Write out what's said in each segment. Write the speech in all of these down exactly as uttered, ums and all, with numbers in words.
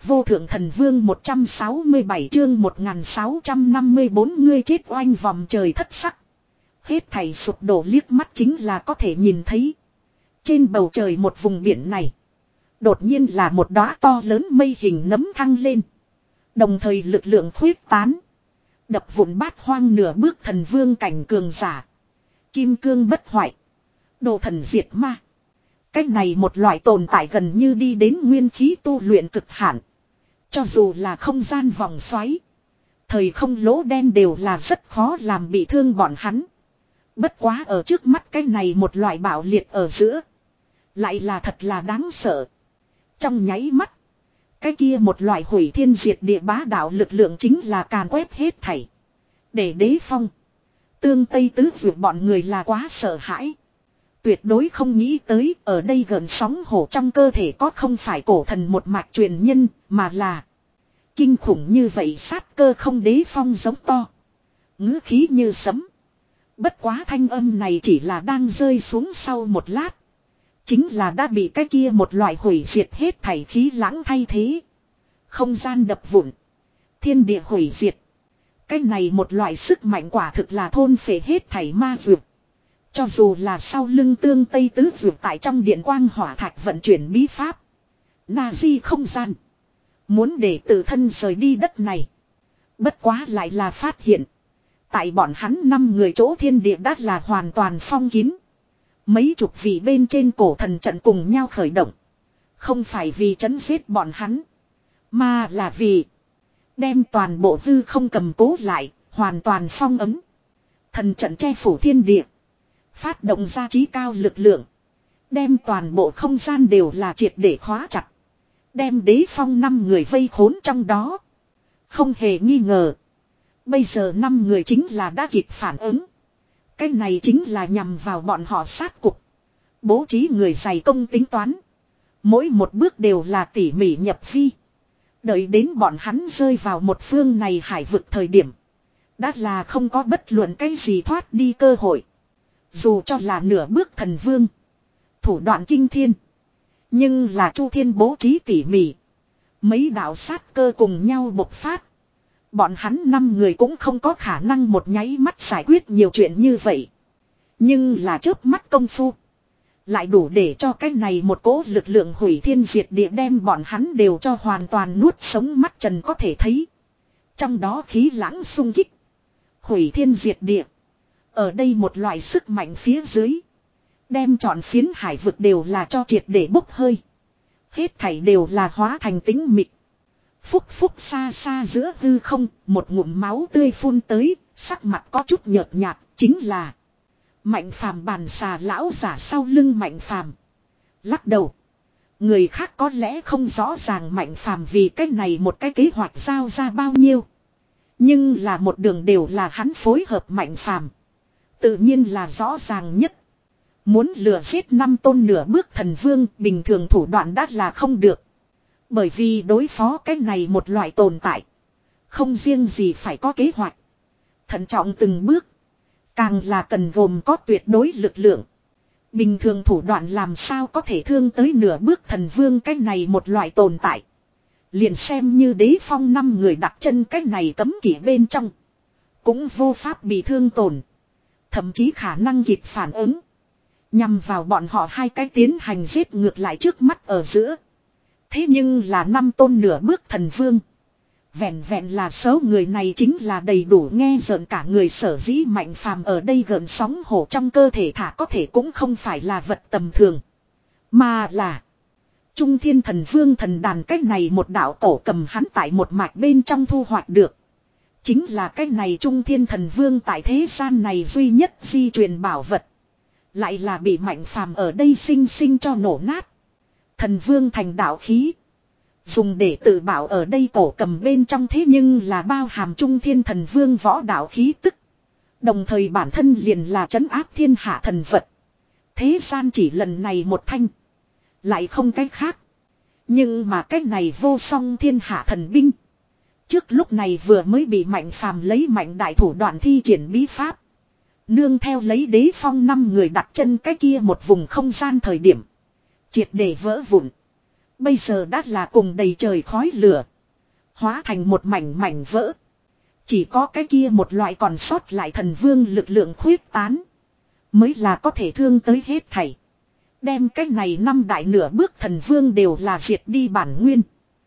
vô thượng thần vương một trăm sáu mươi bảy chương một nghìn sáu trăm năm mươi bốn ngươi chết oanh vòng trời thất sắc. Hết thảy sụp đổ liếc mắt chính là có thể nhìn thấy. Trên bầu trời một vùng biển này. Đột nhiên là một đóa to lớn mây hình nấm thăng lên. Đồng thời lực lượng khuyết tán. Đập vụn bát hoang nửa bước thần vương cảnh cường giả. Kim cương bất hoại. Đồ thần diệt ma. Cách này một loại tồn tại gần như đi đến nguyên khí tu luyện cực hạn. Cho dù là không gian vòng xoáy. Thời không lỗ đen đều là rất khó làm bị thương bọn hắn. Bất quá ở trước mắt cái này một loại bạo liệt ở giữa. Lại là thật là đáng sợ. Trong nháy mắt. Cái kia một loại hủy thiên diệt địa bá đạo lực lượng chính là càn quét hết thảy. Để đế phong. Tương Tây tứ vượt bọn người là quá sợ hãi. Tuyệt đối không nghĩ tới ở đây gần sóng hổ trong cơ thể có không phải cổ thần một mạch truyền nhân mà là. Kinh khủng như vậy sát cơ không đế phong giống to. Ngữ khí như sấm. Bất quá thanh âm này chỉ là đang rơi xuống sau một lát. Chính là đã bị cái kia một loại hủy diệt hết thảy khí lãng thay thế. Không gian đập vụn. Thiên địa hủy diệt. Cái này một loại sức mạnh quả thực là thôn phệ hết thảy ma vượt. Cho dù là sau lưng Tương Tây tứ vượt tại trong điện quang hỏa thạch vận chuyển bí pháp. Na di không gian. Muốn để tự thân rời đi đất này. Bất quá lại là phát hiện. Tại bọn hắn năm người chỗ thiên địa đã là hoàn toàn phong kín. Mấy chục vị bên trên cổ thần trận cùng nhau khởi động. Không phải vì trấn giết bọn hắn. Mà là vì. Đem toàn bộ hư không cầm cố lại. Hoàn toàn phong ấm. Thần trận che phủ thiên địa. Phát động ra trí cao lực lượng. Đem toàn bộ không gian đều là triệt để khóa chặt. Đem đế phong năm người vây khốn trong đó. Không hề nghi ngờ. Bây giờ năm người chính là đã kịp phản ứng. Cái này chính là nhằm vào bọn họ sát cục. Bố trí người dày công tính toán. Mỗi một bước đều là tỉ mỉ nhập phi. Đợi đến bọn hắn rơi vào một phương này hải vực thời điểm. Đã là không có bất luận cái gì thoát đi cơ hội. Dù cho là nửa bước thần vương. Thủ đoạn kinh thiên. Nhưng là Chu Thiên bố trí tỉ mỉ. Mấy đạo sát cơ cùng nhau bộc phát. Bọn hắn năm người cũng không có khả năng một nháy mắt giải quyết nhiều chuyện như vậy. Nhưng là chớp mắt công phu. Lại đủ để cho cái này một cỗ lực lượng hủy thiên diệt địa đem bọn hắn đều cho hoàn toàn nuốt sống mắt trần có thể thấy. Trong đó khí lãng xung kích. Hủy thiên diệt địa. Ở đây một loại sức mạnh phía dưới. Đem trọn phiến hải vực đều là cho triệt để bốc hơi. Hết thảy đều là hóa thành tính mịch. Phúc phúc xa xa giữa hư không, một ngụm máu tươi phun tới, sắc mặt có chút nhợt nhạt, chính là Mạnh Phàm bàn xà lão giả sau lưng Mạnh Phàm. Lắc đầu. Người khác có lẽ không rõ ràng Mạnh Phàm vì cái này một cái kế hoạch giao ra bao nhiêu. Nhưng là một đường đều là hắn phối hợp Mạnh Phàm. Tự nhiên là rõ ràng nhất. Muốn lừa giết năm tôn nửa bước thần vương bình thường thủ đoạn đã là không được. Bởi vì đối phó cái này một loại tồn tại. Không riêng gì phải có kế hoạch. Thận trọng từng bước. Càng là cần gồm có tuyệt đối lực lượng. Bình thường thủ đoạn làm sao có thể thương tới nửa bước thần vương cái này một loại tồn tại. Liền xem như đế phong năm người đặt chân cái này cấm kỵ bên trong. Cũng vô pháp bị thương tổn. Thậm chí khả năng kịp phản ứng. Nhằm vào bọn họ hai cái tiến hành giết ngược lại trước mắt ở giữa. Thế nhưng là năm tôn nửa bước thần vương. Vẹn vẹn là số người này chính là đầy đủ nghe rợn cả người sở dĩ Mạnh Phàm ở đây gần sóng hổ trong cơ thể thả có thể cũng không phải là vật tầm thường. Mà là Trung Thiên Thần Vương thần đàn cách này một đạo cổ cầm hắn tại một mạch bên trong thu hoạch được. Chính là cách này Trung Thiên Thần Vương tại thế gian này duy nhất di truyền bảo vật. Lại là bị Mạnh Phàm ở đây sinh sinh cho nổ nát. Thần Vương thành đạo khí. Dùng để tự bảo ở đây cổ cầm bên trong thế nhưng là bao hàm Trung Thiên Thần Vương võ đạo khí tức. Đồng thời bản thân liền là trấn áp thiên hạ thần vật. Thế gian chỉ lần này một thanh. Lại không cách khác. Nhưng mà cách này vô song thiên hạ thần binh. Trước lúc này vừa mới bị Mạnh Phàm lấy mạnh đại thủ đoạn thi triển bí pháp. Nương theo lấy đế phong năm người đặt chân cái kia một vùng không gian thời điểm. Triệt để vỡ vụn. Bây giờ đã là cùng đầy trời khói lửa. Hóa thành một mảnh mảnh vỡ. Chỉ có cái kia một loại còn sót lại thần vương lực lượng khuyết tán. Mới là có thể thương tới hết thảy. Đem cái này năm đại nửa bước thần vương đều là diệt đi bản nguyên.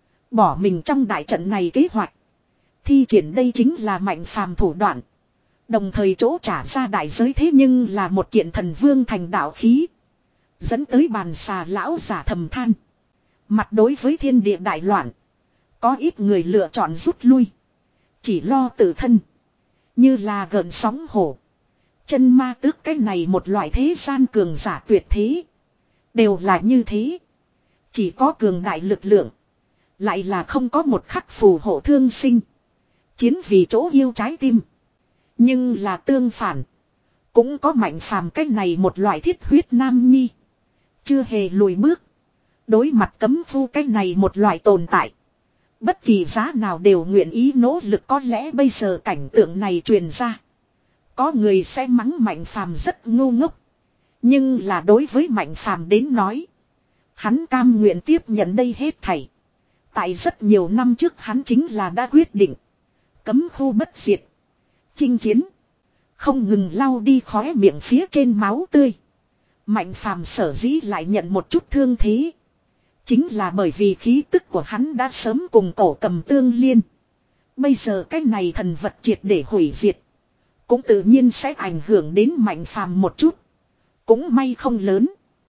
Bỏ mình trong đại trận này kế hoạch. Thi triển đây chính là mạnh phàm thủ đoạn. Đồng thời chỗ trả ra đại giới thế nhưng là một kiện thần vương thành đạo khí. Dẫn tới bàn xà lão giả thầm than. Mặt đối với thiên địa đại loạn. Có ít người lựa chọn rút lui. Chỉ lo tự thân. Như là gợn sóng hổ. Chân ma tước cái này một loại thế gian cường giả tuyệt thế. Đều là như thế. Chỉ có cường đại lực lượng. Lại là không có một khắc phù hộ thương sinh. Chiến vì chỗ yêu trái tim. Nhưng là tương phản. Cũng có mạnh phàm cái này một loại thiết huyết nam nhi. Chưa hề lùi bước. Đối mặt cấm phu cái này một loại tồn tại. Bất kỳ giá nào đều nguyện ý nỗ lực, có lẽ bây giờ cảnh tượng này truyền ra. Có người sẽ mắng mạnh phàm rất ngu ngốc. Nhưng là đối với mạnh phàm đến nói. Hắn cam nguyện tiếp nhận đây hết thảy. Tại rất nhiều năm trước hắn chính là đã quyết định. Cấm khu bất diệt. Chinh chiến. Không ngừng lau đi khóe miệng phía trên máu tươi. Mạnh phàm sở dĩ lại nhận một chút thương thế. Chính là bởi vì khí tức của hắn đã sớm cùng cổ cầm tương liên. Bây giờ cái này thần vật triệt để hủy diệt. Cũng tự nhiên sẽ ảnh hưởng đến mạnh phàm một chút. Cũng may không lớn.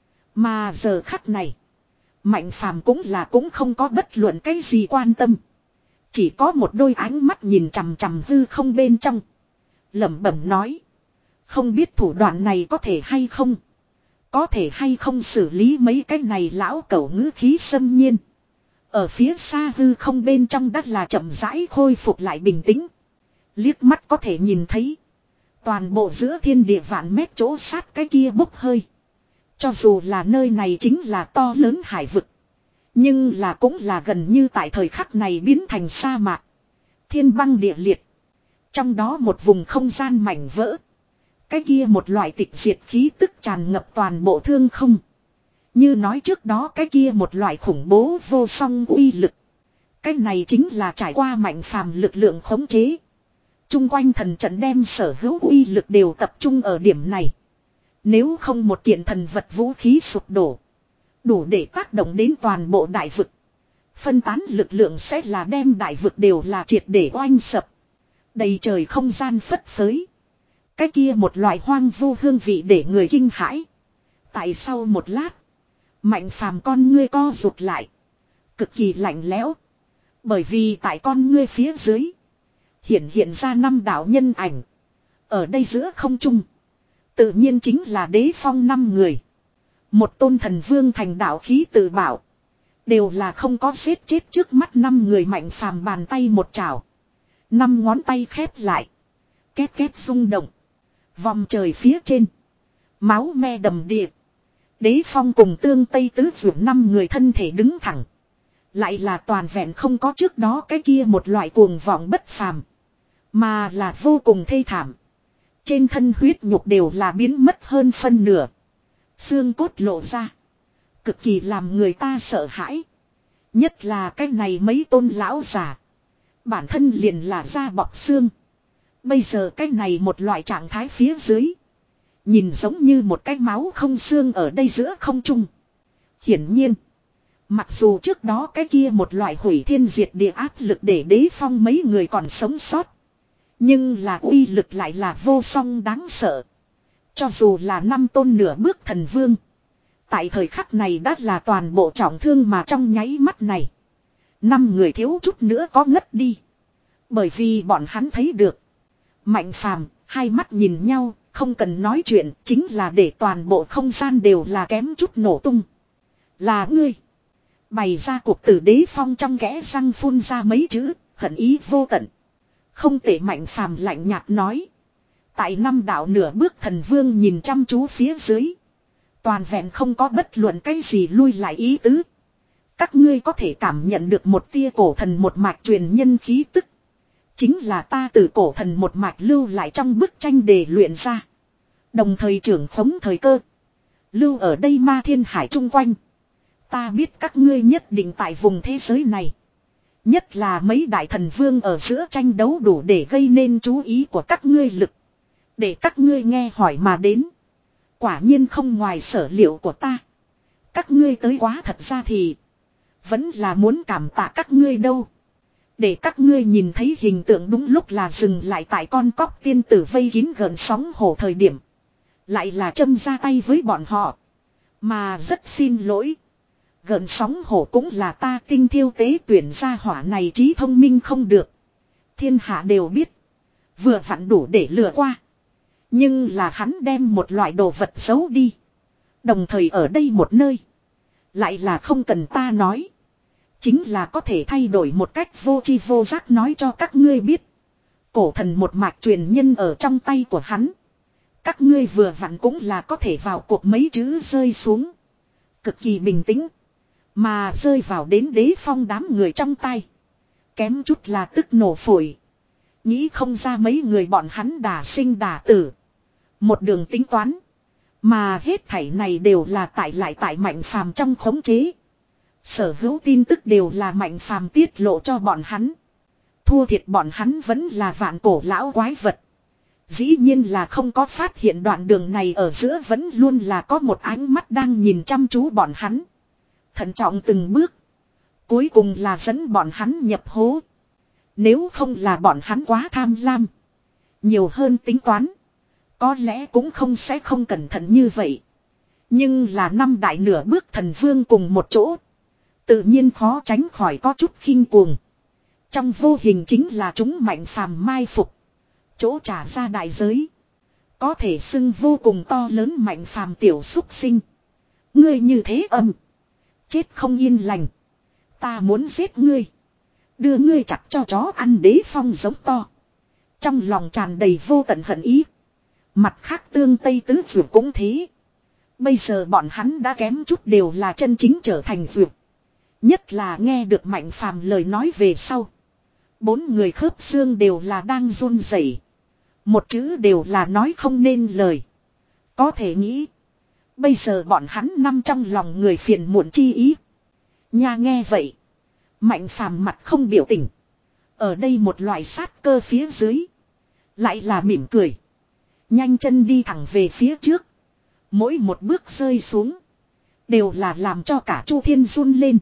Mà giờ khắc này. Mạnh phàm cũng là cũng không có bất luận cái gì quan tâm. Chỉ có một đôi ánh mắt nhìn chằm chằm hư không bên trong. Lẩm bẩm nói. Không biết thủ đoạn này có thể hay không. Có thể hay không xử lý mấy cái này lão cẩu ngữ khí xâm nhiên. Ở phía xa hư không bên trong đất là chậm rãi khôi phục lại bình tĩnh. Liếc mắt có thể nhìn thấy. Toàn bộ giữa thiên địa vạn mét chỗ sát cái kia bốc hơi. Cho dù là nơi này chính là to lớn hải vực. Nhưng là cũng là gần như tại thời khắc này biến thành sa mạc. Thiên băng địa liệt. Trong đó một vùng không gian mảnh vỡ. Cái kia một loại tịch diệt khí tức tràn ngập toàn bộ thương không. Như nói trước đó cái kia một loại khủng bố vô song uy lực. Cái này chính là trải qua mạnh phàm lực lượng khống chế. Trung quanh thần trận đem sở hữu uy lực đều tập trung ở điểm này. Nếu không một kiện thần vật vũ khí sụp đổ. Đủ để tác động đến toàn bộ đại vực. Phân tán lực lượng sẽ là đem đại vực đều là triệt để oanh sập. Đầy trời không gian phất phới. Cái kia một loại hoang vu hương vị để người kinh hãi. Tại sau một lát. Mạnh phàm con ngươi co rụt lại. Cực kỳ lạnh lẽo. Bởi vì tại con ngươi phía dưới. Hiện hiện ra năm đạo nhân ảnh. Ở đây giữa không trung. Tự nhiên chính là đế phong năm người. Một tôn thần vương thành đạo khí tự bảo. Đều là không có giết chết trước mắt năm người mạnh phàm bàn tay một chảo. Năm ngón tay khép lại. Két két rung động. Vòng trời phía trên. Máu me đầm đìa. Đế phong cùng tương tây tứ dưỡng năm người thân thể đứng thẳng. Lại là toàn vẹn không có trước đó cái kia một loại cuồng vọng bất phàm. Mà là vô cùng thê thảm. Trên thân huyết nhục đều là biến mất hơn phân nửa. Xương cốt lộ ra. Cực kỳ làm người ta sợ hãi. Nhất là cái này mấy tôn lão già. Bản thân liền là da bọc xương. Bây giờ cái này một loại trạng thái phía dưới. Nhìn giống như một cái máu không xương ở đây giữa không trung. Hiển nhiên. Mặc dù trước đó cái kia một loại hủy thiên diệt địa áp lực để đế phong mấy người còn sống sót. Nhưng là uy lực lại là vô song đáng sợ. Cho dù là năm tôn nửa bước thần vương. Tại thời khắc này đã là toàn bộ trọng thương mà trong nháy mắt này. Năm người thiếu chút nữa có ngất đi. Bởi vì bọn hắn thấy được. Mạnh phàm, hai mắt nhìn nhau, không cần nói chuyện, chính là để toàn bộ không gian đều là kém chút nổ tung. Là ngươi. Bày ra cuộc tử đế phong trong kẽ răng phun ra mấy chữ, hận ý vô tận. Không thể mạnh phàm lạnh nhạt nói. Tại năm đạo nửa bước thần vương nhìn chăm chú phía dưới. Toàn vẹn không có bất luận cái gì lui lại ý tứ. Các ngươi có thể cảm nhận được một tia cổ thần một mạch truyền nhân khí tức. Chính là ta từ cổ thần một mạch lưu lại trong bức tranh đề luyện ra. Đồng thời trưởng khống thời cơ. Lưu ở đây ma thiên hải chung quanh. Ta biết các ngươi nhất định tại vùng thế giới này. Nhất là mấy đại thần vương ở giữa tranh đấu đủ để gây nên chú ý của các ngươi lực. Để các ngươi nghe hỏi mà đến. Quả nhiên không ngoài sở liệu của ta. Các ngươi tới quá thật ra thì. Vẫn là muốn cảm tạ các ngươi đâu. Để các ngươi nhìn thấy hình tượng đúng lúc là dừng lại tại con cóc tiên tử vây kín gần sóng hồ thời điểm. Lại là châm ra tay với bọn họ. Mà rất xin lỗi. Gần sóng hổ cũng là ta tinh thiêu tế tuyển ra hỏa này trí thông minh không được. Thiên hạ đều biết. Vừa vặn đủ để lừa qua. Nhưng là hắn đem một loại đồ vật giấu đi. Đồng thời ở đây một nơi. Lại là không cần ta nói. Chính là có thể thay đổi một cách vô tri vô giác nói cho các ngươi biết. Cổ thần một mạch truyền nhân ở trong tay của hắn. Các ngươi vừa vặn cũng là có thể vào cuộc mấy chữ rơi xuống. Cực kỳ bình tĩnh. Mà rơi vào đến Đế Phong đám người trong tay. Kém chút là tức nổ phổi. Nghĩ không ra mấy người bọn hắn đả sinh đả tử. Một đường tính toán. Mà hết thảy này đều là tại lại tại Mạnh Phàm trong khống chế. Sở hữu tin tức đều là Mạnh Phàm tiết lộ cho bọn hắn. Thua thiệt bọn hắn vẫn là vạn cổ lão quái vật. Dĩ nhiên là không có phát hiện đoạn đường này ở giữa vẫn luôn là có một ánh mắt đang nhìn chăm chú bọn hắn. Thận trọng từng bước. Cuối cùng là dẫn bọn hắn nhập hố. Nếu không là bọn hắn quá tham lam. Nhiều hơn tính toán. Có lẽ cũng không sẽ không cẩn thận như vậy. Nhưng là năm đại nửa bước thần vương cùng một chỗ. Tự nhiên khó tránh khỏi có chút khinh cuồng. Trong vô hình chính là chúng Mạnh Phàm mai phục. Chỗ trả ra đại giới. Có thể xưng vô cùng to lớn Mạnh Phàm tiểu xúc sinh. Ngươi như thế âm. Chết không yên lành. Ta muốn giết ngươi. Đưa ngươi chặt cho chó ăn. Đế Phong giống to. Trong lòng tràn đầy vô tận hận ý. Mặt khác tương Tây tứ vượt cũng thế. Bây giờ bọn hắn đã kém chút đều là chân chính trở thành vượt. Nhất là nghe được Mạnh Phàm lời nói về sau. Bốn người khớp xương đều là đang run rẩy. Một chữ đều là nói không nên lời. Có thể nghĩ. Bây giờ bọn hắn nằm trong lòng người phiền muộn chi ý. Nha nghe vậy. Mạnh Phàm mặt không biểu tình. Ở đây một loại sát cơ phía dưới. Lại là mỉm cười. Nhanh chân đi thẳng về phía trước. Mỗi một bước rơi xuống. Đều là làm cho cả Chu Thiên run lên.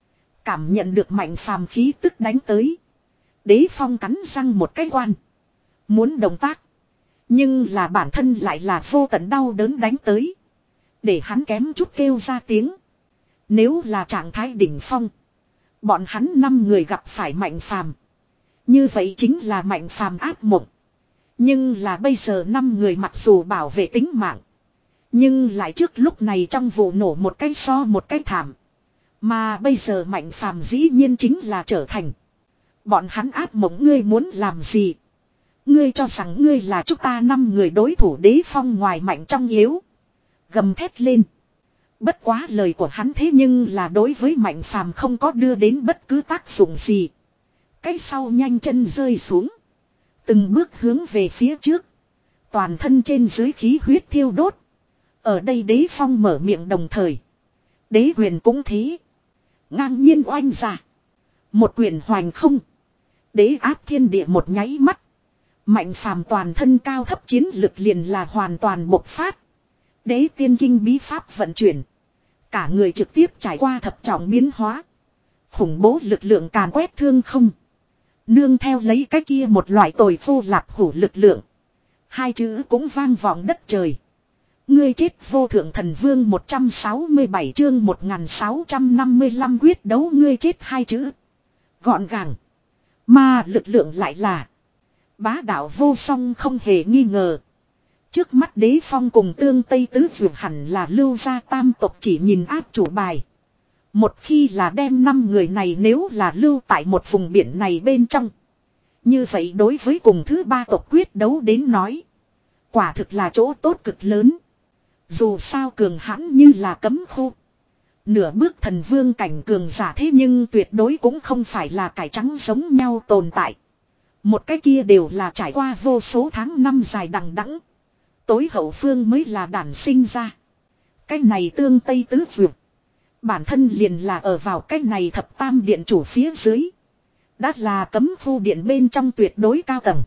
Cảm nhận được Mạnh Phàm khí tức đánh tới. Đế Phong cắn răng một cái quan. Muốn động tác. Nhưng là bản thân lại là vô tận đau đớn đánh tới. Để hắn kém chút kêu ra tiếng. Nếu là trạng thái đỉnh phong. Bọn hắn năm người gặp phải Mạnh Phàm. Như vậy chính là Mạnh Phàm ác mộng. Nhưng là bây giờ năm người mặc dù bảo vệ tính mạng. Nhưng lại trước lúc này trong vụ nổ một cái so một cái thảm. Mà bây giờ Mạnh Phàm dĩ nhiên chính là trở thành. Bọn hắn ác mộng ngươi muốn làm gì? Ngươi cho rằng ngươi là chúng ta năm người đối thủ. Đế Phong ngoài mạnh trong yếu. Gầm thét lên. Bất quá lời của hắn thế nhưng là đối với Mạnh Phàm không có đưa đến bất cứ tác dụng gì. Cái sau nhanh chân rơi xuống. Từng bước hướng về phía trước. Toàn thân trên dưới khí huyết thiêu đốt. Ở đây Đế Phong mở miệng đồng thời. Đế huyền cũng thế. Ngang nhiên oanh ra. Một quyền hoành không. Đế áp thiên địa một nháy mắt. Mạnh Phàm toàn thân cao thấp chiến lực liền là hoàn toàn bộc phát. Đế tiên kinh bí pháp vận chuyển. Cả người trực tiếp trải qua thập trọng biến hóa. Khủng bố lực lượng càn quét thương không. Nương theo lấy cái kia một loại tồi vô lạp hủ lực lượng. Hai chữ cũng vang vọng đất trời. Ngươi chết vô thượng thần vương một trăm sáu mươi bảy chương một nghìn sáu trăm năm mươi lăm quyết đấu ngươi chết hai chữ. Gọn gàng. Mà lực lượng lại là. Bá đạo vô song không hề nghi ngờ. Trước mắt Đế Phong cùng tương Tây tứ vượt hẳn là lưu gia tam tộc chỉ nhìn áp chủ bài. Một khi là đem năm người này nếu là lưu tại một vùng biển này bên trong. Như vậy đối với cùng thứ ba tộc quyết đấu đến nói. Quả thực là chỗ tốt cực lớn. Dù sao cường hãn như là cấm khu. Nửa bước thần vương cảnh cường giả thế nhưng tuyệt đối cũng không phải là cải trắng giống nhau tồn tại. Một cái kia đều là trải qua vô số tháng năm dài đằng đẵng. Tối hậu phương mới là đản sinh ra. Cái này tương Tây tứ vượt. bản thân liền là ở vào cách này thập tam điện chủ phía dưới. Đã là cấm khu điện bên trong tuyệt đối cao tầng.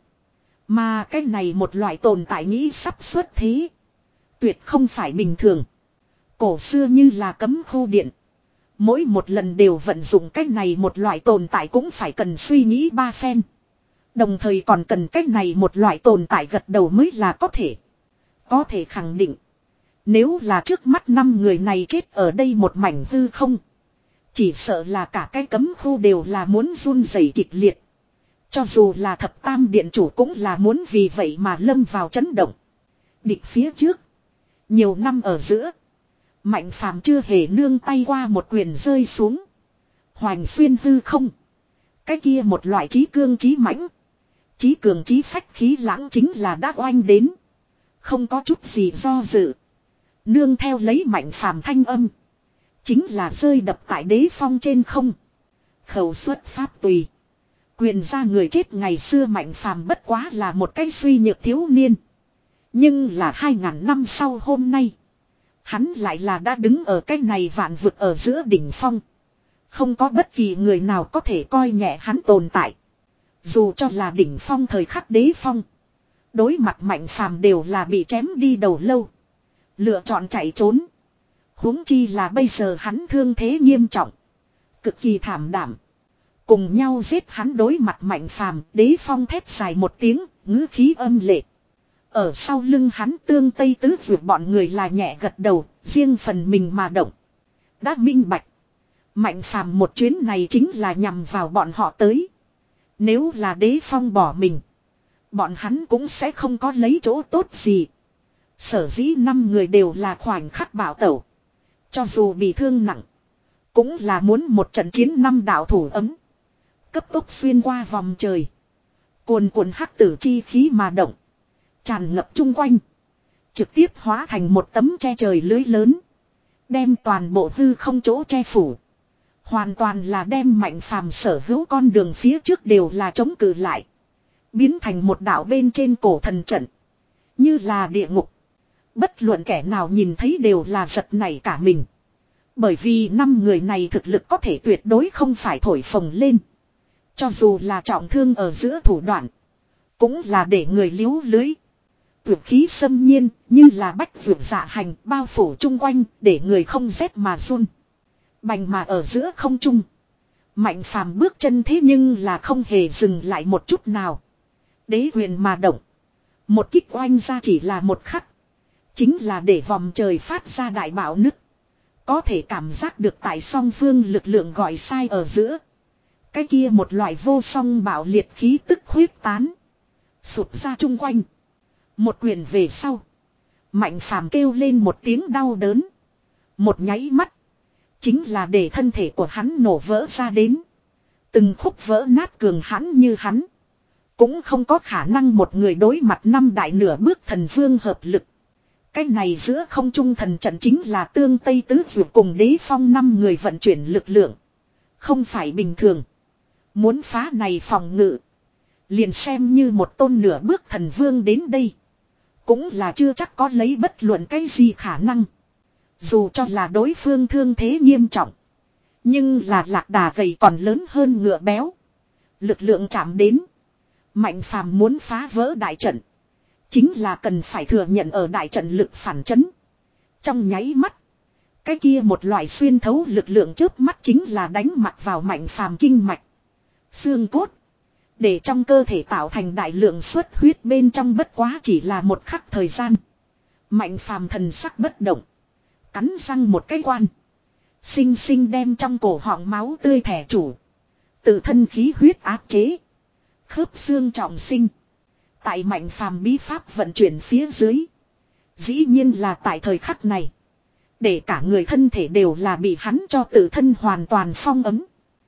Mà cái này một loại tồn tại nghĩ sắp xuất thế. Tuyệt không phải bình thường. Cổ xưa như là cấm khu điện. Mỗi một lần đều vận dụng cách này một loại tồn tại cũng phải cần suy nghĩ ba phen. Đồng thời còn cần cách này một loại tồn tại gật đầu mới là có thể. Có thể khẳng định. Nếu là trước mắt năm người này chết ở đây một mảnh hư không. Chỉ sợ là cả cái cấm khu đều là muốn run rẩy kịch liệt. Cho dù là thập tam điện chủ cũng là muốn vì vậy mà lâm vào chấn động. Địch phía trước. Nhiều năm ở giữa. Mạnh phàm chưa hề nương tay qua một quyền rơi xuống. Hoành xuyên hư không. Cái kia một loại trí cương trí mãnh. Trí cường trí phách khí lãng chính là đã oanh đến. Không có chút gì do dự. Nương theo lấy mạnh phàm thanh âm. Chính là rơi đập tại đế phong trên không. Khẩu xuất pháp tùy. Quyền ra người chết ngày xưa mạnh phàm bất quá là một cái suy nhược thiếu niên. Nhưng là hai ngàn năm sau hôm nay. Hắn lại là đã đứng ở cái này vạn vực ở giữa đỉnh phong. Không có bất kỳ người nào có thể coi nhẹ hắn tồn tại. Dù cho là đỉnh phong thời khắc đế phong. Đối mặt mạnh phàm đều là bị chém đi đầu lâu. Lựa chọn chạy trốn. Huống chi là bây giờ hắn thương thế nghiêm trọng. Cực kỳ thảm đảm. Cùng nhau giết hắn đối mặt mạnh phàm. Đế phong thét dài một tiếng. Ngữ khí âm lệ. Ở sau lưng hắn tương tây tứ vượt bọn người là nhẹ gật đầu. Riêng phần mình mà động. Đã minh bạch. Mạnh phàm một chuyến này chính là nhằm vào bọn họ tới. Nếu là đế phong bỏ mình. Bọn hắn cũng sẽ không có lấy chỗ tốt gì. Sở dĩ năm người đều là khoảnh khắc bảo tẩu. Cho dù bị thương nặng. Cũng là muốn một trận chiến năm đạo thủ ấm. Cấp tốc xuyên qua vòng trời. Cuồn cuộn hắc tử chi khí mà động. Tràn ngập chung quanh. Trực tiếp hóa thành một tấm che trời lưới lớn. Đem toàn bộ hư không chỗ che phủ. Hoàn toàn là đem mạnh phàm sở hữu con đường phía trước đều là chống cự lại. Biến thành một đảo bên trên cổ thần trận. Như là địa ngục. Bất luận kẻ nào nhìn thấy đều là giật nảy cả mình. Bởi vì năm người này thực lực có thể tuyệt đối không phải thổi phồng lên. Cho dù là trọng thương ở giữa thủ đoạn. Cũng là để người liếu lưới. Tuyệt khí xâm nhiên như là bách vượt dạ hành bao phủ chung quanh để người không rét mà run. Bành mà ở giữa không trung. Mạnh phàm bước chân thế nhưng là không hề dừng lại một chút nào. Đế huyền mà động. Một kích oanh ra chỉ là một khắc. Chính là để vòng trời phát ra đại bạo nứt. Có thể cảm giác được tại song phương lực lượng gọi sai ở giữa. Cái kia một loại vô song bạo liệt khí tức huyết tán. Sụt ra chung quanh. Một quyền về sau. Mạnh phàm kêu lên một tiếng đau đớn. Một nháy mắt. Chính là để thân thể của hắn nổ vỡ ra đến. Từng khúc vỡ nát cường hãn như hắn. Cũng không có khả năng một người đối mặt năm đại nửa bước thần vương hợp lực. Cái này giữa không trung thần trận chính là tương tây tứ vượt cùng đế phong năm người vận chuyển lực lượng. Không phải bình thường. Muốn phá này phòng ngự. Liền xem như một tôn nửa bước thần vương đến đây. Cũng là chưa chắc có lấy bất luận cái gì khả năng. Dù cho là đối phương thương thế nghiêm trọng. Nhưng là lạc đà gầy còn lớn hơn ngựa béo. Lực lượng chạm đến. Mạnh phàm muốn phá vỡ đại trận. Chính là cần phải thừa nhận ở đại trận lực phản chấn. Trong nháy mắt. Cái kia một loại xuyên thấu lực lượng chớp mắt chính là đánh mặt vào mạnh phàm kinh mạch. Xương cốt. Để trong cơ thể tạo thành đại lượng xuất huyết bên trong bất quá chỉ là một khắc thời gian. Mạnh phàm thần sắc bất động. Cắn răng một cái quan. Sinh sinh đem trong cổ họng máu tươi thẻ chủ. Tự thân khí huyết áp chế. Khớp xương trọng sinh. Tại mạnh phàm bí pháp vận chuyển phía dưới. Dĩ nhiên là tại thời khắc này. Để cả người thân thể đều là bị hắn cho tự thân hoàn toàn phong ấm.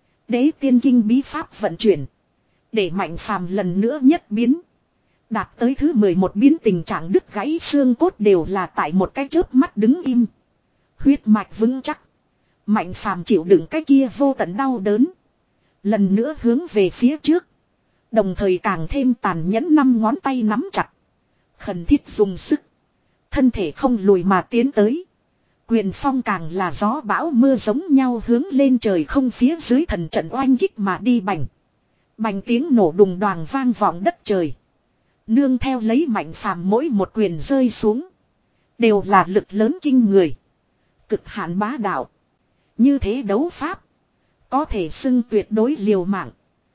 Đế tiên kinh bí pháp vận chuyển. Để mạnh phàm lần nữa nhất biến. Đạt tới thứ mười một biến tình trạng đứt gãy xương cốt đều là tại một cái chớp mắt đứng im. Huyết mạch vững chắc. Mạnh phàm chịu đựng cái kia vô tận đau đớn. Lần nữa hướng về phía trước. Đồng thời càng thêm tàn nhẫn năm ngón tay nắm chặt. Khẩn thiết dùng sức. Thân thể không lùi mà tiến tới. Quyền phong càng là gió bão mưa giống nhau hướng lên trời không phía dưới thần trận oanh kích mà đi bành. Bành tiếng nổ đùng đoàng vang vọng đất trời. Nương theo lấy Mạnh Phàm mỗi một quyền rơi xuống. Đều là lực lớn kinh người. Cực hạn bá đạo. Như thế đấu pháp. Có thể xưng tuyệt đối liều mạng.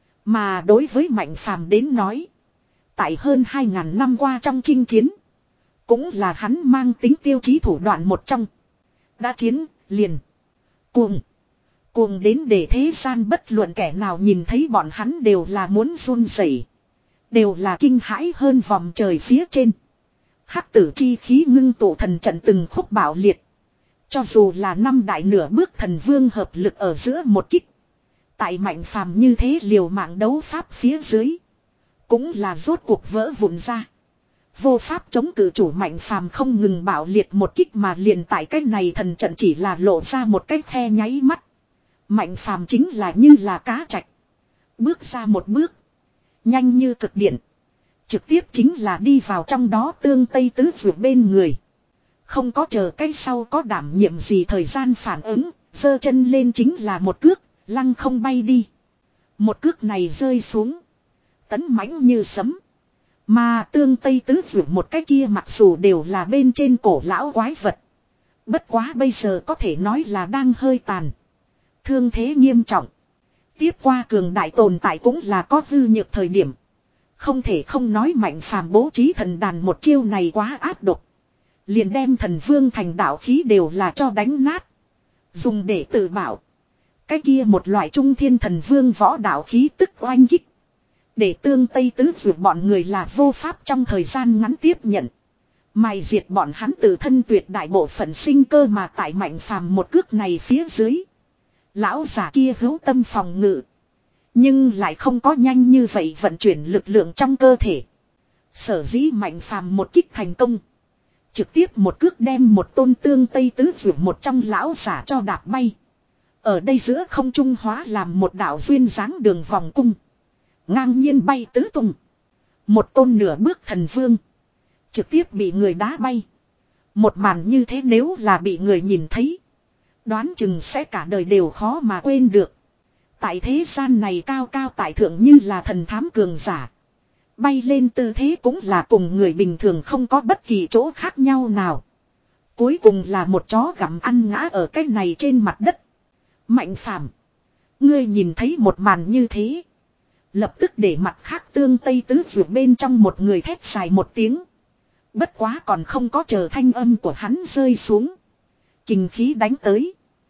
Mà đối với Mạnh Phàm đến nói. Tại hơn hai ngàn năm qua trong chinh chiến. Cũng là hắn mang tính tiêu chí thủ đoạn một trong. Đã chiến, liền. Cuồng. Cuồng đến để thế gian bất luận kẻ nào nhìn thấy bọn hắn đều là muốn run rẩy, đều là kinh hãi hơn vòng trời phía trên. Hắc tử chi khí ngưng tụ thần trận từng khúc bạo liệt. Cho dù là năm đại nửa bước thần vương hợp lực ở giữa một kích. Tại Mạnh Phàm như thế liều mạng đấu pháp phía dưới. Cũng là rốt cuộc vỡ vụn ra. Vô pháp chống cự chủ Mạnh Phàm không ngừng bạo liệt một kích mà liền tại cái này thần trận chỉ là lộ ra một cái khe nháy mắt. Mạnh Phàm chính là như là cá trạch. Bước ra một bước. Nhanh như cực điện. Trực tiếp chính là đi vào trong đó tương tây tứ vượt bên người. Không có chờ cái sau có đảm nhiệm gì thời gian phản ứng. Giơ chân lên chính là một cước. Lăng không bay đi. Một cước này rơi xuống. Tấn mãnh như sấm. Mà tương tây tứ vượt một cái kia mặc dù đều là bên trên cổ lão quái vật. Bất quá bây giờ có thể nói là đang hơi tàn. Thương thế nghiêm trọng. Tiếp qua cường đại tồn tại cũng là có hư nhược thời điểm. Không thể không nói Mạnh Phàm bố trí thần đàn một chiêu này quá áp độc. Liền đem thần vương thành đạo khí đều là cho đánh nát. Dùng để tự bảo. Cái kia một loại trung thiên thần vương võ đạo khí tức oanh kích. Để tương tây tứ vượt bọn người là vô pháp trong thời gian ngắn tiếp nhận. Mài diệt bọn hắn tự thân tuyệt đại bộ phận sinh cơ mà tại Mạnh Phàm một cước này phía dưới. Lão giả kia hữu tâm phòng ngự. Nhưng lại không có nhanh như vậy vận chuyển lực lượng trong cơ thể. Sở dĩ Mạnh Phàm một kích thành công. Trực tiếp một cước đem một tôn tương tây tứ vượt một trong lão giả cho đạp bay. Ở đây giữa không trung hóa làm một đạo duyên dáng đường vòng cung. Ngang nhiên bay tứ tung. Một tôn nửa bước thần vương. Trực tiếp bị người đá bay. Một màn như thế nếu là bị người nhìn thấy. Đoán chừng sẽ cả đời đều khó mà quên được. Tại thế gian này cao cao tại thượng như là thần thám cường giả. Bay lên tư thế cũng là cùng người bình thường không có bất kỳ chỗ khác nhau nào. Cuối cùng là một chó gặm ăn ngã ở cái này trên mặt đất. Mạnh Phàm, ngươi nhìn thấy một màn như thế. Lập tức để mặt khác tương tây tứ vượt bên trong một người thét dài một tiếng. Bất quá còn không có chờ thanh âm của hắn rơi xuống. Kình khí đánh tới.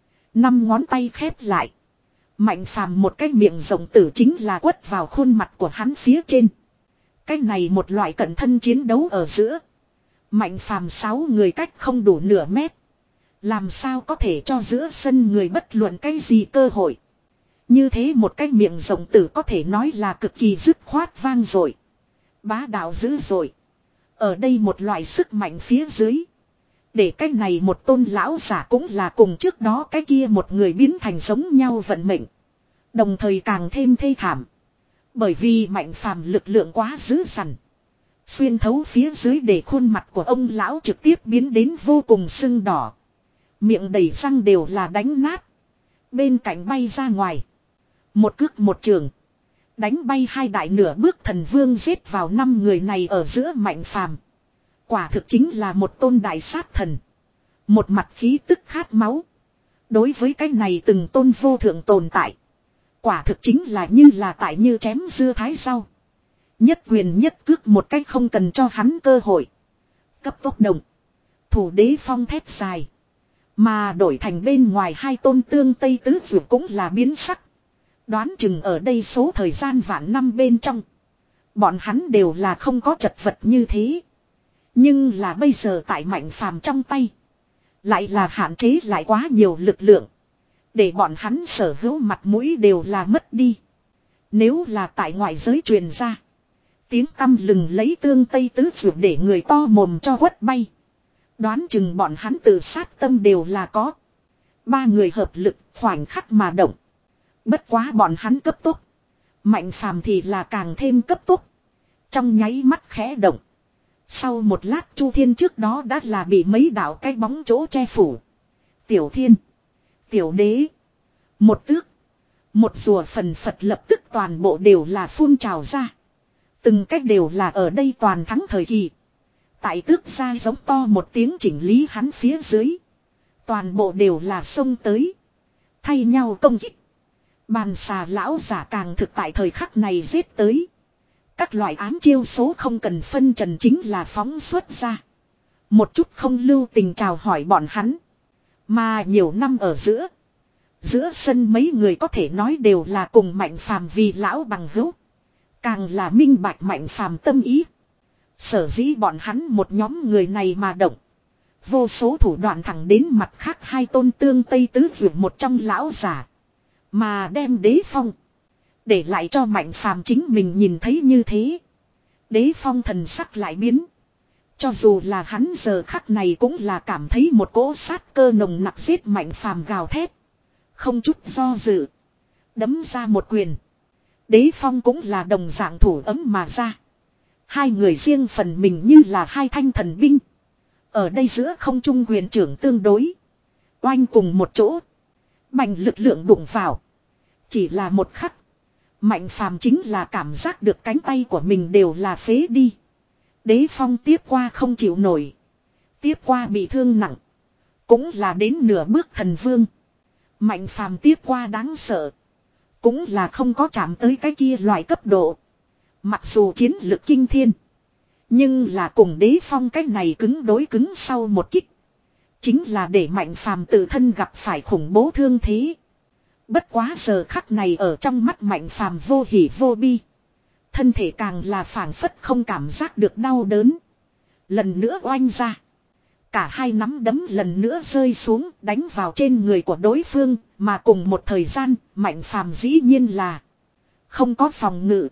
Năm ngón tay khép lại. Mạnh Phàm một cái miệng rộng tử chính là quất vào khuôn mặt của hắn phía trên. Cái này một loại cận thân chiến đấu ở giữa. Mạnh Phàm sáu người cách không đủ nửa mét. Làm sao có thể cho giữa sân người bất luận cái gì cơ hội. Như thế một cái miệng rộng tử có thể nói là cực kỳ dứt khoát vang dội. Bá đạo dữ dội. Ở đây một loại sức mạnh phía dưới. Để cái này một tôn lão giả cũng là cùng trước đó cái kia một người biến thành giống nhau vận mệnh. Đồng thời càng thêm thê thảm. Bởi vì Mạnh Phàm lực lượng quá dữ dằn. Xuyên thấu phía dưới để khuôn mặt của ông lão trực tiếp biến đến vô cùng sưng đỏ. Miệng đầy răng đều là đánh nát. Bên cạnh bay ra ngoài. Một cước một trường. Đánh bay hai đại nửa bước thần vương giết vào năm người này ở giữa Mạnh Phàm. Quả thực chính là một tôn đại sát thần. Một mặt khí tức khát máu. Đối với cái này từng tôn vô thượng tồn tại. Quả thực chính là như là tại như chém dưa thái rau. Nhất quyền nhất cước một cách không cần cho hắn cơ hội. Cấp tốc động. Thủ đế phong thét dài. Mà đổi thành bên ngoài hai tôn tương tây tứ vượt cũng là biến sắc. Đoán chừng ở đây số thời gian vạn năm bên trong. Bọn hắn đều là không có chật vật như thế. Nhưng là bây giờ tại Mạnh Phàm trong tay. Lại là hạn chế lại quá nhiều lực lượng. Để bọn hắn sở hữu mặt mũi đều là mất đi. Nếu là tại ngoại giới truyền ra. Tiếng tăm lừng lấy tương tây tứ vượt để người to mồm cho quất bay. Đoán chừng bọn hắn tự sát tâm đều là có. Ba người hợp lực khoảnh khắc mà động. Bất quá bọn hắn cấp tốc. Mạnh Phàm thì là càng thêm cấp tốc. Trong nháy mắt khẽ động. Sau một lát Chu Thiên trước đó đã là bị mấy đạo cái bóng chỗ che phủ. Tiểu thiên. Tiểu đế. Một tước. Một rùa phần phật lập tức toàn bộ đều là phun trào ra. Từng cách đều là ở đây toàn thắng thời kỳ. Tại tước ra giống to một tiếng chỉnh lý hắn phía dưới. Toàn bộ đều là xông tới. Thay nhau công kích. Bàn xà lão giả càng thực tại thời khắc này giết tới. Các loại ám chiêu số không cần phân trần chính là phóng xuất ra. Một chút không lưu tình chào hỏi bọn hắn. Mà nhiều năm ở giữa. Giữa sân mấy người có thể nói đều là cùng Mạnh Phàm vì lão bằng hữu. Càng là minh bạch Mạnh Phàm tâm ý. Sở dĩ bọn hắn một nhóm người này mà động. Vô số thủ đoạn thẳng đến mặt khác hai tôn tương tây tứ vượt một trong lão giả. Mà đem đế phong. Để lại cho Mạnh Phàm chính mình nhìn thấy như thế. Đế phong thần sắc lại biến. Cho dù là hắn giờ khắc này cũng là cảm thấy một cỗ sát cơ nồng nặc giết Mạnh Phàm gào thét. Không chút do dự. Đấm ra một quyền. Đế phong cũng là đồng dạng thủ ấm mà ra. Hai người riêng phần mình như là hai thanh thần binh. Ở đây giữa không trung quyền trưởng tương đối. Oanh cùng một chỗ. Mạnh lực lượng đụng vào. Chỉ là một khắc. Mạnh Phàm chính là cảm giác được cánh tay của mình đều là phế đi. Đế phong tiếp qua không chịu nổi. Tiếp qua bị thương nặng. Cũng là đến nửa bước thần vương. Mạnh Phàm tiếp qua đáng sợ. Cũng là không có chạm tới cái kia loại cấp độ. Mặc dù chiến lực kinh thiên. Nhưng là cùng đế phong cái này cứng đối cứng sau một kích. Chính là để Mạnh Phàm tự thân gặp phải khủng bố thương thế. Bất quá giờ khắc này ở trong mắt Mạnh Phàm vô hỉ vô bi. Thân thể càng là phảng phất không cảm giác được đau đớn. Lần nữa oanh ra. Cả hai nắm đấm lần nữa rơi xuống đánh vào trên người của đối phương. Mà cùng một thời gian Mạnh Phàm dĩ nhiên là không có phòng ngự.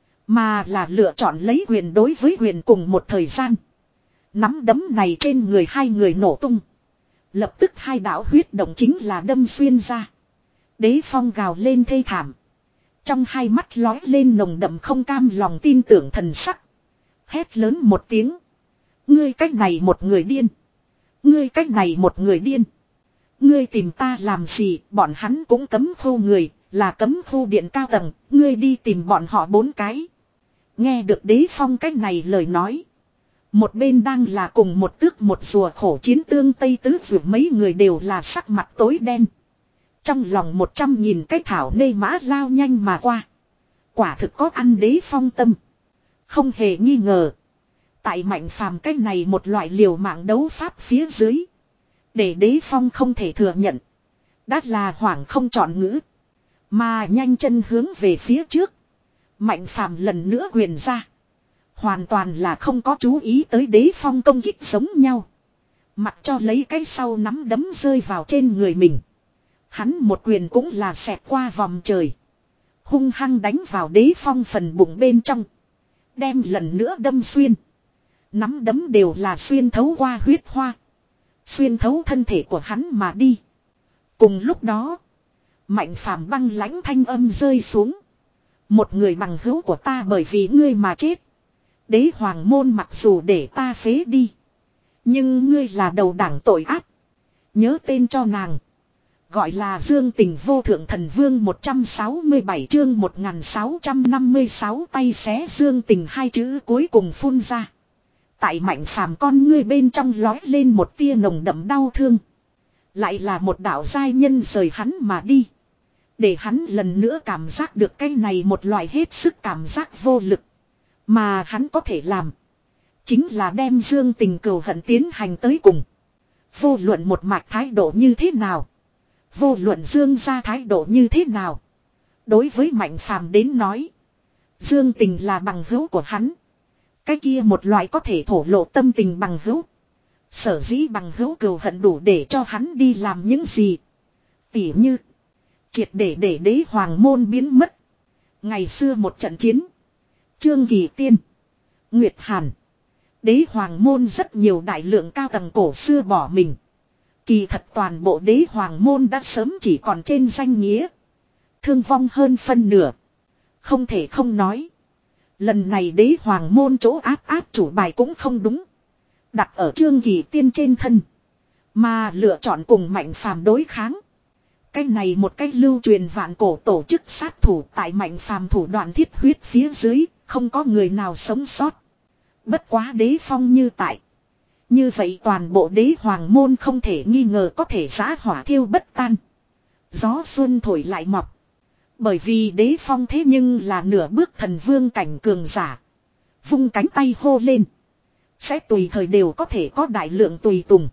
Mà là lựa chọn lấy quyền đối với quyền cùng một thời gian. Nắm đấm này trên người hai người nổ tung. Lập tức hai đạo huyết động chính là đâm xuyên ra. Đế phong gào lên thê thảm. Trong hai mắt lói lên nồng đậm không cam lòng tin tưởng thần sắc. Hét lớn một tiếng. Ngươi cách này một người điên. Ngươi cách này một người điên. Ngươi tìm ta làm gì, bọn hắn cũng cấm khu người, là cấm khu điện cao tầng, ngươi đi tìm bọn họ bốn cái. Nghe được đế phong cách này lời nói. Một bên đang là cùng một tước một rùa khổ chiến tương tây tứ vượt mấy người đều là sắc mặt tối đen. Trong lòng một trăm nghìn cái thảo nê mã lao nhanh mà qua. Quả thực có ăn đế phong tâm. Không hề nghi ngờ. Tại Mạnh Phàm cách này một loại liều mạng đấu pháp phía dưới. Để đế phong không thể thừa nhận. Đã là hoảng không chọn ngữ. Mà nhanh chân hướng về phía trước. Mạnh Phàm lần nữa quyền ra. Hoàn toàn là không có chú ý tới đế phong công kích giống nhau. Mặc cho lấy cái sau nắm đấm rơi vào trên người mình. Hắn một quyền cũng là xẹt qua vòng trời. Hung hăng đánh vào đế phong phần bụng bên trong. Đem lần nữa đâm xuyên. Nắm đấm đều là xuyên thấu qua huyết hoa. Xuyên thấu thân thể của hắn mà đi. Cùng lúc đó. Mạnh Phàm băng lãnh thanh âm rơi xuống. Một người bằng hữu của ta bởi vì ngươi mà chết. Đế hoàng môn mặc dù để ta phế đi. Nhưng ngươi là đầu đảng tội ác. Nhớ tên cho nàng. Gọi là Dương Tình Vô Thượng Thần Vương một trăm sáu mươi bảy chương một nghìn sáu trăm năm mươi sáu tay xé Dương Tình hai chữ cuối cùng phun ra. Tại Mạnh Phàm con ngươi bên trong lói lên một tia nồng đậm đau thương. Lại là một đạo giai nhân rời hắn mà đi. Để hắn lần nữa cảm giác được cái này một loại hết sức cảm giác vô lực. Mà hắn có thể làm. Chính là đem Dương Tình cừu hận tiến hành tới cùng. Vô luận một mạch thái độ như thế nào. Vô luận Dương ra thái độ như thế nào. Đối với Mạnh Phàm đến nói. Dương Tình là bằng hữu của hắn. Cái kia một loại có thể thổ lộ tâm tình bằng hữu. Sở dĩ bằng hữu cừu hận đủ để cho hắn đi làm những gì. Tỉ như. Triệt để để đế hoàng môn biến mất. Ngày xưa một trận chiến. Trương Kỳ Tiên. Nguyệt Hàn. Đế hoàng môn rất nhiều đại lượng cao tầng cổ xưa bỏ mình. Kỳ thật toàn bộ đế hoàng môn đã sớm chỉ còn trên danh nghĩa. Thương vong hơn phân nửa. Không thể không nói. Lần này đế hoàng môn chỗ áp áp chủ bài cũng không đúng. Đặt ở Trương Kỳ Tiên trên thân. Mà lựa chọn cùng Mạnh Phàm đối kháng. Cái này một cách lưu truyền vạn cổ tổ chức sát thủ tại Mạnh Phàm thủ đoạn thiết huyết phía dưới, không có người nào sống sót. Bất quá Đế Phong như tại. Như vậy toàn bộ Đế Hoàng môn không thể nghi ngờ có thể giã hỏa thiêu bất tan. Gió xuân thổi lại mọc. Bởi vì Đế Phong thế nhưng là nửa bước thần vương cảnh cường giả. Vung cánh tay hô lên. Sẽ tùy thời đều có thể có đại lượng tùy tùng.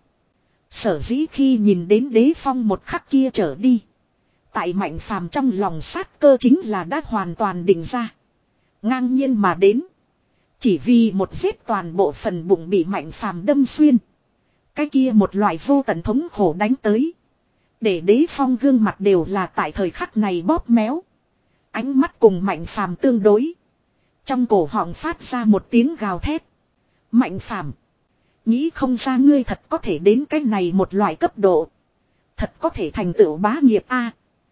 Sở dĩ khi nhìn đến Đế Phong một khắc kia trở đi. Tại Mạnh Phàm trong lòng sát cơ chính là đã hoàn toàn định ra. Ngang nhiên mà đến. Chỉ vì một giết toàn bộ phần bụng bị Mạnh Phàm đâm xuyên. Cái kia một loại vô tận thống khổ đánh tới. Để Đế Phong gương mặt đều là tại thời khắc này bóp méo. Ánh mắt cùng Mạnh Phàm tương đối. Trong cổ họng phát ra một tiếng gào thét. Mạnh Phàm, nghĩ không ra ngươi thật có thể đến cái này một loại cấp độ. Thật có thể thành tựu bá nghiệp a.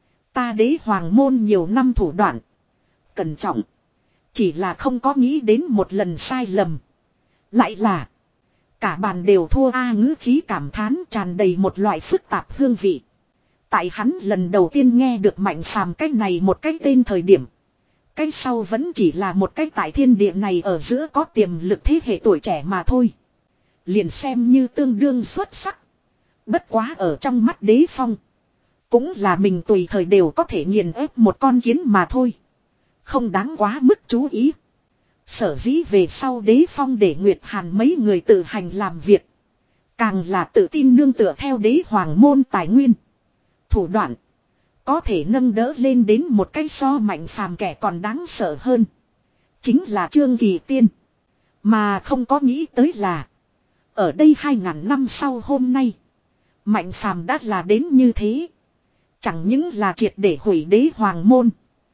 Ta Đế Hoàng môn nhiều năm thủ đoạn. Cẩn trọng. Chỉ là không có nghĩ đến một lần sai lầm. Lại là. Cả bàn đều thua a, ngữ khí cảm thán tràn đầy một loại phức tạp hương vị. Tại hắn lần đầu tiên nghe được Mạnh Phàm cái này một cái tên thời điểm. Cái sau vẫn chỉ là một cái tại thiên địa này ở giữa có tiềm lực thế hệ tuổi trẻ mà thôi. Liền xem như tương đương xuất sắc. Bất quá ở trong mắt Đế Phong. Cũng là mình tùy thời đều có thể nghiền ép một con kiến mà thôi. Không đáng quá mức chú ý. Sở dĩ về sau Đế Phong để Nguyệt Hàn mấy người tự hành làm việc. Càng là tự tin nương tựa theo Đế Hoàng môn tài nguyên. Thủ đoạn. Có thể nâng đỡ lên đến một cái so Mạnh Phàm kẻ còn đáng sợ hơn. Chính là Trương Kỳ Tiên. Mà không có nghĩ tới là. Ở đây hai ngàn năm sau hôm nay. Mạnh Phàm đã là đến như thế. Chẳng những là triệt để hủy Đế Hoàng môn.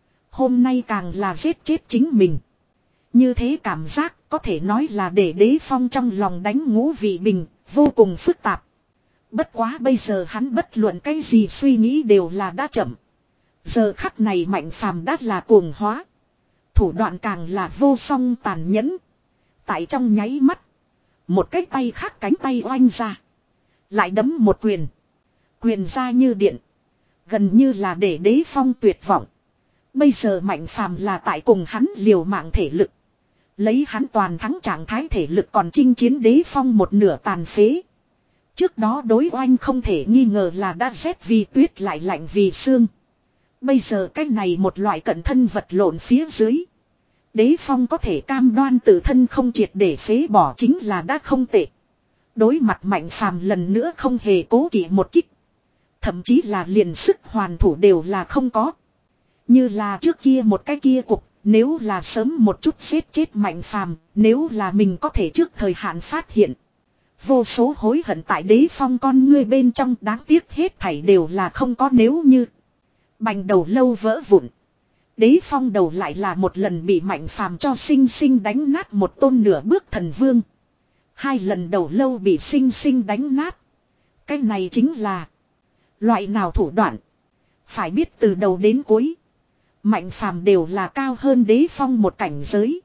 Hôm nay càng là giết chết chính mình. Như thế cảm giác có thể nói là để Đế Phong trong lòng đánh ngũ vị bình, vô cùng phức tạp. Bất quá bây giờ hắn bất luận cái gì suy nghĩ đều là đã chậm. Giờ khắc này Mạnh Phàm đã là cuồng hóa. Thủ đoạn càng là vô song tàn nhẫn. Tại trong nháy mắt. Một cái tay khác cánh tay oanh ra. Lại đấm một quyền. Quyền ra như điện. Gần như là để Đế Phong tuyệt vọng. Bây giờ Mạnh Phàm là tại cùng hắn liều mạng thể lực. Lấy hắn toàn thắng trạng thái thể lực còn chinh chiến Đế Phong một nửa tàn phế. Trước đó đối oanh không thể nghi ngờ là đã rét vì tuyết lại lạnh vì xương. Bây giờ cái này một loại cận thân vật lộn phía dưới. Đế Phong có thể cam đoan tự thân không triệt để phế bỏ chính là đã không tệ. Đối mặt Mạnh Phàm lần nữa không hề cố kỵ một kích. Thậm chí là liền sức hoàn thủ đều là không có. Như là trước kia một cái kia cục, nếu là sớm một chút giết chết Mạnh Phàm, nếu là mình có thể trước thời hạn phát hiện. Vô số hối hận tại Đế Phong con ngươi bên trong, đáng tiếc hết thảy đều là không có nếu như. Bành đầu lâu vỡ vụn. Đế Phong đầu lại là một lần bị Mạnh Phàm cho sinh sinh đánh nát một tôn nửa bước thần vương. Hai lần đầu lâu bị sinh sinh đánh nát. Cái này chính là loại nào thủ đoạn. Phải biết từ đầu đến cuối. Mạnh Phàm đều là cao hơn Đế Phong một cảnh giới.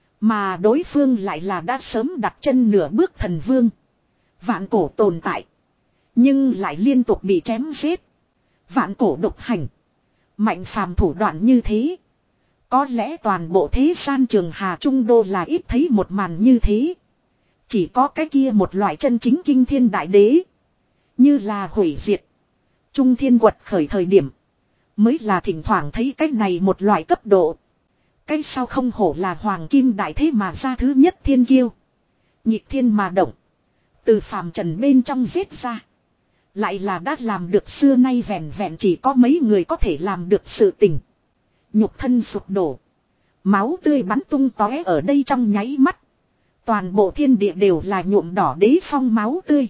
Mà đối phương lại là đã sớm đặt chân nửa bước thần vương. Vạn cổ tồn tại. Nhưng lại liên tục bị chém giết. Vạn cổ độc hành. Mạnh Phàm thủ đoạn như thế. Có lẽ toàn bộ thế gian trường Hà Trung Đô là ít thấy một màn như thế. Chỉ có cái kia một loại chân chính kinh thiên đại đế. Như là hủy diệt. Trung thiên quật khởi thời điểm. Mới là thỉnh thoảng thấy cái này một loại cấp độ. Cái sau không hổ là hoàng kim đại thế mà ra thứ nhất thiên kiêu. Nhịp thiên mà động. Từ phàm trần bên trong giết ra. Lại là đã làm được xưa nay vẹn vẹn chỉ có mấy người có thể làm được sự tình. Nhục thân sụp đổ. Máu tươi bắn tung tóe ở đây trong nháy mắt. Toàn bộ thiên địa đều là nhuộm đỏ Đế Phong máu tươi.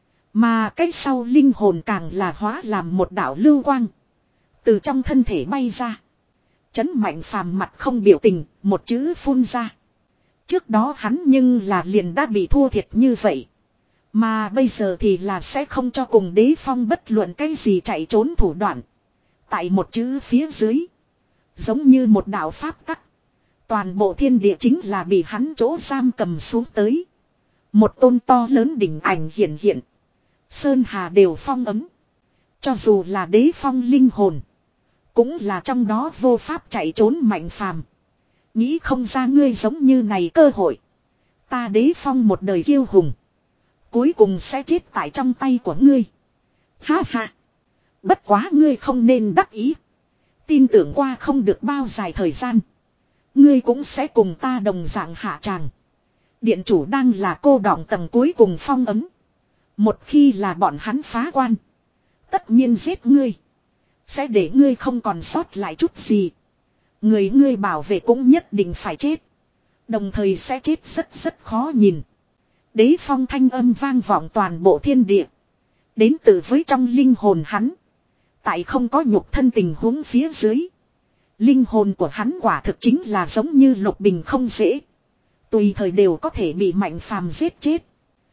Mà cái sau linh hồn càng là hóa làm một đạo lưu quang. Từ trong thân thể bay ra. Chấn Mạnh Phàm mặt không biểu tình, một chữ phun ra. Trước đó hắn nhưng là liền đã bị thua thiệt như vậy. Mà bây giờ thì là sẽ không cho cùng Đế Phong bất luận cái gì chạy trốn thủ đoạn. Tại một chữ phía dưới. Giống như một đạo pháp tắc. Toàn bộ thiên địa chính là bị hắn chỗ giam cầm xuống tới. Một tôn to lớn đỉnh ảnh hiện hiện. Sơn hà đều phong ấm. Cho dù là đế phong linh hồn. Cũng là trong đó vô pháp chạy trốn Mạnh Phàm. Nghĩ không ra ngươi giống như này cơ hội. Ta đế phong một đời kiêu hùng. Cuối cùng sẽ chết tại trong tay của ngươi. Ha ha. Bất quá ngươi không nên đắc ý. Tin tưởng qua không được bao dài thời gian. Ngươi cũng sẽ cùng ta đồng dạng hạ tràng. Điện chủ đang là cô đọng tầng cuối cùng phong ấm. Một khi là bọn hắn phá quan. Tất nhiên giết ngươi. Sẽ để ngươi không còn sót lại chút gì. Người ngươi bảo vệ cũng nhất định phải chết. Đồng thời sẽ chết rất rất khó nhìn. Đế phong thanh âm vang vọng toàn bộ thiên địa. Đến từ với trong linh hồn hắn. Tại không có nhục thân tình huống phía dưới. Linh hồn của hắn quả thực chính là giống như lục bình không dễ. Tùy thời đều có thể bị Mạnh Phàm giết chết.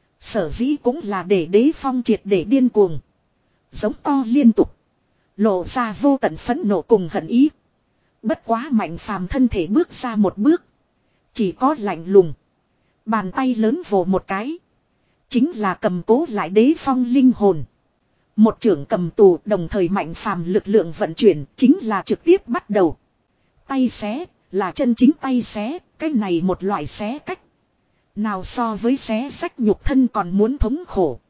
Sở dĩ cũng là để đế phong triệt để điên cuồng. Giống to liên tục. Lộ ra vô tận phẫn nộ cùng hận ý. Bất quá Mạnh Phàm thân thể bước ra một bước. Chỉ có lạnh lùng. Bàn tay lớn vồ một cái. Chính là cầm cố lại đế phong linh hồn. Một trưởng cầm tù đồng thời Mạnh Phàm lực lượng vận chuyển chính là trực tiếp bắt đầu. Tay xé là chân chính tay xé. Cái này một loại xé cách. Nào so với xé sách nhục thân còn muốn thống khổ.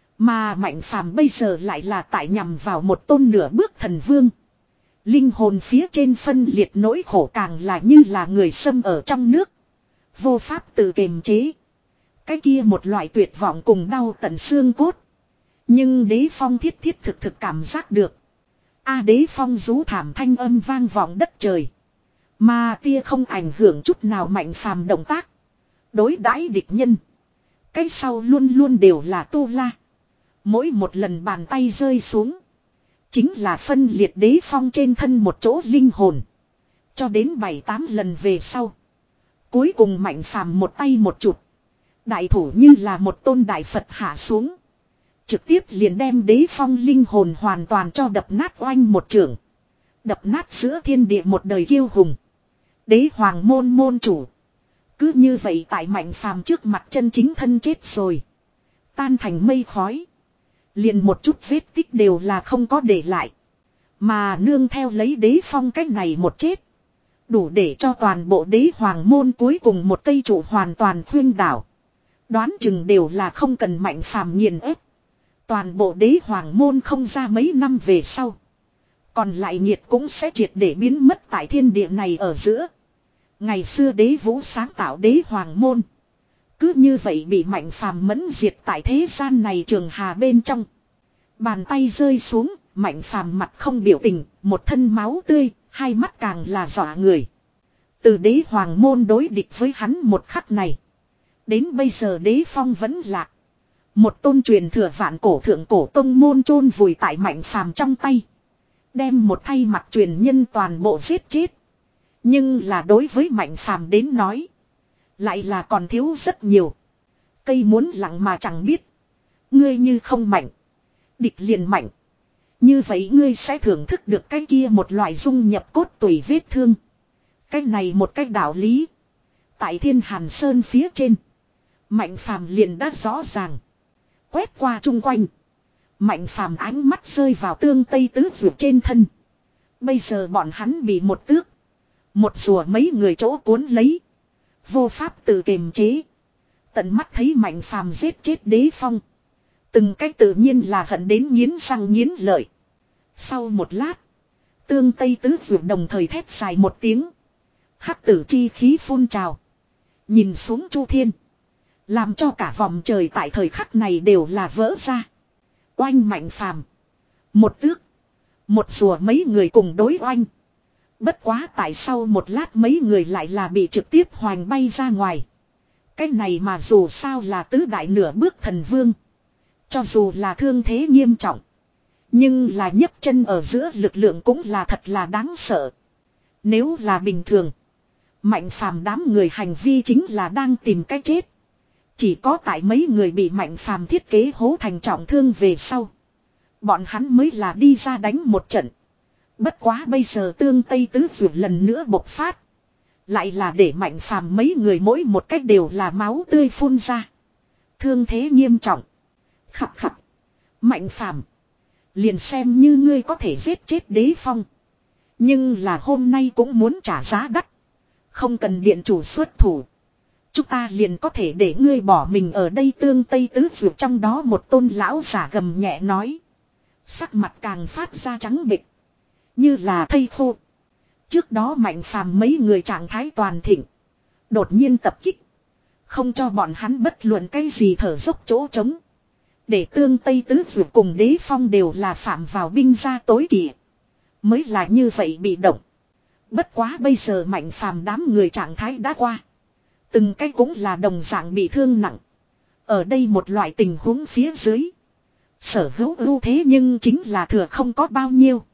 Mà Mạnh Phàm bây giờ lại là tại nhằm vào một tôn nửa bước thần vương. Linh hồn phía trên phân liệt nỗi khổ càng là như là người xâm ở trong nước. Vô pháp tự kiềm chế. Cái kia một loại tuyệt vọng cùng đau tận xương cốt. Nhưng đế phong thiết thiết thực thực cảm giác được. A đế phong rú thảm thanh âm vang vọng đất trời. Mà tia không ảnh hưởng chút nào Mạnh Phàm động tác. Đối đãi địch nhân. Cái sau luôn luôn đều là tu la. Mỗi một lần bàn tay rơi xuống. Chính là phân liệt đế phong trên thân một chỗ linh hồn. Cho đến bảy tám lần về sau. Cuối cùng Mạnh Phàm một tay một chụp. Đại thủ như là một tôn đại Phật hạ xuống. Trực tiếp liền đem đế phong linh hồn hoàn toàn cho đập nát oanh một trường. Đập nát giữa thiên địa một đời kiêu hùng. Đế hoàng môn môn chủ. Cứ như vậy tại Mạnh Phàm trước mặt chân chính thân chết rồi. Tan thành mây khói. Liền một chút vết tích đều là không có để lại. Mà nương theo lấy đế phong cách này một chết. Đủ để cho toàn bộ đế hoàng môn cuối cùng một cây trụ hoàn toàn khuyên đảo. Đoán chừng đều là không cần Mạnh Phàm nghiền ép. Toàn bộ đế hoàng môn không ra mấy năm về sau. Còn lại nhiệt cũng sẽ triệt để biến mất tại thiên địa này ở giữa. Ngày xưa đế vũ sáng tạo đế hoàng môn. Cứ như vậy bị Mạnh Phàm mẫn diệt tại thế gian này trường hà bên trong. Bàn tay rơi xuống, Mạnh Phàm mặt không biểu tình, một thân máu tươi, hai mắt càng là dọa người. Từ đế hoàng môn đối địch với hắn một khắc này. Đến bây giờ đế phong vẫn lạc. Một tôn truyền thừa vạn cổ thượng cổ tông môn chôn vùi tại Mạnh Phàm trong tay. Đem một thay mặt truyền nhân toàn bộ giết chết. Nhưng là đối với Mạnh Phàm đến nói. Lại là còn thiếu rất nhiều. Cây muốn lặng mà chẳng biết. Ngươi như không mạnh. Địch liền mạnh. Như vậy ngươi sẽ thưởng thức được cái kia một loại dung nhập cốt tủy vết thương. Cái này một cách đạo lý. Tại Thiên Hàn Sơn phía trên. Mạnh Phàm liền đã rõ ràng. Quét qua chung quanh. Mạnh Phàm ánh mắt rơi vào tương tây tứ vượt trên thân. Bây giờ bọn hắn bị một tước. Một rùa mấy người chỗ cuốn lấy. Vô pháp tự kiềm chế. Tận mắt thấy Mạnh Phàm giết chết đế phong. Từng cách tự nhiên là hận đến nghiến răng nghiến lợi. Sau một lát. Tương tây tứ vượt đồng thời thét dài một tiếng. Hắc tử chi khí phun trào. Nhìn xuống Chu Thiên. Làm cho cả vòng trời tại thời khắc này đều là vỡ ra. Oanh Mạnh Phàm. Một tước. Một rùa mấy người cùng đối oanh. Bất quá tại sau một lát mấy người lại là bị trực tiếp hoành bay ra ngoài. Cái này mà dù sao là tứ đại nửa bước thần vương. Cho dù là thương thế nghiêm trọng. Nhưng là nhấc chân ở giữa lực lượng cũng là thật là đáng sợ. Nếu là bình thường. Mạnh Phàm đám người hành vi chính là đang tìm cái chết. Chỉ có tại mấy người bị Mạnh Phàm thiết kế hố thành trọng thương về sau. Bọn hắn mới là đi ra đánh một trận. Bất quá bây giờ tương tây tứ vượt lần nữa bộc phát. Lại là để Mạnh Phàm mấy người mỗi một cách đều là máu tươi phun ra. Thương thế nghiêm trọng. Khặt khặt. Mạnh phàm. Liền xem như ngươi có thể giết chết đế phong. Nhưng là hôm nay cũng muốn trả giá đắt. Không cần điện chủ xuất thủ. Chúng ta liền có thể để ngươi bỏ mình ở đây. Tương Tây Tứ Dược trong đó một tôn lão giả gầm nhẹ nói. Sắc mặt càng phát ra trắng bệch, như là thây khô. Trước đó Mạnh phàm mấy người trạng thái toàn thịnh. Đột nhiên tập kích. Không cho bọn hắn bất luận cái gì thở dốc chỗ trống. Để Tương Tây Tứ Dược cùng đế phong đều là phạm vào binh gia tối kỵ. Mới là như vậy bị động. Bất quá bây giờ Mạnh phàm đám người trạng thái đã qua. Từng cái cũng là đồng dạng bị thương nặng. Ở đây một loại tình huống phía dưới. Sở hữu ưu thế nhưng chính là thừa không có bao nhiêu.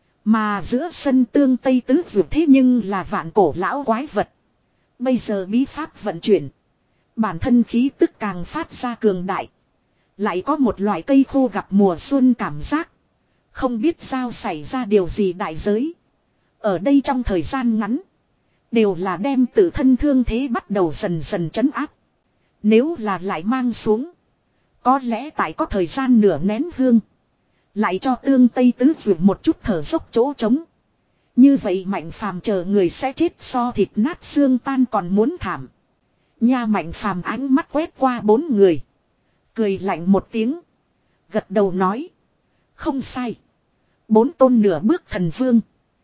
Mà giữa sân Tương Tây Tứ Dược thế nhưng là vạn cổ lão quái vật. Bây giờ bí pháp vận chuyển. Bản thân khí tức càng phát ra cường đại. Lại có một loại cây khô gặp mùa xuân cảm giác. Không biết sao xảy ra điều gì đại giới. Ở đây trong thời gian ngắn. Đều là đem tự thân thương thế bắt đầu dần dần trấn áp. Nếu là lại mang xuống. Có lẽ tại có thời gian nửa nén hương. Lại cho Tương Tây Tứ Dược một chút thở dốc chỗ trống. Như vậy Mạnh phàm chờ người sẽ chết so thịt nát xương tan còn muốn thảm. Nha Mạnh phàm ánh mắt quét qua bốn người. Cười lạnh một tiếng. Gật đầu nói. Không sai. Bốn tôn nửa bước thần vương.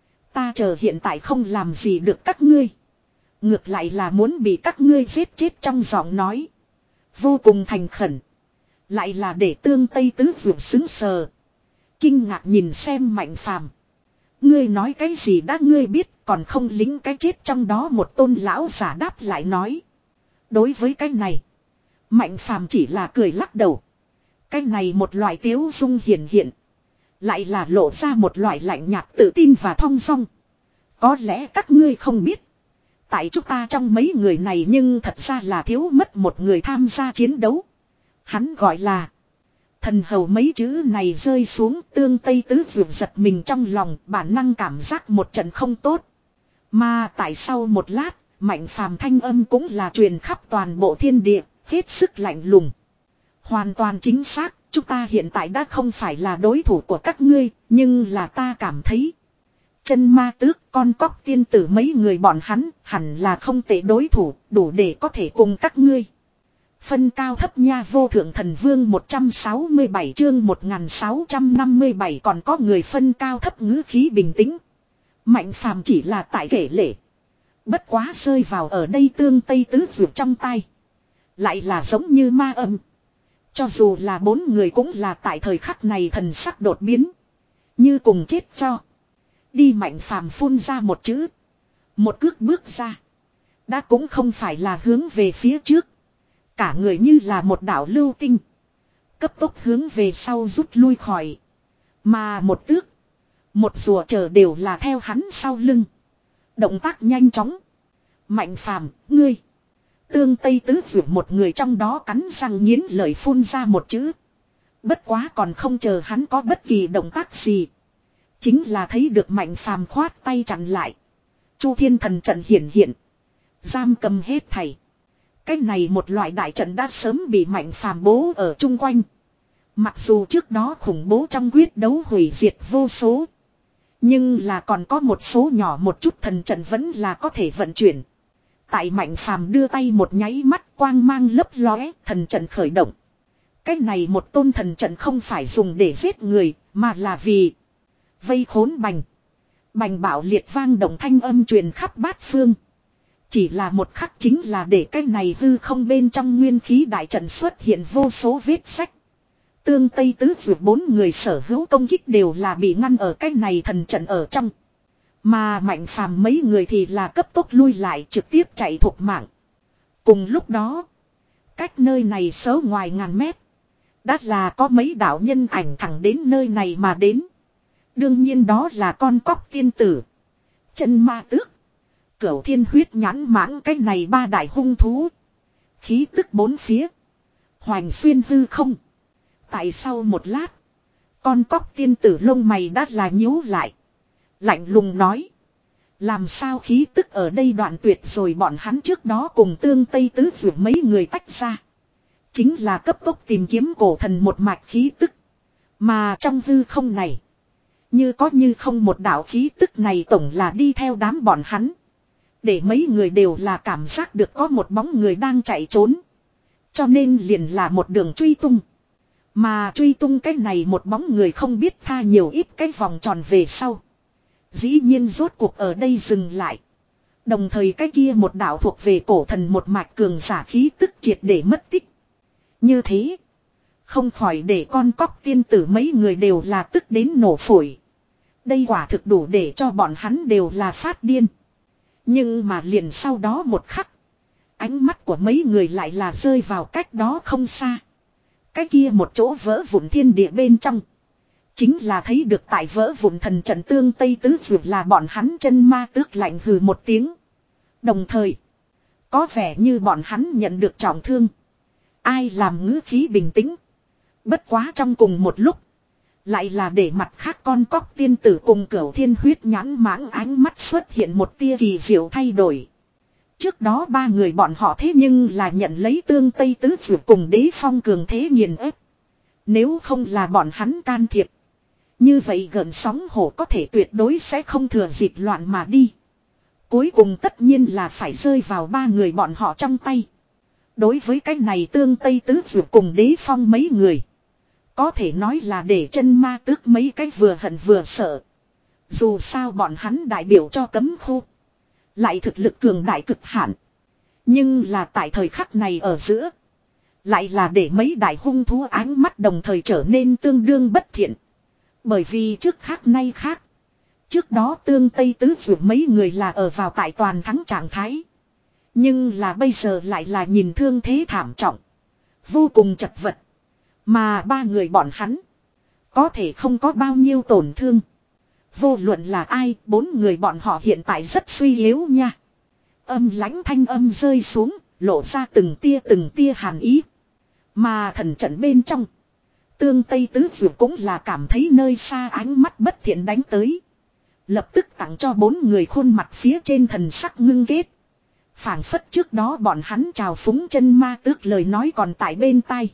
Ta chờ hiện tại không làm gì được các ngươi. Ngược lại là muốn bị các ngươi giết chết trong giọng nói. Vô cùng thành khẩn. Lại là để Tương Tây Tứ Dược xứng sờ. Kinh ngạc nhìn xem Mạnh phàm. Ngươi nói cái gì đã ngươi biết còn không lính cái chết trong đó một tôn lão giả đáp lại nói. Đối với cái này. Mạnh phàm chỉ là cười lắc đầu. Cái này một loại tiếu dung hiển hiện. Lại là lộ ra một loại lạnh nhạt tự tin và thong dong. Có lẽ các ngươi không biết. Tại chúng ta trong mấy người này nhưng thật ra là thiếu mất một người tham gia chiến đấu. Hắn gọi là thần hầu. Mấy chữ này rơi xuống Tương Tây Tứ Dược giật mình trong lòng, bản năng cảm giác một trận không tốt. Mà tại sau một lát, Mạnh phàm thanh âm cũng là truyền khắp toàn bộ thiên địa, hết sức lạnh lùng. Hoàn toàn chính xác, chúng ta hiện tại đã không phải là đối thủ của các ngươi, nhưng là ta cảm thấy. Chân ma tước, con cóc tiên tử mấy người bọn hắn, hẳn là không tệ đối thủ, đủ để có thể cùng các ngươi. Phân cao thấp nha. Vô thượng thần vương một trăm sáu mươi bảy chương một nghìn sáu trăm năm mươi bảy còn có người phân cao thấp ngữ khí bình tĩnh. Mạnh phàm chỉ là tại kể lể. Bất quá rơi vào ở đây Tương Tây Tứ Dược trong tay. Lại là giống như ma âm. Cho dù là bốn người cũng là tại thời khắc này thần sắc đột biến. Như cùng chết cho. Đi. Mạnh phàm phun ra một chữ. Một cước bước ra. Đã cũng không phải là hướng về phía trước. Cả người như là một đạo lưu tinh. Cấp tốc hướng về sau rút lui khỏi. Mà một tước. Một rùa chờ đều là theo hắn sau lưng. Động tác nhanh chóng. Mạnh phàm, ngươi. Tương Tây Tứ Dược một người trong đó cắn răng nghiến lợi phun ra một chữ. Bất quá còn không chờ hắn có bất kỳ động tác gì. Chính là thấy được Mạnh phàm khoát tay chặn lại. Chu Thiên Thần trận hiển hiện. Giam cầm hết thảy. Cái này một loại đại trận đã sớm bị Mạnh phàm bố ở chung quanh. Mặc dù trước đó khủng bố trong quyết đấu hủy diệt vô số. Nhưng là còn có một số nhỏ một chút thần trận vẫn là có thể vận chuyển. Tại Mạnh phàm đưa tay một nháy mắt, quang mang lấp lóe, thần trận khởi động. Cái này một tôn thần trận không phải dùng để giết người, mà là vì vây khốn bành. Bành bạo liệt vang động thanh âm truyền khắp bát phương. Chỉ là một khắc chính là để cái này hư không bên trong nguyên khí đại trận xuất hiện vô số vết sách. Tương Tây Tứ Dược bốn người sở hữu công kích đều là bị ngăn ở cái này thần trận ở trong. Mà Mạnh phàm mấy người thì là cấp tốc lui lại trực tiếp chạy thục mạng. Cùng lúc đó, cách nơi này số ngoài ngàn mét. Đã là có mấy đạo nhân ảnh thẳng đến nơi này mà đến. Đương nhiên đó là con cóc tiên tử, chân ma tước, Cửu Thiên huyết nhãn mãng, cái này ba đại hung thú. Khí tức bốn phía. Hoành xuyên hư không. Tại sau một lát. Con cóc tiên tử lông mày đã là nhíu lại. Lạnh lùng nói. Làm sao khí tức ở đây đoạn tuyệt rồi. Bọn hắn trước đó cùng Tương Tây Tứ Dược mấy người tách ra. Chính là cấp tốc tìm kiếm cổ thần một mạch khí tức. Mà trong hư không này. Như có như không một đạo khí tức này tổng là đi theo đám bọn hắn. Để mấy người đều là cảm giác được có một bóng người đang chạy trốn. Cho nên liền là một đường truy tung. Mà truy tung cái này một bóng người không biết tha nhiều ít cái vòng tròn về sau. Dĩ nhiên rốt cuộc ở đây dừng lại. Đồng thời cái kia một đạo thuộc về cổ thần một mạch cường giả khí tức triệt để mất tích. Như thế. Không khỏi để con cóc tiên tử mấy người đều là tức đến nổ phổi. Đây quả thực đủ để cho bọn hắn đều là phát điên. Nhưng mà liền sau đó một khắc. Ánh mắt của mấy người lại là rơi vào cách đó không xa. Cái kia một chỗ vỡ vụn thiên địa bên trong. Chính là thấy được tại vỡ vụn thần trận tương Tây Tứ Dược là bọn hắn chân ma tước lạnh hừ một tiếng. Đồng thời. Có vẻ như bọn hắn nhận được trọng thương. Ai làm ngữ khí bình tĩnh. Bất quá trong cùng một lúc. Lại là để mặt khác con cóc tiên tử cùng cửu thiên huyết nhãn mãng ánh mắt xuất hiện một tia kỳ diệu thay đổi. Trước đó ba người bọn họ thế nhưng là nhận lấy tương Tây Tứ Dược cùng đế phong cường thế nghiền ép. Nếu không là bọn hắn can thiệp. Như vậy gần sóng hổ có thể tuyệt đối sẽ không thừa dịp loạn mà đi. Cuối cùng tất nhiên là phải rơi vào ba người bọn họ trong tay. Đối với cái này tương Tây Tứ Dược cùng đế phong mấy người. Có thể nói là để chân ma tước mấy cái vừa hận vừa sợ. Dù sao bọn hắn đại biểu cho cấm khu. Lại thực lực cường đại cực hạn. Nhưng là tại thời khắc này ở giữa. Lại là để mấy đại hung thú ánh mắt đồng thời trở nên tương đương bất thiện. Bởi vì trước khác nay khác. Trước đó tương Tây Tứ Dược mấy người là ở vào tại toàn thắng trạng thái. Nhưng là bây giờ lại là nhìn thương thế thảm trọng. Vô cùng chật vật. Mà ba người bọn hắn. Có thể không có bao nhiêu tổn thương. Vô luận là ai, bốn người bọn họ hiện tại rất suy yếu nha. Âm lãnh thanh âm rơi xuống, lộ ra từng tia từng tia hàn ý. Mà thần trận bên trong. Tương Tây Tứ Dược cũng là cảm thấy nơi xa ánh mắt bất thiện đánh tới. Lập tức tặng cho bốn người khuôn mặt phía trên thần sắc ngưng kết. Phảng phất trước đó bọn hắn chào phúng chân ma tước lời nói còn tại bên tai.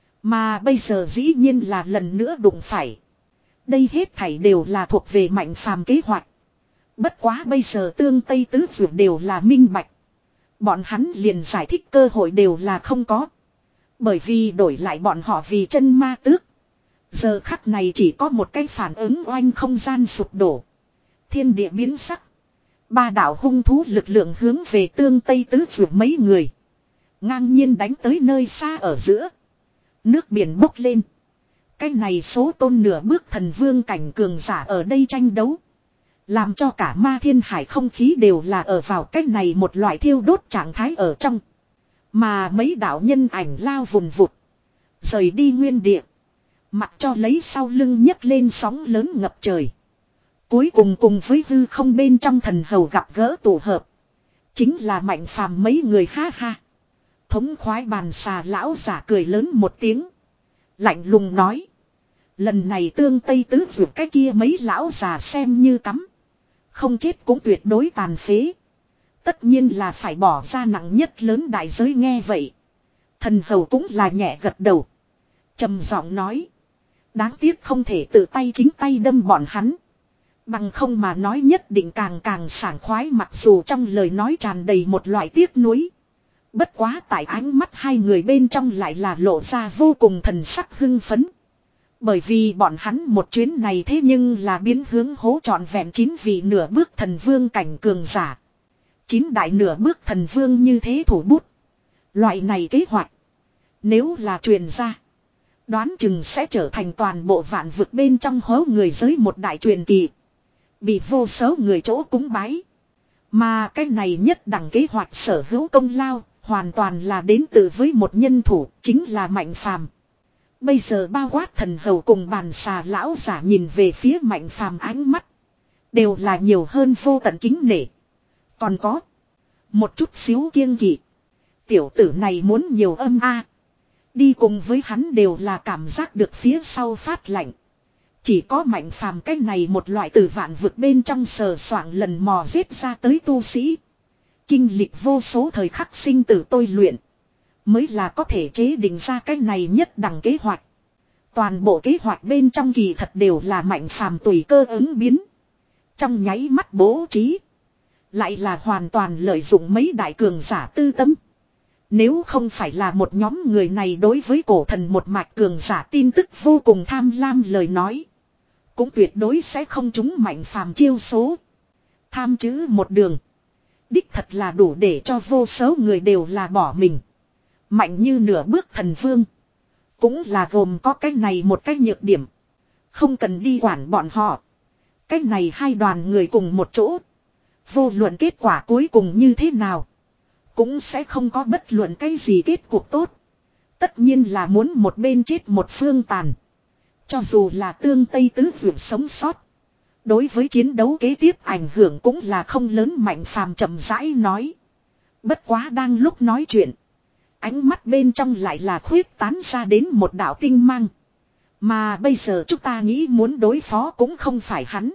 Mà bây giờ dĩ nhiên là lần nữa đụng phải. Đây hết thảy đều là thuộc về Mạnh Phàm kế hoạch. Bất quá bây giờ tương Tây Tứ Dược đều là minh bạch. Bọn hắn liền giải thích cơ hội đều là không có. Bởi vì đổi lại bọn họ vì chân ma tước. Giờ khắc này chỉ có một cái phản ứng oanh không gian sụp đổ. Thiên địa biến sắc. Ba đạo hung thú lực lượng hướng về tương Tây Tứ Dược mấy người. Ngang nhiên đánh tới nơi xa ở giữa. Nước biển bốc lên. Cái này số tôn nửa bước thần vương cảnh cường giả ở đây tranh đấu. Làm cho cả ma thiên hải không khí đều là ở vào cái này một loại thiêu đốt trạng thái ở trong. Mà mấy đạo nhân ảnh lao vùn vụt. Rời đi nguyên địa. Mặc cho lấy sau lưng nhấc lên sóng lớn ngập trời. Cuối cùng cùng với hư không bên trong thần hầu gặp gỡ tụ hợp. Chính là Mạnh Phàm mấy người ha ha. Thống khoái bàn xà lão giả cười lớn một tiếng. Lạnh lùng nói. Lần này tương Tây Tứ Dược cái kia mấy lão già xem như cắm. Không chết cũng tuyệt đối tàn phế. Tất nhiên là phải bỏ ra nặng nhất lớn đại giới nghe vậy. Thần hầu cũng là nhẹ gật đầu. Trầm giọng nói. Đáng tiếc không thể tự tay chính tay đâm bọn hắn. Bằng không mà nói nhất định càng càng sảng khoái mặc dù trong lời nói tràn đầy một loại tiếc nuối. Bất quá tại ánh mắt hai người bên trong lại là lộ ra vô cùng thần sắc hưng phấn. Bởi vì bọn hắn một chuyến này thế nhưng là biến hướng hố trọn vẹn chín vị nửa bước thần vương cảnh cường giả. Chín đại nửa bước thần vương như thế thủ bút. Loại này kế hoạch. Nếu là truyền ra. Đoán chừng sẽ trở thành toàn bộ vạn vực bên trong hố người giới một đại truyền kỳ. Bị vô số người chỗ cúng bái. Mà cái này nhất đẳng kế hoạch sở hữu công lao. Hoàn toàn là đến từ với một nhân thủ. Chính là Mạnh Phàm. Bây giờ bao quát thần hầu cùng bàn xà lão giả nhìn về phía Mạnh Phàm ánh mắt. Đều là nhiều hơn vô tận kính nể. Còn có. Một chút xíu kiêng kỵ. Tiểu tử này muốn nhiều âm a. Đi cùng với hắn đều là cảm giác được phía sau phát lạnh. Chỉ có Mạnh Phàm cái này một loại từ vạn vực bên trong sờ soạng lần mò giết ra tới tu sĩ. Kinh lịch vô số thời khắc sinh tử tôi luyện. Mới là có thể chế định ra cái này nhất đẳng kế hoạch. Toàn bộ kế hoạch bên trong kỳ thật đều là Mạnh Phàm tùy cơ ứng biến. Trong nháy mắt bố trí. Lại là hoàn toàn lợi dụng mấy đại cường giả tư tâm. Nếu không phải là một nhóm người này đối với cổ thần một mạch cường giả tin tức vô cùng tham lam lời nói. Cũng tuyệt đối sẽ không trúng Mạnh Phàm chiêu số. Tham chứ một đường. Đích thật là đủ để cho vô số người đều là bỏ mình. Mạnh như nửa bước thần vương. Cũng là gồm có cái này một cái nhược điểm. Không cần đi quản bọn họ. Cái này hai đoàn người cùng một chỗ. Vô luận kết quả cuối cùng như thế nào. Cũng sẽ không có bất luận cái gì kết cục tốt. Tất nhiên là muốn một bên chết một phương tàn. Cho dù là tương Tây tứ vượt sống sót. Đối với chiến đấu kế tiếp ảnh hưởng cũng là không lớn. Mạnh Phàm chậm rãi nói. Bất quá đang lúc nói chuyện. Ánh mắt bên trong lại là khuyết tán ra đến một đạo tinh mang. Mà bây giờ chúng ta nghĩ muốn đối phó cũng không phải hắn.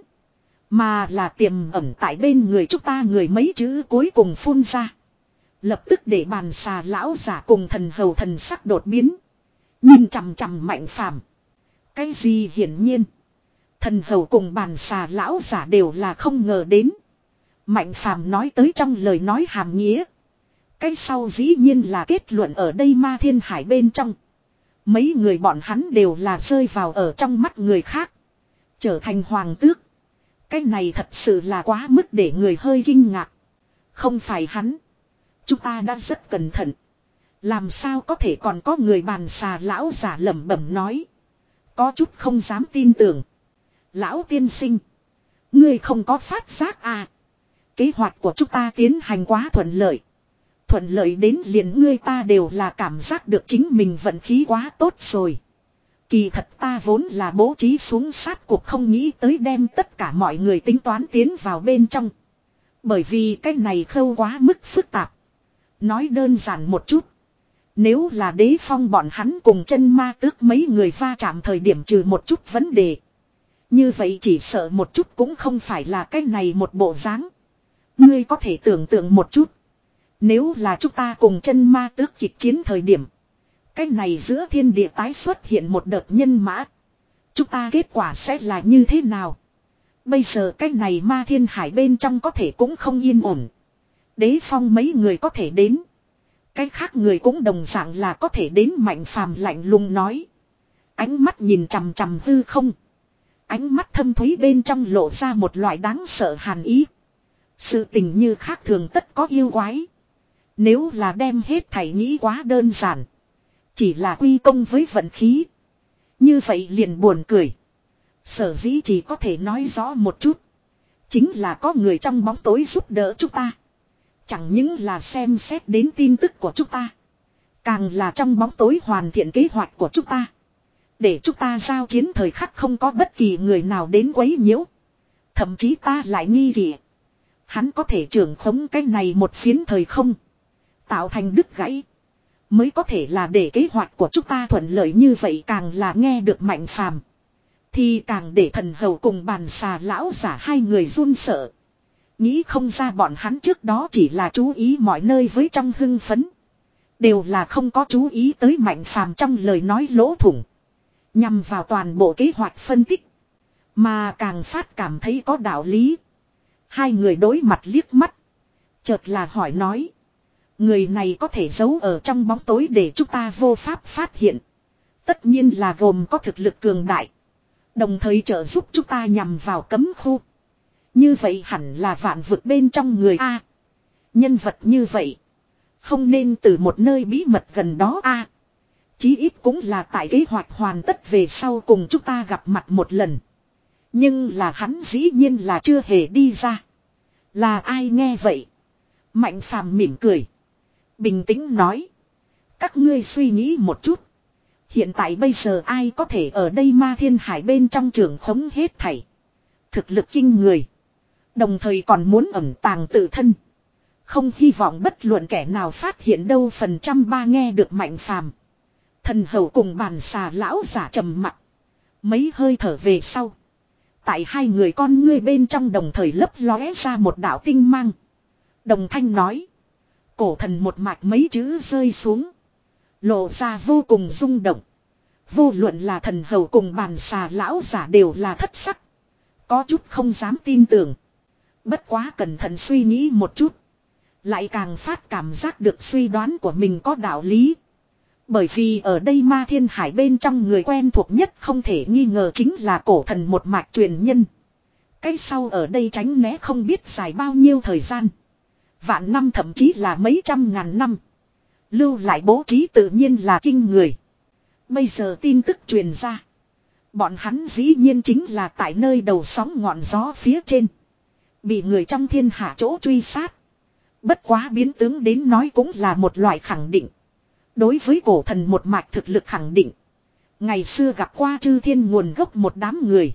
Mà là tiềm ẩn tại bên người chúng ta người mấy chữ cuối cùng phun ra. Lập tức để bàn xà lão giả cùng thần hầu thần sắc đột biến. Nhìn chằm chằm Mạnh Phàm. Cái gì hiển nhiên. Thần hầu cùng bàn xà lão giả đều là không ngờ đến. Mạnh Phàm nói tới trong lời nói hàm nghĩa. Cái sau dĩ nhiên là kết luận ở đây Ma Thiên Hải bên trong. Mấy người bọn hắn đều là rơi vào ở trong mắt người khác. Trở thành hoàng tước. Cái này thật sự là quá mức để người hơi kinh ngạc. Không phải hắn. Chúng ta đã rất cẩn thận. Làm sao có thể còn có người bàn xà lão giả lẩm bẩm nói. Có chút không dám tin tưởng. Lão tiên sinh. Ngươi không có phát giác à. Kế hoạch của chúng ta tiến hành quá thuận lợi. Thuận lợi đến liền ngươi ta đều là cảm giác được chính mình vận khí quá tốt rồi. Kỳ thật ta vốn là bố trí xuống sát cuộc không nghĩ tới đem tất cả mọi người tính toán tiến vào bên trong. Bởi vì cái này khâu quá mức phức tạp. Nói đơn giản một chút. Nếu là đế phong bọn hắn cùng chân ma tước mấy người va chạm thời điểm trừ một chút vấn đề. Như vậy chỉ sợ một chút cũng không phải là cái này một bộ dáng. Ngươi có thể tưởng tượng một chút. Nếu là chúng ta cùng chân ma tước kịch chiến thời điểm. Cái này giữa thiên địa tái xuất hiện một đợt nhân mã. Chúng ta kết quả sẽ là như thế nào? Bây giờ cái này Ma Thiên Hải bên trong có thể cũng không yên ổn. Đế phong mấy người có thể đến. Cái khác người cũng đồng dạng là có thể đến. Mạnh Phàm lạnh lùng nói. Ánh mắt nhìn chằm chằm hư không. Ánh mắt thâm thúy bên trong lộ ra một loại đáng sợ hàn ý. Sự tình như khác thường tất có yêu quái. Nếu là đem hết thảy nghĩ quá đơn giản. Chỉ là quy công với vận khí. Như vậy liền buồn cười. Sở dĩ chỉ có thể nói rõ một chút. Chính là có người trong bóng tối giúp đỡ chúng ta. Chẳng những là xem xét đến tin tức của chúng ta. Càng là trong bóng tối hoàn thiện kế hoạch của chúng ta. Để chúng ta giao chiến thời khắc không có bất kỳ người nào đến quấy nhiễu. Thậm chí ta lại nghi kỵ. Hắn có thể trưởng khống cái này một phiến thời không. Tạo thành đứt gãy. Mới có thể là để kế hoạch của chúng ta thuận lợi như vậy. Càng là nghe được Mạnh Phàm thì càng để thần hầu cùng bàn xà lão giả hai người run sợ. Nghĩ không ra bọn hắn trước đó chỉ là chú ý mọi nơi với trong hưng phấn. Đều là không có chú ý tới Mạnh Phàm trong lời nói lỗ thủng. Nhằm vào toàn bộ kế hoạch phân tích. Mà càng phát cảm thấy có đạo lý. Hai người đối mặt liếc mắt. Chợt là hỏi nói. Người này có thể giấu ở trong bóng tối để chúng ta vô pháp phát hiện. Tất nhiên là gồm có thực lực cường đại. Đồng thời trợ giúp chúng ta nhằm vào cấm khu. Như vậy hẳn là vạn vực bên trong người A. Nhân vật như vậy. Không nên từ một nơi bí mật gần đó A. Chí ít cũng là tại kế hoạch hoàn tất về sau cùng chúng ta gặp mặt một lần. Nhưng là hắn dĩ nhiên là chưa hề đi ra. Là ai nghe vậy? Mạnh Phàm mỉm cười. Bình tĩnh nói. Các ngươi suy nghĩ một chút. Hiện tại bây giờ ai có thể ở đây Ma Thiên Hải bên trong trường khống hết thảy. Thực lực kinh người. Đồng thời còn muốn ẩn tàng tự thân. Không hy vọng bất luận kẻ nào phát hiện đâu. Phần trăm ba nghe được Mạnh Phàm. Thần hầu cùng bàn xà lão giả trầm mặc. Mấy hơi thở về sau. Tại hai người con ngươi bên trong đồng thời lấp lóe ra một đạo tinh mang. Đồng thanh nói. Cổ thần một mạch mấy chữ rơi xuống. Lộ ra vô cùng rung động. Vô luận là thần hầu cùng bàn xà lão giả đều là thất sắc. Có chút không dám tin tưởng. Bất quá cẩn thận suy nghĩ một chút. Lại càng phát cảm giác được suy đoán của mình có đạo lý. Bởi vì ở đây ma thiên hải bên trong người quen thuộc nhất không thể nghi ngờ chính là cổ thần một mạch truyền nhân. Cái sau ở đây tránh né không biết dài bao nhiêu thời gian. Vạn năm thậm chí là mấy trăm ngàn năm. Lưu lại bố trí tự nhiên là kinh người. Bây giờ tin tức truyền ra. Bọn hắn dĩ nhiên chính là tại nơi đầu sóng ngọn gió phía trên. Bị người trong thiên hạ chỗ truy sát. Bất quá biến tướng đến nói cũng là một loại khẳng định. Đối với cổ thần một mạch thực lực khẳng định. Ngày xưa gặp qua chư thiên nguồn gốc một đám người.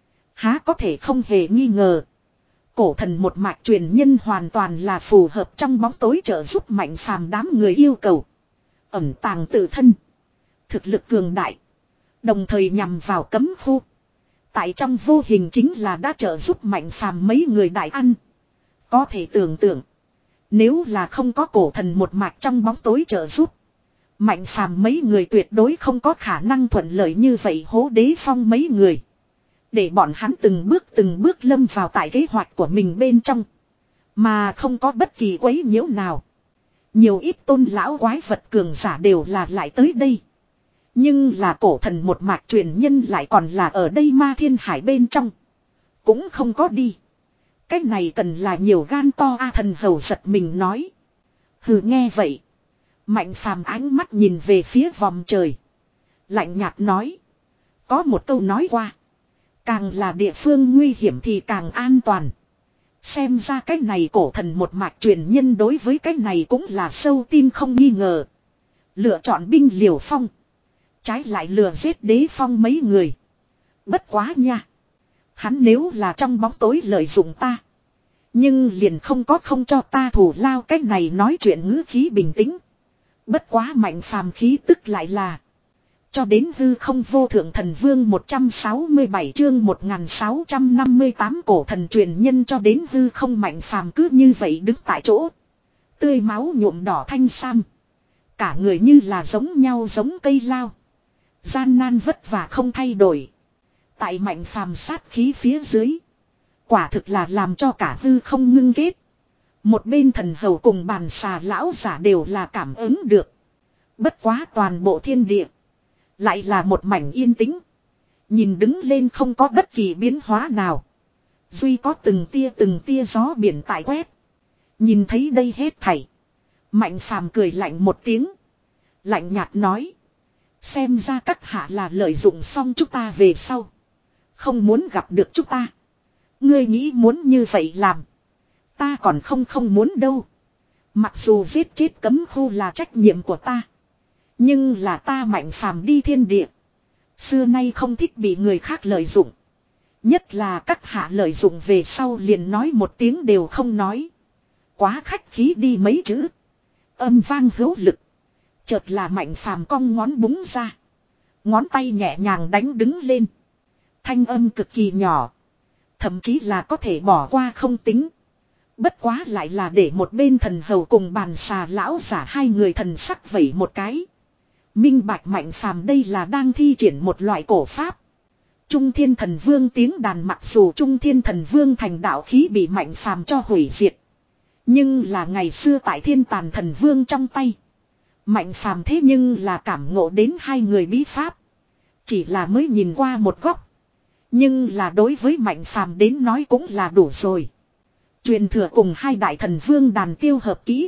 Há có thể không hề nghi ngờ. Cổ thần một mạch truyền nhân hoàn toàn là phù hợp trong bóng tối trợ giúp mạnh phàm đám người yêu cầu. Ẩn tàng tự thân. Thực lực cường đại. Đồng thời nhằm vào cấm khu. Tại trong vô hình chính là đã trợ giúp mạnh phàm mấy người đại ăn. Có thể tưởng tượng. Nếu là không có cổ thần một mạch trong bóng tối trợ giúp. Mạnh phàm mấy người tuyệt đối không có khả năng thuận lợi như vậy hố đế phong mấy người. Để bọn hắn từng bước từng bước lâm vào tại kế hoạch của mình bên trong. Mà không có bất kỳ quấy nhiễu nào. Nhiều ít tôn lão quái vật cường giả đều là lại tới đây. Nhưng là cổ thần một mạch truyền nhân lại còn là ở đây ma thiên hải bên trong. Cũng không có đi. Cái này cần là nhiều gan to a thần hầu giật mình nói. Hừ nghe vậy. Mạnh phàm ánh mắt nhìn về phía vòng trời. Lạnh nhạt nói. Có một câu nói qua. Càng là địa phương nguy hiểm thì càng an toàn. Xem ra cái này cổ thần một mạch truyền nhân đối với cái này cũng là sâu tin không nghi ngờ. Lựa chọn binh liều phong. Trái lại lừa giết đế phong mấy người. Bất quá nha. Hắn nếu là trong bóng tối lợi dụng ta. Nhưng liền không có không cho ta thủ lao cái này nói chuyện ngữ khí bình tĩnh. Bất quá mạnh phàm khí tức lại là. Cho đến hư không vô thượng thần vương một trăm sáu mươi bảy chương một nghìn sáu trăm năm mươi tám cổ thần truyền nhân cho đến hư không mạnh phàm cứ như vậy đứng tại chỗ. Tươi máu nhuộm đỏ thanh sam. Cả người như là giống nhau giống cây lao. Gian nan vất vả không thay đổi. Tại mạnh phàm sát khí phía dưới. Quả thực là làm cho cả hư không ngưng kết. Một bên thần hầu cùng bàn xà lão giả đều là cảm ứng được. Bất quá toàn bộ thiên địa. Lại là một mảnh yên tĩnh. Nhìn đứng lên không có bất kỳ biến hóa nào. Duy có từng tia từng tia gió biển tại quét. Nhìn thấy đây hết thảy. Mạnh phàm cười lạnh một tiếng. Lạnh nhạt nói. Xem ra các hạ là lợi dụng xong chúng ta về sau. Không muốn gặp được chúng ta. Ngươi nghĩ muốn như vậy làm. Ta còn không không muốn đâu. Mặc dù giết chết cấm khu là trách nhiệm của ta. Nhưng là ta mạnh phàm đi thiên địa. Xưa nay không thích bị người khác lợi dụng. Nhất là các hạ lợi dụng về sau liền nói một tiếng đều không nói. Quá khách khí đi mấy chữ. Âm vang hữu lực. Chợt là mạnh phàm cong ngón búng ra. Ngón tay nhẹ nhàng đánh đứng lên. Thanh âm cực kỳ nhỏ. Thậm chí là có thể bỏ qua không tính. Bất quá lại là để một bên thần hầu cùng bàn xà lão giả hai người thần sắc vẩy một cái. Minh bạch mạnh phàm đây là đang thi triển một loại cổ pháp. Trung thiên thần vương tiếng đàn mặc dù trung thiên thần vương thành đạo khí bị mạnh phàm cho hủy diệt. Nhưng là ngày xưa tại thiên tàn thần vương trong tay. Mạnh phàm thế nhưng là cảm ngộ đến hai người bí pháp. Chỉ là mới nhìn qua một góc. Nhưng là đối với mạnh phàm đến nói cũng là đủ rồi. Truyền thừa cùng hai đại thần vương đàn tiêu hợp kỹ.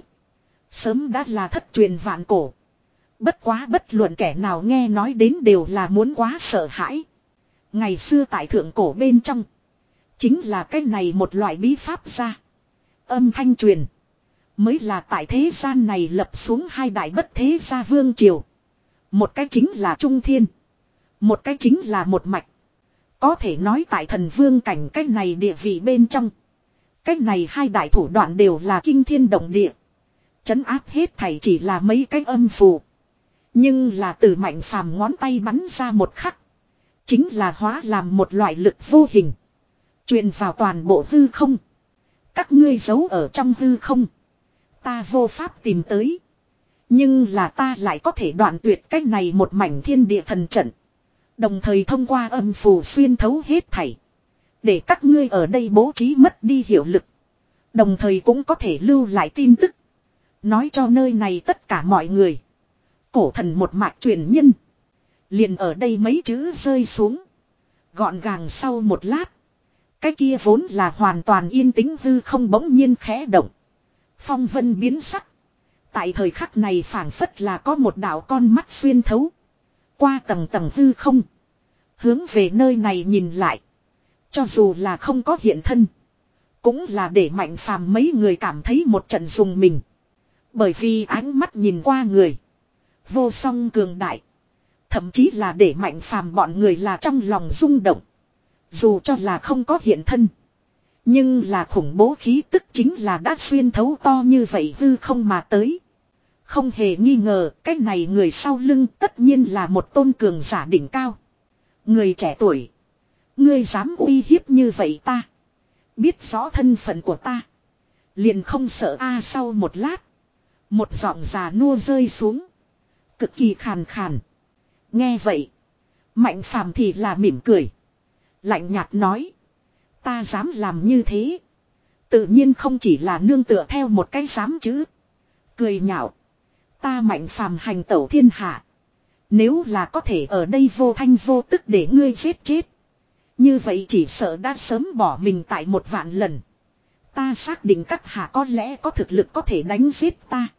Sớm đã là thất truyền vạn cổ. Bất quá bất luận kẻ nào nghe nói đến đều là muốn quá sợ hãi. Ngày xưa tại thượng cổ bên trong. Chính là cái này một loại bí pháp ra. Âm thanh truyền. Mới là tại thế gian này lập xuống hai đại bất thế gia vương triều. Một cái chính là Trung Thiên. Một cái chính là một mạch. Có thể nói tại thần vương cảnh cái này địa vị bên trong. Cái này hai đại thủ đoạn đều là kinh thiên động địa. Trấn áp hết thảy chỉ là mấy cái âm phù. Nhưng là từ mạnh phàm ngón tay bắn ra một khắc. Chính là hóa làm một loại lực vô hình. Truyền vào toàn bộ hư không. Các ngươi giấu ở trong hư không. Ta vô pháp tìm tới. Nhưng là ta lại có thể đoạn tuyệt cách này một mảnh thiên địa thần trận. Đồng thời thông qua âm phù xuyên thấu hết thảy. Để các ngươi ở đây bố trí mất đi hiệu lực. Đồng thời cũng có thể lưu lại tin tức. Nói cho nơi này tất cả mọi người. Cổ thần một mạch truyền nhân. Liền ở đây mấy chữ rơi xuống. Gọn gàng sau một lát. Cái kia vốn là hoàn toàn yên tĩnh hư không bỗng nhiên khẽ động. Phong vân biến sắc. Tại thời khắc này phảng phất là có một đạo con mắt xuyên thấu. Qua tầng tầng hư không. Hướng về nơi này nhìn lại. Cho dù là không có hiện thân. Cũng là để Mạnh Phàm mấy người cảm thấy một trận dùng mình. Bởi vì ánh mắt nhìn qua người. Vô song cường đại. Thậm chí là để Mạnh Phàm bọn người là trong lòng rung động. Dù cho là không có hiện thân. Nhưng là khủng bố khí tức chính là đã xuyên thấu to như vậy hư không mà tới. Không hề nghi ngờ cái này người sau lưng tất nhiên là một tôn cường giả đỉnh cao. Người trẻ tuổi. Ngươi dám uy hiếp như vậy ta. Biết rõ thân phận của ta. Liền không sợ a sau một lát. Một giọng già nua rơi xuống. Cực kỳ khàn khàn. Nghe vậy. Mạnh Phàm thì là mỉm cười. Lạnh nhạt nói. Ta dám làm như thế. Tự nhiên không chỉ là nương tựa theo một cái dám chứ. Cười nhạo. Ta Mạnh Phàm hành tẩu thiên hạ. Nếu là có thể ở đây vô thanh vô tức để ngươi giết chết. Như vậy chỉ sợ đã sớm bỏ mình tại một vạn lần. Ta xác định các hạ có lẽ có thực lực có thể đánh giết ta.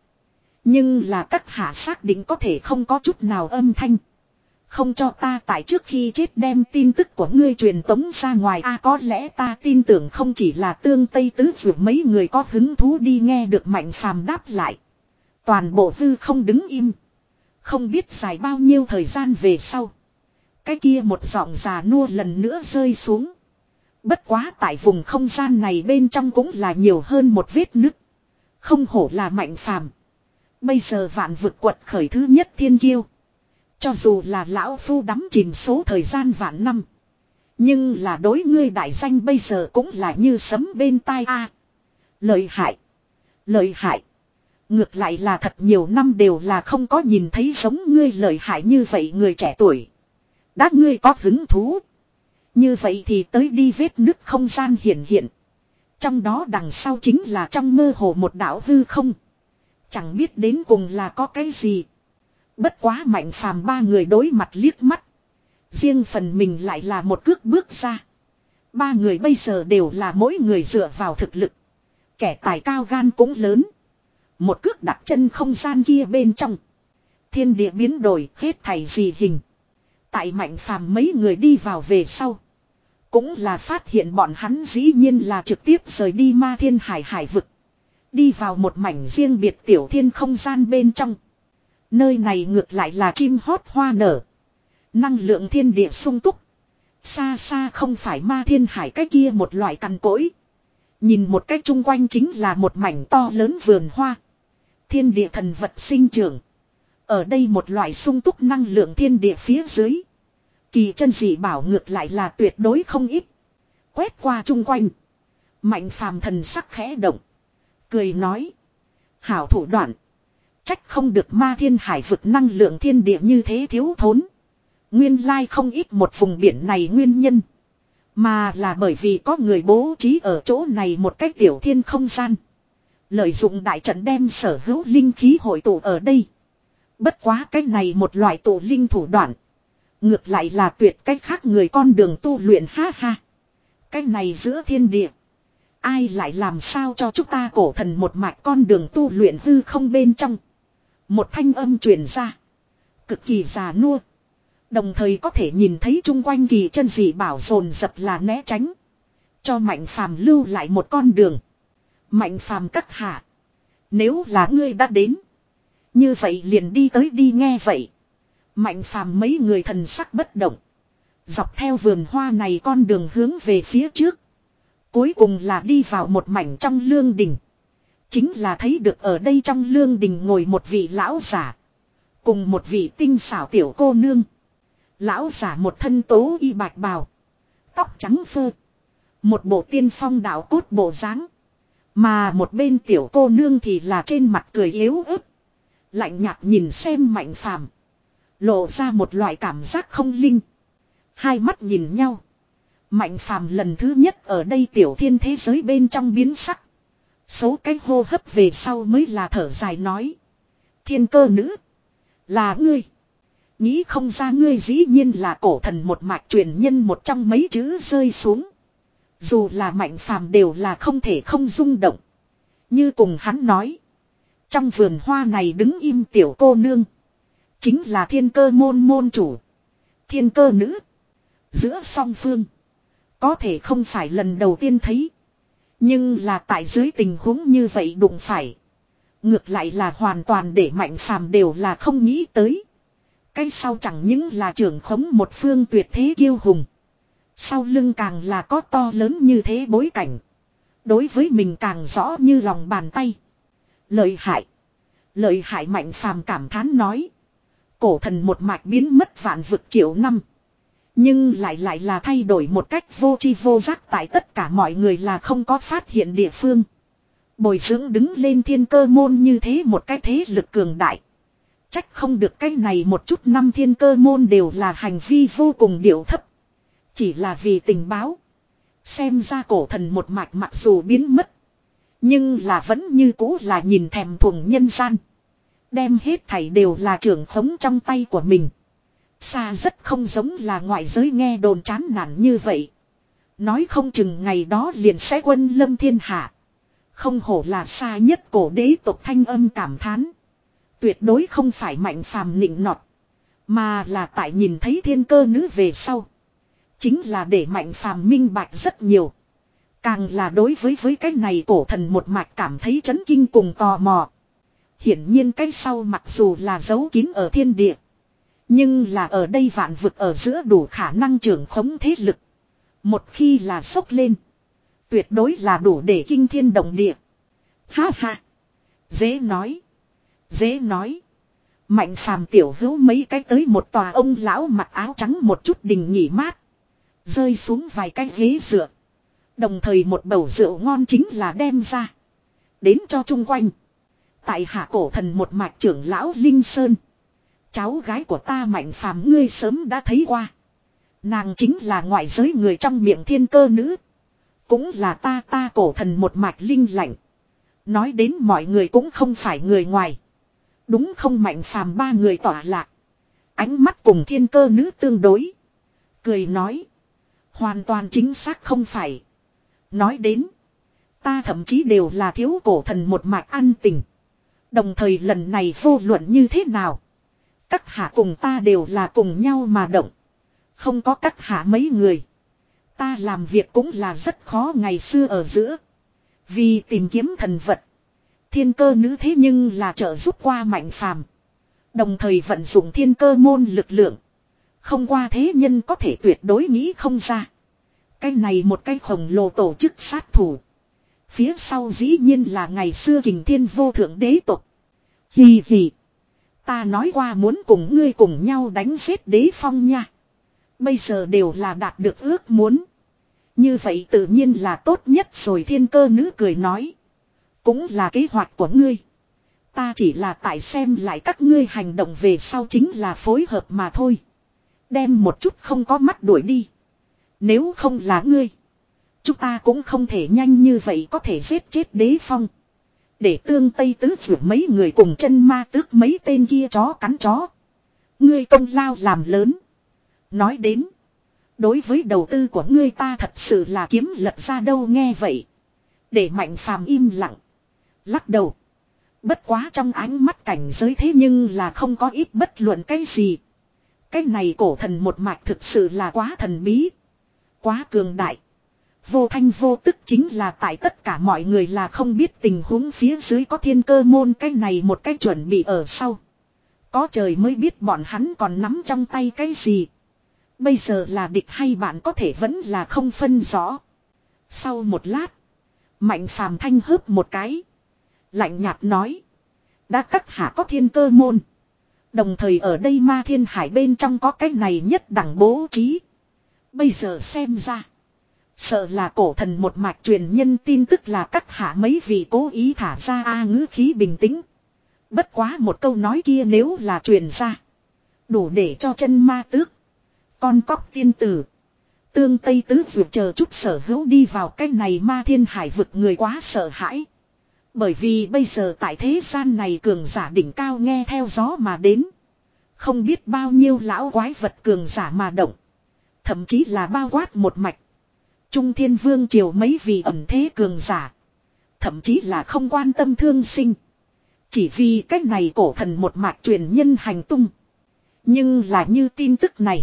Nhưng là các hạ xác định có thể không có chút nào âm thanh. Không cho ta tại trước khi chết đem tin tức của ngươi truyền tống ra ngoài. A à, có lẽ ta tin tưởng không chỉ là tương Tây Tứ Vượt mấy người có hứng thú đi nghe được Mạnh Phàm đáp lại. Toàn bộ hư không đứng im. Không biết dài bao nhiêu thời gian về sau. Cái kia một giọng già nua lần nữa rơi xuống. Bất quá tại vùng không gian này bên trong cũng là nhiều hơn một vết nứt. Không hổ là Mạnh Phàm. Bây giờ vạn vực quật khởi thứ nhất thiên kiêu. Cho dù là lão phu đắm chìm số thời gian vạn năm. Nhưng là đối ngươi đại danh bây giờ cũng là như sấm bên tai a. À, lợi hại. Lợi hại. Ngược lại là thật nhiều năm đều là không có nhìn thấy giống ngươi lợi hại như vậy người trẻ tuổi. Đã ngươi có hứng thú. Như vậy thì tới đi vết nứt không gian hiện hiện. Trong đó đằng sau chính là trong mơ hồ một đạo hư không. Chẳng biết đến cùng là có cái gì. Bất quá Mạnh Phàm ba người đối mặt liếc mắt. Riêng phần mình lại là một cước bước ra. Ba người bây giờ đều là mỗi người dựa vào thực lực. Kẻ tài cao gan cũng lớn. Một cước đặt chân không gian kia bên trong. Thiên địa biến đổi hết thảy gì hình. Tại Mạnh Phàm mấy người đi vào về sau. Cũng là phát hiện bọn hắn dĩ nhiên là trực tiếp rời đi Ma Thiên Hải hải vực. Đi vào một mảnh riêng biệt tiểu thiên không gian bên trong. Nơi này ngược lại là chim hót hoa nở. Năng lượng thiên địa sung túc. Xa xa không phải Ma Thiên Hải cái kia một loại cằn cỗi. Nhìn một cách chung quanh chính là một mảnh to lớn vườn hoa. Thiên địa thần vật sinh trưởng. Ở đây một loại sung túc năng lượng thiên địa phía dưới. Kỳ chân dị bảo ngược lại là tuyệt đối không ít. Quét qua chung quanh. Mạnh Phàm thần sắc khẽ động. Cười nói. Hảo thủ đoạn. Trách không được Ma Thiên Hải vực năng lượng thiên địa như thế thiếu thốn. Nguyên lai không ít một vùng biển này nguyên nhân. Mà là bởi vì có người bố trí ở chỗ này một cách tiểu thiên không gian. Lợi dụng đại trận đem sở hữu linh khí hội tụ ở đây. Bất quá cách này một loại tụ linh thủ đoạn. Ngược lại là tuyệt cách khác người con đường tu luyện ha ha. Cách này giữa thiên địa. Ai lại làm sao cho chúng ta cổ thần một mạch con đường tu luyện hư không bên trong. Một thanh âm truyền ra. Cực kỳ già nua. Đồng thời có thể nhìn thấy chung quanh kỳ chân dị bảo dồn dập là né tránh. Cho Mạnh Phàm lưu lại một con đường. Mạnh Phàm các hạ. Nếu là ngươi đã đến. Như vậy liền đi tới đi nghe vậy. Mạnh Phàm mấy người thần sắc bất động. Dọc theo vườn hoa này con đường hướng về phía trước. Cuối cùng là đi vào một mảnh trong lương đình. Chính là thấy được ở đây trong lương đình ngồi một vị lão giả. Cùng một vị tinh xảo tiểu cô nương. Lão giả một thân tố y bạch bào. Tóc trắng phơ. Một bộ tiên phong đạo cốt bộ dáng. Mà một bên tiểu cô nương thì là trên mặt cười yếu ớt. Lạnh nhạt nhìn xem Mạnh Phàm, lộ ra một loại cảm giác không linh. Hai mắt nhìn nhau. Mạnh Phàm lần thứ nhất ở đây tiểu thiên thế giới bên trong biến sắc. Số cái hô hấp về sau mới là thở dài nói. Thiên cơ nữ. Là ngươi. Nghĩ không ra ngươi dĩ nhiên là cổ thần một mạch truyền nhân, một trong mấy chữ rơi xuống. Dù là Mạnh Phàm đều là không thể không rung động. Như cùng hắn nói. Trong vườn hoa này đứng im tiểu cô nương. Chính là thiên cơ môn môn chủ. Thiên cơ nữ. Giữa song phương. Có thể không phải lần đầu tiên thấy. Nhưng là tại dưới tình huống như vậy đụng phải. Ngược lại là hoàn toàn để Mạnh Phàm đều là không nghĩ tới. Cái sau chẳng những là trưởng khống một phương tuyệt thế kiêu hùng. Sau lưng càng là có to lớn như thế bối cảnh. Đối với mình càng rõ như lòng bàn tay. Lợi hại. Lợi hại Mạnh Phàm cảm thán nói. Cổ thần một mạch biến mất vạn vực triệu năm. Nhưng lại lại là thay đổi một cách vô tri vô giác tại tất cả mọi người là không có phát hiện địa phương. Bồi dưỡng đứng lên thiên cơ môn như thế một cái thế lực cường đại. Trách không được cái này một chút năm thiên cơ môn đều là hành vi vô cùng điệu thấp. Chỉ là vì tình báo. Xem ra cổ thần một mạch mặc dù biến mất. Nhưng là vẫn như cũ là nhìn thèm thuồng nhân gian. Đem hết thảy đều là trưởng khống trong tay của mình. Xa rất không giống là ngoại giới nghe đồn chán nản như vậy. Nói không chừng ngày đó liền sẽ quân lâm thiên hạ. Không hổ là xa nhất cổ đế tộc thanh âm cảm thán. Tuyệt đối không phải Mạnh Phàm nịnh nọt. Mà là tại nhìn thấy thiên cơ nữ về sau. Chính là để Mạnh Phàm minh bạch rất nhiều. Càng là đối với với cái này cổ thần một mạch cảm thấy chấn kinh cùng tò mò. Hiển nhiên cái sau mặc dù là giấu kín ở thiên địa. Nhưng là ở đây vạn vực ở giữa đủ khả năng trưởng khống thế lực. Một khi là sốc lên. Tuyệt đối là đủ để kinh thiên động địa. Ha ha. Dễ nói. Dễ nói. Mạnh Phàm tiểu hữu mấy cái tới một tòa ông lão mặc áo trắng một chút đình nghỉ mát. Rơi xuống vài cái ghế dựa. Đồng thời một bầu rượu ngon chính là đem ra. Đến cho chung quanh. Tại hạ cổ thần một mạch trưởng lão Linh Sơn. Cháu gái của ta Mạnh Phàm ngươi sớm đã thấy qua. Nàng chính là ngoại giới người trong miệng thiên cơ nữ. Cũng là ta ta cổ thần một mạch linh lạnh. Nói đến mọi người cũng không phải người ngoài. Đúng không Mạnh Phàm ba người tỏa lạc. Ánh mắt cùng thiên cơ nữ tương đối. Cười nói. Hoàn toàn chính xác không phải. Nói đến. Ta thậm chí đều là thiếu cổ thần một mạch ăn tình. Đồng thời lần này vô luận như thế nào. Các hạ cùng ta đều là cùng nhau mà động. Không có các hạ mấy người. Ta làm việc cũng là rất khó ngày xưa ở giữa. Vì tìm kiếm thần vật. Thiên cơ nữ thế nhưng là trợ giúp qua Mạnh Phàm. Đồng thời vận dụng thiên cơ môn lực lượng. Không qua thế nhân có thể tuyệt đối nghĩ không ra. Cái này một cái khổng lồ tổ chức sát thủ. Phía sau dĩ nhiên là ngày xưa kình thiên vô thượng đế tộc. Hì hì. Ta nói qua muốn cùng ngươi cùng nhau đánh giết đế phong nha. Bây giờ đều là đạt được ước muốn. Như vậy tự nhiên là tốt nhất rồi thiên cơ nữ cười nói. Cũng là kế hoạch của ngươi. Ta chỉ là tại xem lại các ngươi hành động về sau chính là phối hợp mà thôi. Đem một chút không có mắt đuổi đi. Nếu không là ngươi. Chúng ta cũng không thể nhanh như vậy có thể giết chết đế phong. Để tương tây tứ vượt mấy người cùng chân ma tước mấy tên kia chó cắn chó. Ngươi công lao làm lớn. Nói đến. Đối với đầu tư của ngươi ta thật sự là kiếm lật ra đâu nghe vậy. Để Mạnh Phàm im lặng. Lắc đầu. Bất quá trong ánh mắt cảnh giới thế nhưng là không có ít bất luận cái gì. Cái này cổ thần một mạch thực sự là quá thần bí. Quá cường đại. Vô thanh vô tức chính là tại tất cả mọi người là không biết tình huống phía dưới có thiên cơ môn cái này một cái chuẩn bị ở sau. Có trời mới biết bọn hắn còn nắm trong tay cái gì. Bây giờ là địch hay bạn có thể vẫn là không phân rõ. Sau một lát. Mạnh Phàm thanh hớp một cái. Lạnh nhạt nói. Đã các hạ có thiên cơ môn. Đồng thời ở đây ma thiên hải bên trong có cái này nhất đẳng bố trí. Bây giờ xem ra. Sợ là cổ thần một mạch truyền nhân tin tức là các hạ mấy vị cố ý thả ra a ngữ khí bình tĩnh. Bất quá một câu nói kia nếu là truyền ra. Đủ để cho chân ma tước. Con cóc tiên tử. Tương Tây Tứ vượt chờ chút sở hữu đi vào cái này ma thiên hải vực người quá sợ hãi. Bởi vì bây giờ tại thế gian này cường giả đỉnh cao nghe theo gió mà đến. Không biết bao nhiêu lão quái vật cường giả mà động. Thậm chí là bao quát một mạch. Trung Thiên Vương triều mấy vị ẩn thế cường giả. Thậm chí là không quan tâm thương sinh. Chỉ vì cách này cổ thần một mạch truyền nhân hành tung. Nhưng là như tin tức này.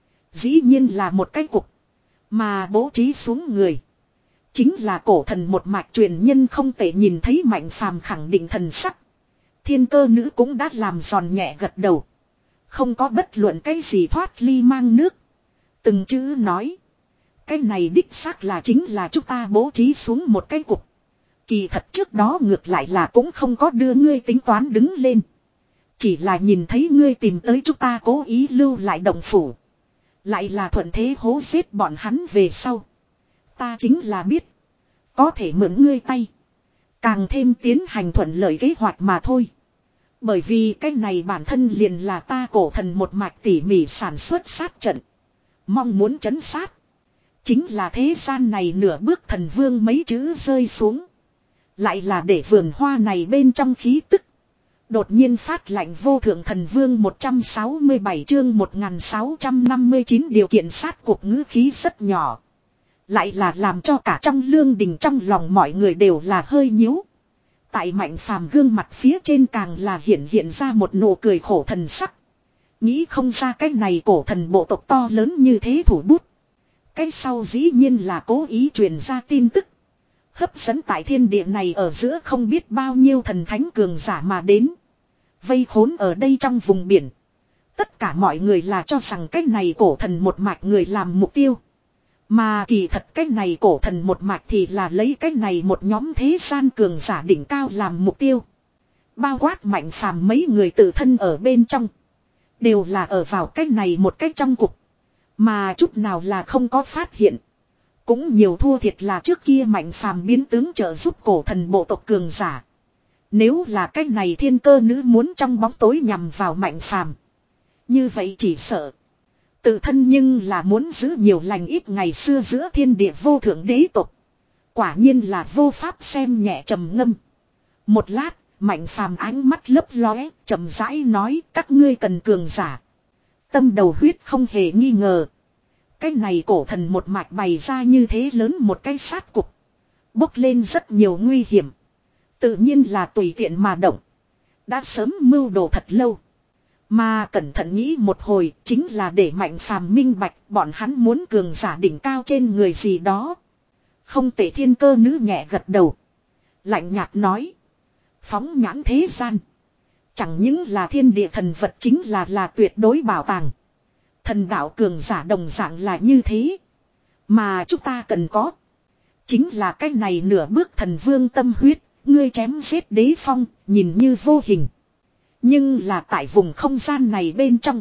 Dĩ nhiên là một cái cục. Mà bố trí xuống người. Chính là cổ thần một mạch truyền nhân không thể nhìn thấy Mạnh Phàm khẳng định thần sắc. Thiên cơ nữ cũng đã làm giòn nhẹ gật đầu. Không có bất luận cái gì thoát ly mang nước. Từng chữ nói. Cái này đích xác là chính là chúng ta bố trí xuống một cái cục. Kỳ thật trước đó ngược lại là cũng không có đưa ngươi tính toán đứng lên. Chỉ là nhìn thấy ngươi tìm tới chúng ta cố ý lưu lại động phủ. Lại là thuận thế hố giết bọn hắn về sau. Ta chính là biết. Có thể mượn ngươi tay. Càng thêm tiến hành thuận lợi kế hoạch mà thôi. Bởi vì cái này bản thân liền là ta cổ thần một mạch tỉ mỉ sản xuất sát trận. Mong muốn trấn sát. Chính là thế gian này nửa bước thần vương mấy chữ rơi xuống. Lại là để vườn hoa này bên trong khí tức. Đột nhiên phát lạnh vô thượng thần vương một trăm sáu mươi bảy chương một nghìn sáu trăm năm mươi chín điều kiện sát cuộc ngữ khí rất nhỏ. Lại là làm cho cả trong lương đình trong lòng mọi người đều là hơi nhíu. Tại Mạnh Phàm gương mặt phía trên càng là hiện hiện ra một nụ cười khổ thần sắc. Nghĩ không ra cái này cổ thần bộ tộc to lớn như thế thủ bút. Cái sau dĩ nhiên là cố ý truyền ra tin tức. Hấp dẫn tại thiên địa này ở giữa không biết bao nhiêu thần thánh cường giả mà đến. Vây khốn ở đây trong vùng biển. Tất cả mọi người là cho rằng cái này cổ thần một mạch người làm mục tiêu. Mà kỳ thật cái này cổ thần một mạch thì là lấy cái này một nhóm thế gian cường giả đỉnh cao làm mục tiêu. Bao quát Mạnh Phàm mấy người tự thân ở bên trong. Đều là ở vào cái này một cách trong cục. Mà chút nào là không có phát hiện. Cũng nhiều thua thiệt là trước kia Mạnh Phàm biến tướng trợ giúp cổ thần bộ tộc cường giả. Nếu là cái này thiên cơ nữ muốn trong bóng tối nhằm vào Mạnh Phàm, như vậy chỉ sợ tự thân nhưng là muốn giữ nhiều lành ít ngày xưa giữa thiên địa vô thượng đế tộc. Quả nhiên là vô pháp xem nhẹ trầm ngâm. Một lát, Mạnh Phàm ánh mắt lấp lóe, chậm rãi nói các ngươi cần cường giả. Tâm đầu huyết không hề nghi ngờ. Cái này cổ thần một mạch bày ra như thế lớn một cái sát cục. Bốc lên rất nhiều nguy hiểm. Tự nhiên là tùy tiện mà động. Đã sớm mưu đồ thật lâu. Mà cẩn thận nghĩ một hồi chính là để Mạnh Phàm minh bạch bọn hắn muốn cường giả đỉnh cao trên người gì đó. Không tệ thiên cơ nữ nhẹ gật đầu. Lạnh nhạt nói. Phóng nhãn thế gian. Chẳng những là thiên địa thần vật chính là là tuyệt đối bảo tàng. Thần đạo cường giả đồng dạng là như thế. Mà chúng ta cần có. Chính là cái này nửa bước thần vương tâm huyết. Ngươi chém giết đế phong, nhìn như vô hình. Nhưng là tại vùng không gian này bên trong.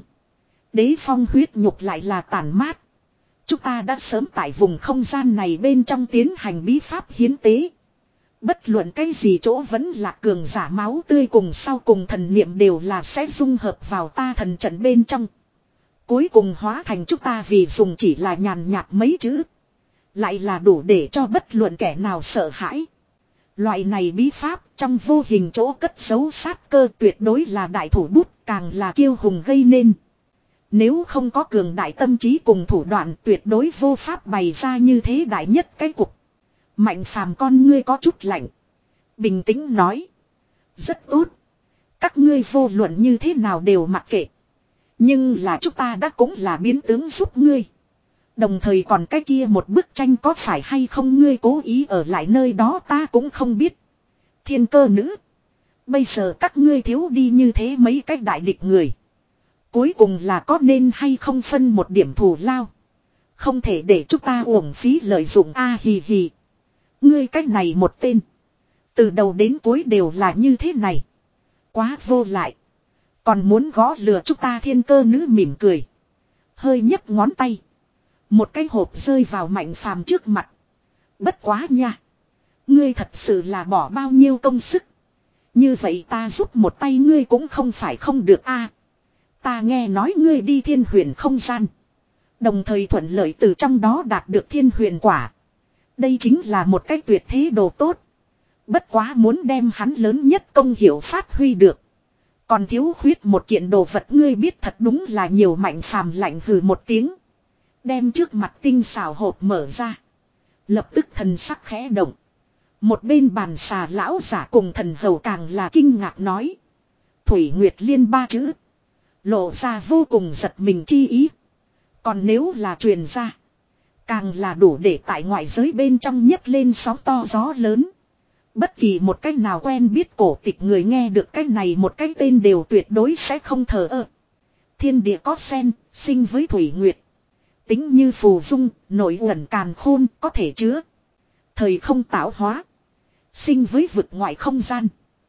Đế phong huyết nhục lại là tàn mát. Chúng ta đã sớm tại vùng không gian này bên trong tiến hành bí pháp hiến tế. Bất luận cái gì chỗ vẫn là cường giả máu tươi cùng sau cùng thần niệm đều là sẽ dung hợp vào ta thần trận bên trong. Cuối cùng hóa thành chúng ta vì dùng chỉ là nhàn nhạt mấy chữ. Lại là đủ để cho bất luận kẻ nào sợ hãi. Loại này bí pháp trong vô hình chỗ cất giấu sát cơ tuyệt đối là đại thủ bút càng là kiêu hùng gây nên. Nếu không có cường đại tâm trí cùng thủ đoạn tuyệt đối vô pháp bày ra như thế đại nhất cái cục. Mạnh Phàm con ngươi có chút lạnh. Bình tĩnh nói. Rất tốt. Các ngươi vô luận như thế nào đều mặc kệ. Nhưng là chúng ta đã cũng là biến tướng giúp ngươi. Đồng thời còn cái kia một bức tranh có phải hay không ngươi cố ý ở lại nơi đó ta cũng không biết. Thiên cơ nữ. Bây giờ các ngươi thiếu đi như thế mấy cái đại địch người. Cuối cùng là có nên hay không phân một điểm thù lao. Không thể để chúng ta uổng phí lợi dụng a hì hì. Ngươi cách này một tên. Từ đầu đến cuối đều là như thế này. Quá vô lại. Còn muốn gõ lừa chúng ta thiên cơ nữ mỉm cười. Hơi nhấc ngón tay. Một cái hộp rơi vào Mạnh Phàm trước mặt. Bất quá nha. Ngươi thật sự là bỏ bao nhiêu công sức. Như vậy ta giúp một tay ngươi cũng không phải không được a. Ta nghe nói ngươi đi thiên huyền không gian. Đồng thời thuận lợi từ trong đó đạt được thiên huyền quả. Đây chính là một cái tuyệt thế đồ tốt. Bất quá muốn đem hắn lớn nhất công hiệu phát huy được. Còn thiếu khuyết một kiện đồ vật, ngươi biết thật đúng là nhiều. Mạnh phàm lạnh hừ một tiếng. Đem trước mặt tinh xảo hộp mở ra. Lập tức thần sắc khẽ động. Một bên bàn xà lão giả cùng thần hầu càng là kinh ngạc nói. Thủy Nguyệt Liên ba chữ. Lộ ra vô cùng giật mình chi ý. Còn nếu là truyền ra. Càng là đủ để tại ngoại giới bên trong nhấc lên sóng to gió lớn. Bất kỳ một cách nào quen biết cổ tịch người nghe được cái này một cái tên đều tuyệt đối sẽ không thờ ơ. Thiên địa có sen, sinh với Thủy Nguyệt. Tính như phù dung, nổi uẩn càn khôn, có thể chứa. Thời không tạo hóa. Sinh với vực ngoại không gian.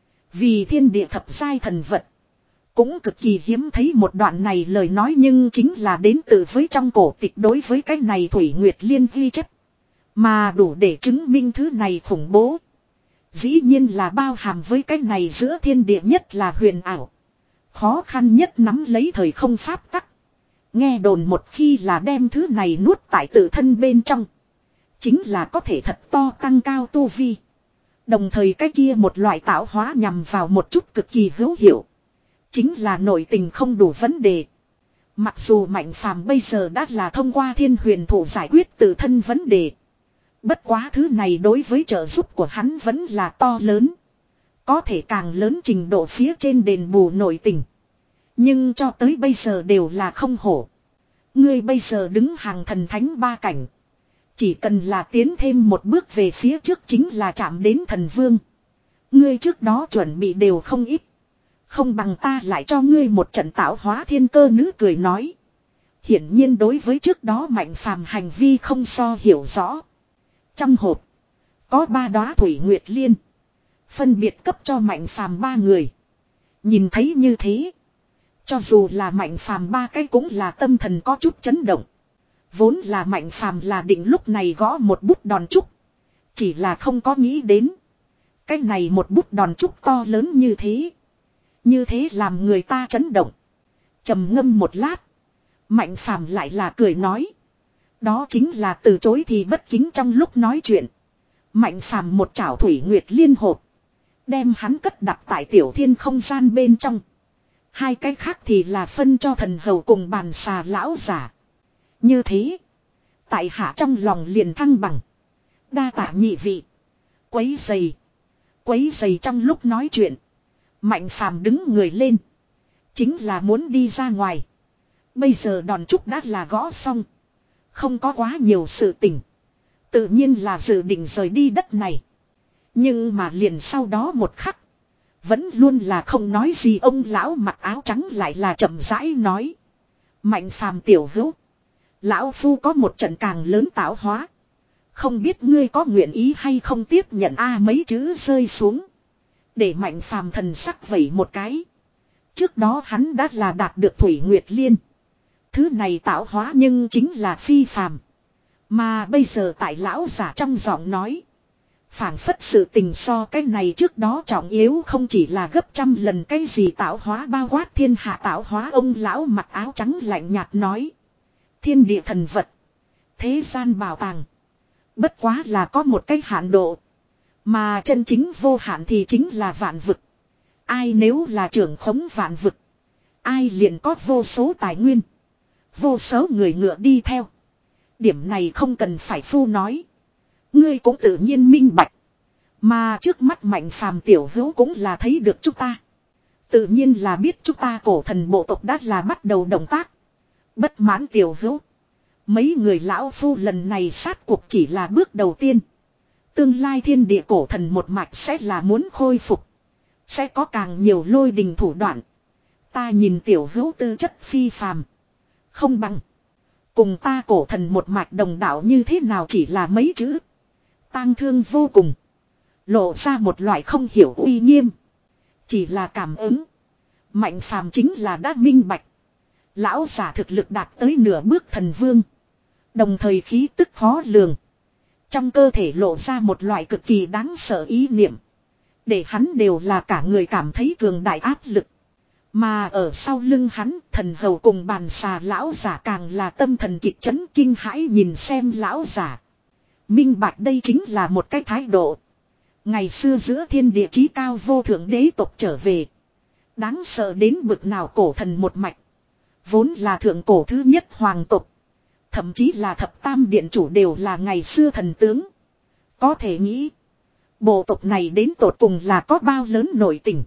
Vì thiên địa thập giai thần vật. Cũng cực kỳ hiếm thấy một đoạn này lời nói, nhưng chính là đến từ với trong cổ tịch đối với cái này Thủy Nguyệt Liên ghi chép. Mà đủ để chứng minh thứ này khủng bố. Dĩ nhiên là bao hàm với cái này giữa thiên địa nhất là huyền ảo. Khó khăn nhất nắm lấy thời không pháp tắc. Nghe đồn một khi là đem thứ này nuốt tại tự thân bên trong. Chính là có thể thật to tăng cao tu vi. Đồng thời cái kia một loại tạo hóa nhằm vào một chút cực kỳ hữu hiệu. Chính là nội tình không đủ vấn đề. Mặc dù Mạnh Phàm bây giờ đã là thông qua thiên huyền thủ giải quyết tự thân vấn đề. Bất quá thứ này đối với trợ giúp của hắn vẫn là to lớn. Có thể càng lớn trình độ phía trên đền bù nội tình. Nhưng cho tới bây giờ đều là không hổ. Ngươi bây giờ đứng hàng thần thánh ba cảnh. Chỉ cần là tiến thêm một bước về phía trước chính là chạm đến thần vương. Ngươi trước đó chuẩn bị đều không ít. Không bằng ta lại cho ngươi một trận tạo hóa thiên cơ. Nữ cười nói. Hiển nhiên đối với trước đó Mạnh Phàm hành vi không so hiểu rõ. Trong hộp có ba đóa Thủy Nguyệt Liên. Phân biệt cấp cho Mạnh Phàm ba người. Nhìn thấy như thế. Cho dù là Mạnh Phàm ba cái cũng là tâm thần có chút chấn động. Vốn là Mạnh Phàm là định lúc này gõ một bút đòn trúc. Chỉ là không có nghĩ đến. Cái này một bút đòn trúc to lớn như thế. Như thế làm người ta chấn động. Trầm ngâm một lát. Mạnh Phàm lại là cười nói. Đó chính là từ chối thì bất kính trong lúc nói chuyện. Mạnh Phàm một chảo Thủy Nguyệt Liên hộp. Đem hắn cất đặt tại tiểu thiên không gian bên trong. Hai cái khác thì là phân cho thần hầu cùng bàn xà lão giả. Như thế. Tại hạ trong lòng liền thăng bằng. Đa tạ nhị vị. Quấy giày. Quấy giày trong lúc nói chuyện. Mạnh Phàm đứng người lên. Chính là muốn đi ra ngoài. Bây giờ đòn trúc đã là gõ xong. Không có quá nhiều sự tình. Tự nhiên là dự định rời đi đất này. Nhưng mà liền sau đó một khắc. Vẫn luôn là không nói gì ông lão mặc áo trắng lại là chậm rãi nói. Mạnh Phàm tiểu hữu. Lão phu có một trận càng lớn tạo hóa. Không biết ngươi có nguyện ý hay không tiếp nhận a mấy chữ rơi xuống. Để Mạnh Phàm thần sắc vẩy một cái. Trước đó hắn đã là đạt được Thủy Nguyệt Liên. Thứ này tạo hóa nhưng chính là phi phàm. Mà bây giờ tại lão giả trong giọng nói. Phảng phất sự tình so cái này trước đó trọng yếu không chỉ là gấp trăm lần cái gì tạo hóa bao quát thiên hạ tạo hóa. Ông lão mặc áo trắng lạnh nhạt nói. Thiên địa thần vật. Thế gian bảo tàng. Bất quá là có một cái hạn độ. Mà chân chính vô hạn thì chính là vạn vực. Ai nếu là trưởng khống vạn vực. Ai liền có vô số tài nguyên. Vô số người ngựa đi theo. Điểm này không cần phải phu nói. Ngươi cũng tự nhiên minh bạch. Mà trước mắt Mạnh Phàm tiểu hữu cũng là thấy được chúng ta. Tự nhiên là biết chúng ta cổ thần bộ tộc đã là bắt đầu động tác. Bất mãn tiểu hữu. Mấy người lão phu lần này sát cuộc chỉ là bước đầu tiên. Tương lai thiên địa cổ thần một mạch sẽ là muốn khôi phục. Sẽ có càng nhiều lôi đình thủ đoạn. Ta nhìn tiểu hữu tư chất phi phàm. Không bằng. Cùng ta cổ thần một mạch đồng đạo như thế nào chỉ là mấy chữ. Tang thương vô cùng. Lộ ra một loại không hiểu uy nghiêm. Chỉ là cảm ứng. Mạnh Phàm chính là đã minh bạch. Lão giả thực lực đạt tới nửa bước thần vương. Đồng thời khí tức khó lường. Trong cơ thể lộ ra một loại cực kỳ đáng sợ ý niệm. Để hắn đều là cả người cảm thấy cường đại áp lực. Mà ở sau lưng hắn, thần hầu cùng bàn xà lão giả càng là tâm thần kịch chấn kinh hãi nhìn xem lão giả. Minh bạch đây chính là một cái thái độ. Ngày xưa giữa thiên địa chí cao vô thượng đế tộc trở về. Đáng sợ đến bực nào cổ thần một mạch. Vốn là thượng cổ thứ nhất hoàng tộc. Thậm chí là thập tam điện chủ đều là ngày xưa thần tướng. Có thể nghĩ. Bộ tộc này đến tột cùng là có bao lớn nội tình.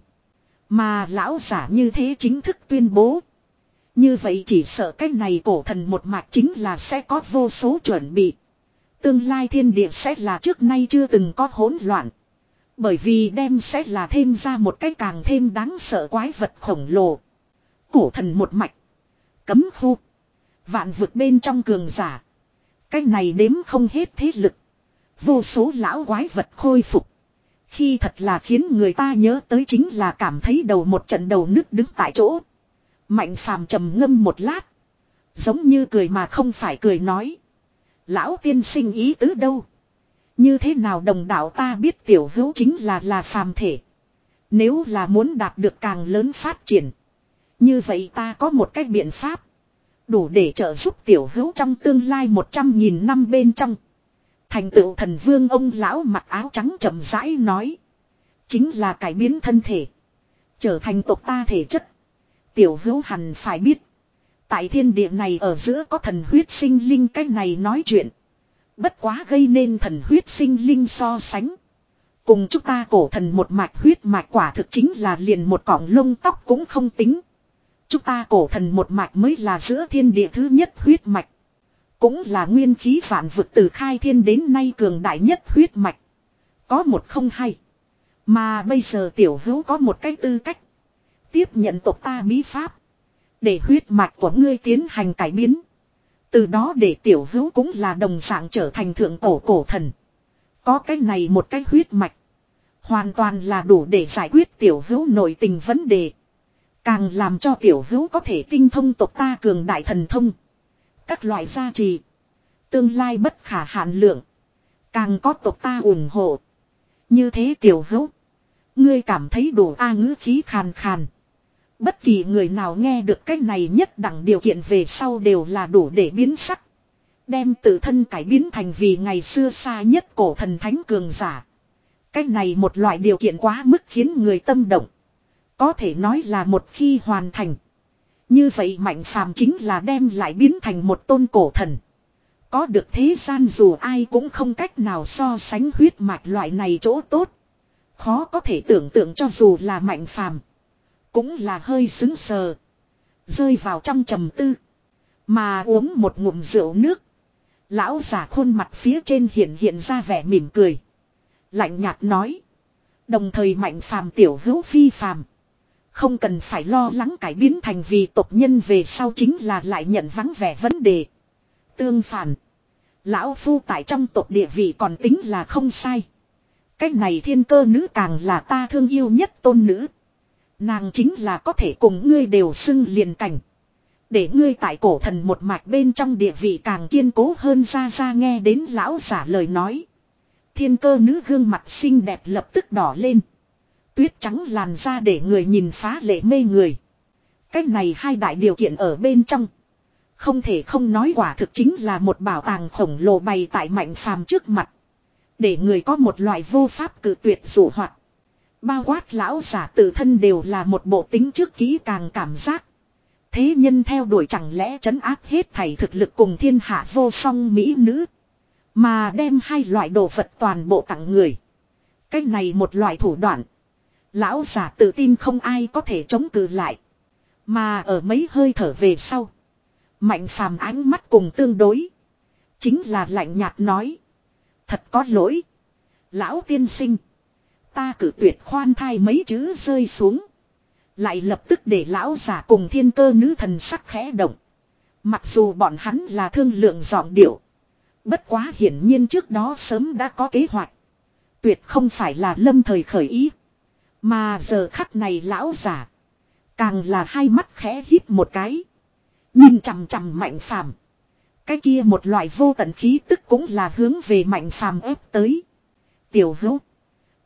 Mà lão giả như thế chính thức tuyên bố. Như vậy chỉ sợ cái này cổ thần một mạch chính là sẽ có vô số chuẩn bị. Tương lai thiên địa sẽ là trước nay chưa từng có hỗn loạn. Bởi vì đem sẽ là thêm ra một cái càng thêm đáng sợ quái vật khổng lồ. Cổ thần một mạch. Cấm khu. Vạn vực bên trong cường giả. Cái này đếm không hết thế lực. Vô số lão quái vật khôi phục. Khi thật là khiến người ta nhớ tới chính là cảm thấy đầu một trận đầu nước đứng tại chỗ. Mạnh phàm trầm ngâm một lát. Giống như cười mà không phải cười nói. Lão tiên sinh ý tứ đâu? Như thế nào đồng đạo ta biết tiểu hữu chính là là phàm thể. Nếu là muốn đạt được càng lớn phát triển. Như vậy ta có một cách biện pháp. Đủ để trợ giúp tiểu hữu trong tương lai một trăm nghìn năm bên trong. Thành tựu thần vương ông lão mặc áo trắng chậm rãi nói. Chính là cải biến thân thể. Trở thành tộc ta thể chất. Tiểu hữu hẳn phải biết. Tại thiên địa này ở giữa có thần huyết sinh linh cái này nói chuyện. Bất quá gây nên thần huyết sinh linh so sánh. Cùng chúng ta cổ thần một mạch huyết mạch quả thực chính là liền một cọng lông tóc cũng không tính. Chúng ta cổ thần một mạch mới là giữa thiên địa thứ nhất huyết mạch. Cũng là nguyên khí vạn vực từ khai thiên đến nay cường đại nhất huyết mạch. Có một không hay. Mà bây giờ tiểu hữu có một cái tư cách. Tiếp nhận tộc ta bí pháp. Để huyết mạch của ngươi tiến hành cải biến. Từ đó để tiểu hữu cũng là đồng dạng trở thành thượng cổ cổ thần. Có cái này một cái huyết mạch. Hoàn toàn là đủ để giải quyết tiểu hữu nội tình vấn đề. Càng làm cho tiểu hữu có thể tinh thông tộc ta cường đại thần thông. Các loại gia trì. Tương lai bất khả hạn lượng. Càng có tộc ta ủng hộ. Như thế tiểu hữu. Ngươi cảm thấy đủ a ngữ khí khàn khàn. Bất kỳ người nào nghe được cái này nhất đẳng điều kiện về sau đều là đủ để biến sắc. Đem tự thân cải biến thành vì ngày xưa xa nhất cổ thần thánh cường giả. Cái này một loại điều kiện quá mức khiến người tâm động. Có thể nói là một khi hoàn thành. Như vậy Mạnh Phàm chính là đem lại biến thành một tôn cổ thần. Có được thế gian dù ai cũng không cách nào so sánh huyết mạch loại này chỗ tốt. Khó có thể tưởng tượng cho dù là Mạnh Phàm cũng là hơi sững sờ. Rơi vào trong trầm tư. Mà uống một ngụm rượu nước. Lão giả khuôn mặt phía trên hiện hiện ra vẻ mỉm cười. Lạnh nhạt nói. Đồng thời Mạnh Phàm tiểu hữu phi phàm. Không cần phải lo lắng cải biến thành vì tộc nhân về sau chính là lại nhận vắng vẻ vấn đề. Tương phản. Lão phu tại trong tộc địa vị còn tính là không sai. Cách này thiên cơ nữ càng là ta thương yêu nhất tôn nữ. Nàng chính là có thể cùng ngươi đều xưng liền cảnh. Để ngươi tại cổ thần một mạch bên trong địa vị càng kiên cố hơn ra ra nghe đến lão giả lời nói. Thiên cơ nữ gương mặt xinh đẹp lập tức đỏ lên. Tuyết trắng làn da để người nhìn phá lệ mê người. Cách này hai đại điều kiện ở bên trong. Không thể không nói quả thực chính là một bảo tàng khổng lồ bày tại Mạnh Phàm trước mặt. Để người có một loại vô pháp cự tuyệt dụ hoạt. Bao quát lão giả tự thân đều là một bộ tính trước kỹ càng cảm giác. Thế nhân theo đuổi chẳng lẽ trấn áp hết thảy thực lực cùng thiên hạ vô song mỹ nữ. Mà đem hai loại đồ vật toàn bộ tặng người. Cái này một loại thủ đoạn. Lão giả tự tin không ai có thể chống cự lại. Mà ở mấy hơi thở về sau. Mạnh Phàm ánh mắt cùng tương đối. Chính là lạnh nhạt nói. Thật có lỗi. Lão tiên sinh. Ta cử tuyệt khoan thai mấy chữ rơi xuống. Lại lập tức để lão giả cùng thiên cơ nữ thần sắc khẽ động. Mặc dù bọn hắn là thương lượng giọng điệu. Bất quá hiển nhiên trước đó sớm đã có kế hoạch. Tuyệt không phải là lâm thời khởi ý. Mà giờ khắc này lão giả. Càng là hai mắt khẽ híp một cái. Nhìn chằm chằm Mạnh Phàm. Cái kia một loại vô tận khí tức cũng là hướng về Mạnh Phàm ép tới. Tiểu hữu.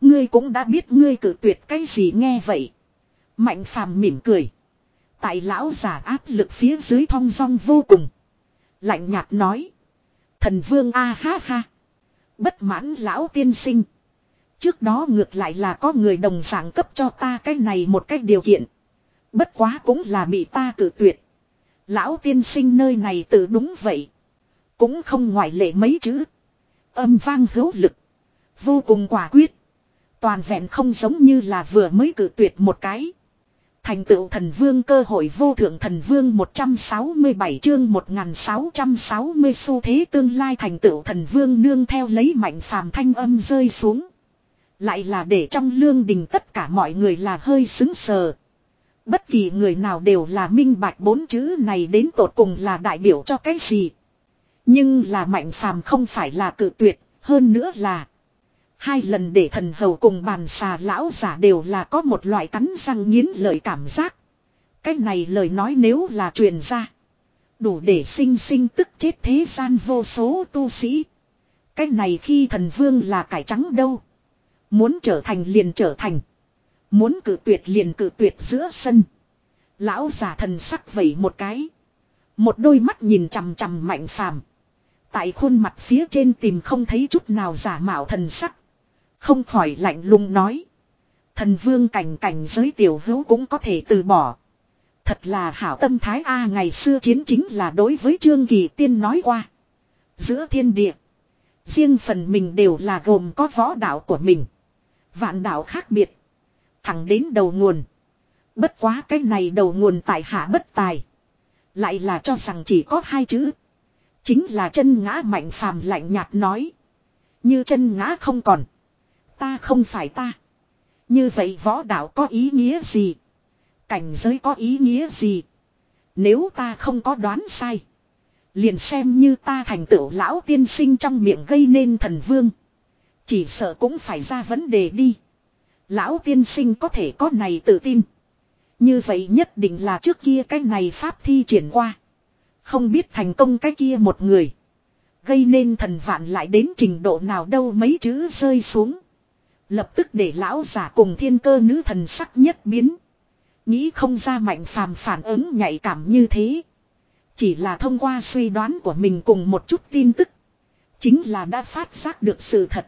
Ngươi cũng đã biết ngươi cự tuyệt cái gì nghe vậy. Mạnh phàm mỉm cười. Tại lão giả áp lực phía dưới thong dong vô cùng. Lạnh nhạt nói. Thần vương a ha ha. Bất mãn lão tiên sinh. Trước đó ngược lại là có người đồng dạng cấp cho ta cái này một cái điều kiện. Bất quá cũng là bị ta cự tuyệt. Lão tiên sinh nơi này tự đúng vậy. Cũng không ngoại lệ mấy chữ. Âm vang hữu lực. Vô cùng quả quyết. Toàn vẹn không giống như là vừa mới cự tuyệt một cái. Thành tựu thần vương cơ hội vô thượng thần vương một trăm sáu mươi bảy chương một nghìn sáu trăm sáu mươi xu thế tương lai thành tựu thần vương nương theo lấy mạnh phàm thanh âm rơi xuống. Lại là để trong lương đình tất cả mọi người là hơi xứng sờ. Bất kỳ người nào đều là minh bạch bốn chữ này đến tột cùng là đại biểu cho cái gì. Nhưng là mạnh phàm không phải là cự tuyệt, hơn nữa là hai lần để thần hầu cùng bàn xà lão giả đều là có một loại cắn răng nghiến lợi cảm giác. Cái này lời nói nếu là truyền ra, đủ để sinh sinh tức chết thế gian vô số tu sĩ. Cái này khi thần vương là cải trắng đâu. Muốn trở thành liền trở thành. Muốn cự tuyệt liền cự tuyệt giữa sân. Lão giả thần sắc vẩy một cái. Một đôi mắt nhìn chằm chằm mạnh phàm. Tại khuôn mặt phía trên tìm không thấy chút nào giả mạo thần sắc. Không khỏi lạnh lùng nói. Thần vương cảnh cảnh giới tiểu hữu cũng có thể từ bỏ. Thật là hảo tâm thái A ngày xưa chiến chính là đối với Trương Kỳ Tiên nói qua. Giữa thiên địa. Riêng phần mình đều là gồm có võ đạo của mình. Vạn đạo khác biệt. Thẳng đến đầu nguồn. Bất quá cái này đầu nguồn tại hạ bất tài. Lại là cho rằng chỉ có hai chữ. Chính là chân ngã mạnh phàm lạnh nhạt nói. Như chân ngã không còn. Ta không phải ta. Như vậy võ đạo có ý nghĩa gì? Cảnh giới có ý nghĩa gì? Nếu ta không có đoán sai. Liền xem như ta thành tựu lão tiên sinh trong miệng gây nên thần vương. Chỉ sợ cũng phải ra vấn đề đi. Lão tiên sinh có thể có này tự tin. Như vậy nhất định là trước kia cái này pháp thi triển qua. Không biết thành công cái kia một người. Gây nên thần vạn lại đến trình độ nào đâu mấy chữ rơi xuống. Lập tức để lão giả cùng thiên cơ nữ thần sắc nhất biến. Nghĩ không ra mạnh phàm phản ứng nhạy cảm như thế. Chỉ là thông qua suy đoán của mình cùng một chút tin tức. Chính là đã phát giác được sự thật.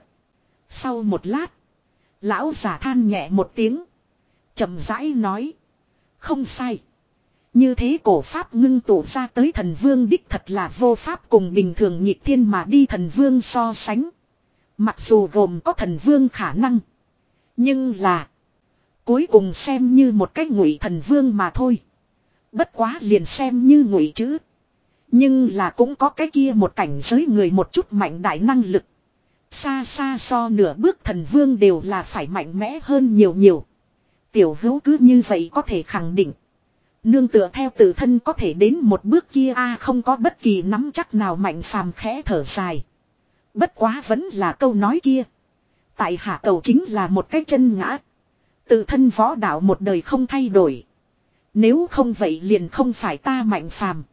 Sau một lát. Lão giả than nhẹ một tiếng. Chậm rãi nói. Không sai. Như thế cổ pháp ngưng tụ ra tới thần vương đích thật là vô pháp cùng bình thường nhịp thiên mà đi thần vương so sánh. Mặc dù gồm có thần vương khả năng. Nhưng là. Cuối cùng xem như một cái ngụy thần vương mà thôi. Bất quá liền xem như ngụy chứ. Nhưng là cũng có cái kia một cảnh giới người một chút mạnh đại năng lực. Xa xa so nửa bước thần vương đều là phải mạnh mẽ hơn nhiều nhiều. Tiểu hữu cứ như vậy có thể khẳng định. Nương tựa theo tự thân có thể đến một bước kia a không có bất kỳ nắm chắc nào mạnh phàm khẽ thở dài. Bất quá vẫn là câu nói kia. Tại hạ cầu chính là một cái chân ngã. Tự thân võ đạo một đời không thay đổi. Nếu không vậy liền không phải ta mạnh phàm.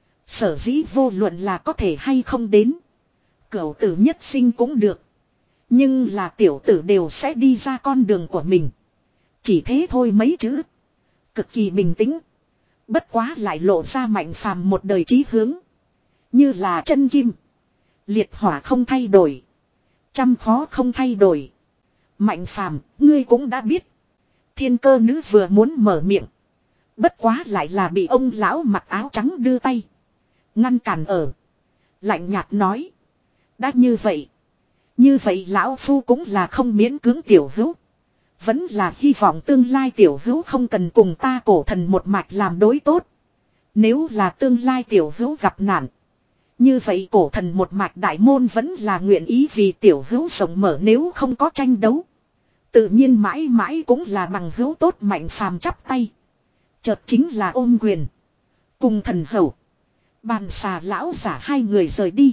Sở dĩ vô luận là có thể hay không đến. Cửu tử nhất sinh cũng được. Nhưng là tiểu tử đều sẽ đi ra con đường của mình. Chỉ thế thôi mấy chữ. Cực kỳ bình tĩnh. Bất quá lại lộ ra mạnh phàm một đời chí hướng. Như là chân kim. Liệt hỏa không thay đổi. Trăm khó không thay đổi. Mạnh phàm, ngươi cũng đã biết. Thiên cơ nữ vừa muốn mở miệng. Bất quá lại là bị ông lão mặc áo trắng đưa tay. Ngăn cản ở. Lạnh nhạt nói. Đã như vậy. Như vậy lão phu cũng là không miễn cưỡng tiểu hữu. Vẫn là hy vọng tương lai tiểu hữu không cần cùng ta cổ thần một mạch làm đối tốt. Nếu là tương lai tiểu hữu gặp nạn. Như vậy cổ thần một mạch đại môn vẫn là nguyện ý vì tiểu hữu rộng mở nếu không có tranh đấu. Tự nhiên mãi mãi cũng là bằng hữu tốt mạnh phàm chắp tay. Chợt chính là ôm quyền. Cùng thần hầu. Bàn xà lão giả hai người rời đi.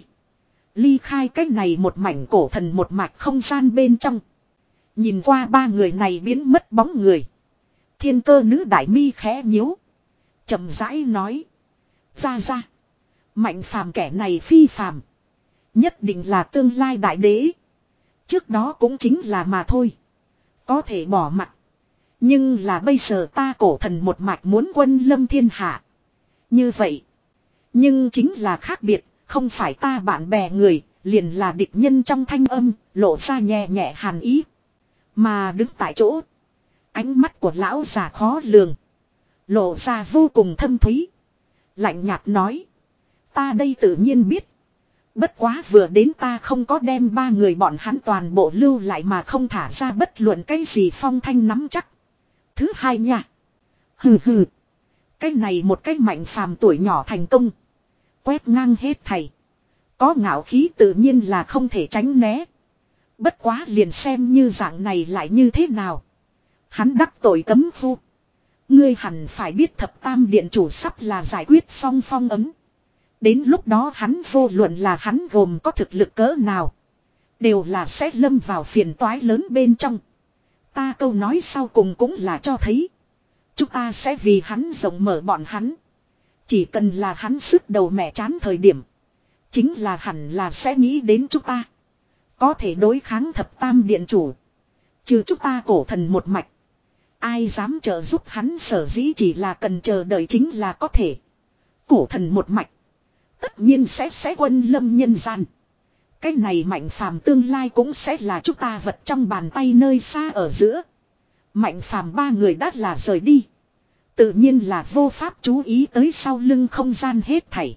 Ly khai cách này một mảnh cổ thần một mạch không gian bên trong. Nhìn qua ba người này biến mất bóng người. Thiên cơ nữ đại mi khẽ nhíu. Chậm rãi nói. Ra ra. Mạnh phàm kẻ này phi phàm. Nhất định là tương lai đại đế. Trước đó cũng chính là mà thôi. Có thể bỏ mặt. Nhưng là bây giờ ta cổ thần một mạch muốn quân lâm thiên hạ. Như vậy. Nhưng chính là khác biệt. Không phải ta bạn bè người. Liền là địch nhân trong thanh âm. Lộ ra nhẹ nhẹ hàn ý. Mà đứng tại chỗ. Ánh mắt của lão già khó lường. Lộ ra vô cùng thâm thúy. Lạnh nhạt nói. Ta đây tự nhiên biết. Bất quá vừa đến ta không có đem ba người bọn hắn toàn bộ lưu lại mà không thả ra bất luận cái gì phong thanh nắm chắc. Thứ hai nha. Hừ hừ. Cái này một cái mạnh phàm tuổi nhỏ thành công. Quét ngang hết thầy. Có ngạo khí tự nhiên là không thể tránh né. Bất quá liền xem như dạng này lại như thế nào. Hắn đắc tội cấm phu. Ngươi hẳn phải biết thập tam điện chủ sắp là giải quyết xong phong ấm. Đến lúc đó hắn vô luận là hắn gồm có thực lực cỡ nào. Đều là sẽ lâm vào phiền toái lớn bên trong. Ta câu nói sau cùng cũng là cho thấy. Chúng ta sẽ vì hắn rộng mở bọn hắn. Chỉ cần là hắn sức đầu mẹ chán thời điểm. Chính là hẳn là sẽ nghĩ đến chúng ta. Có thể đối kháng thập tam điện chủ. Trừ chúng ta cổ thần một mạch. Ai dám trợ giúp hắn sở dĩ chỉ là cần chờ đợi chính là có thể. Cổ thần một mạch. Tất nhiên sẽ sẽ quân lâm nhân gian. Cái này mạnh phàm tương lai cũng sẽ là chúng ta vật trong bàn tay nơi xa ở giữa. Mạnh phàm ba người đã là rời đi. Tự nhiên là vô pháp chú ý tới sau lưng không gian hết thảy.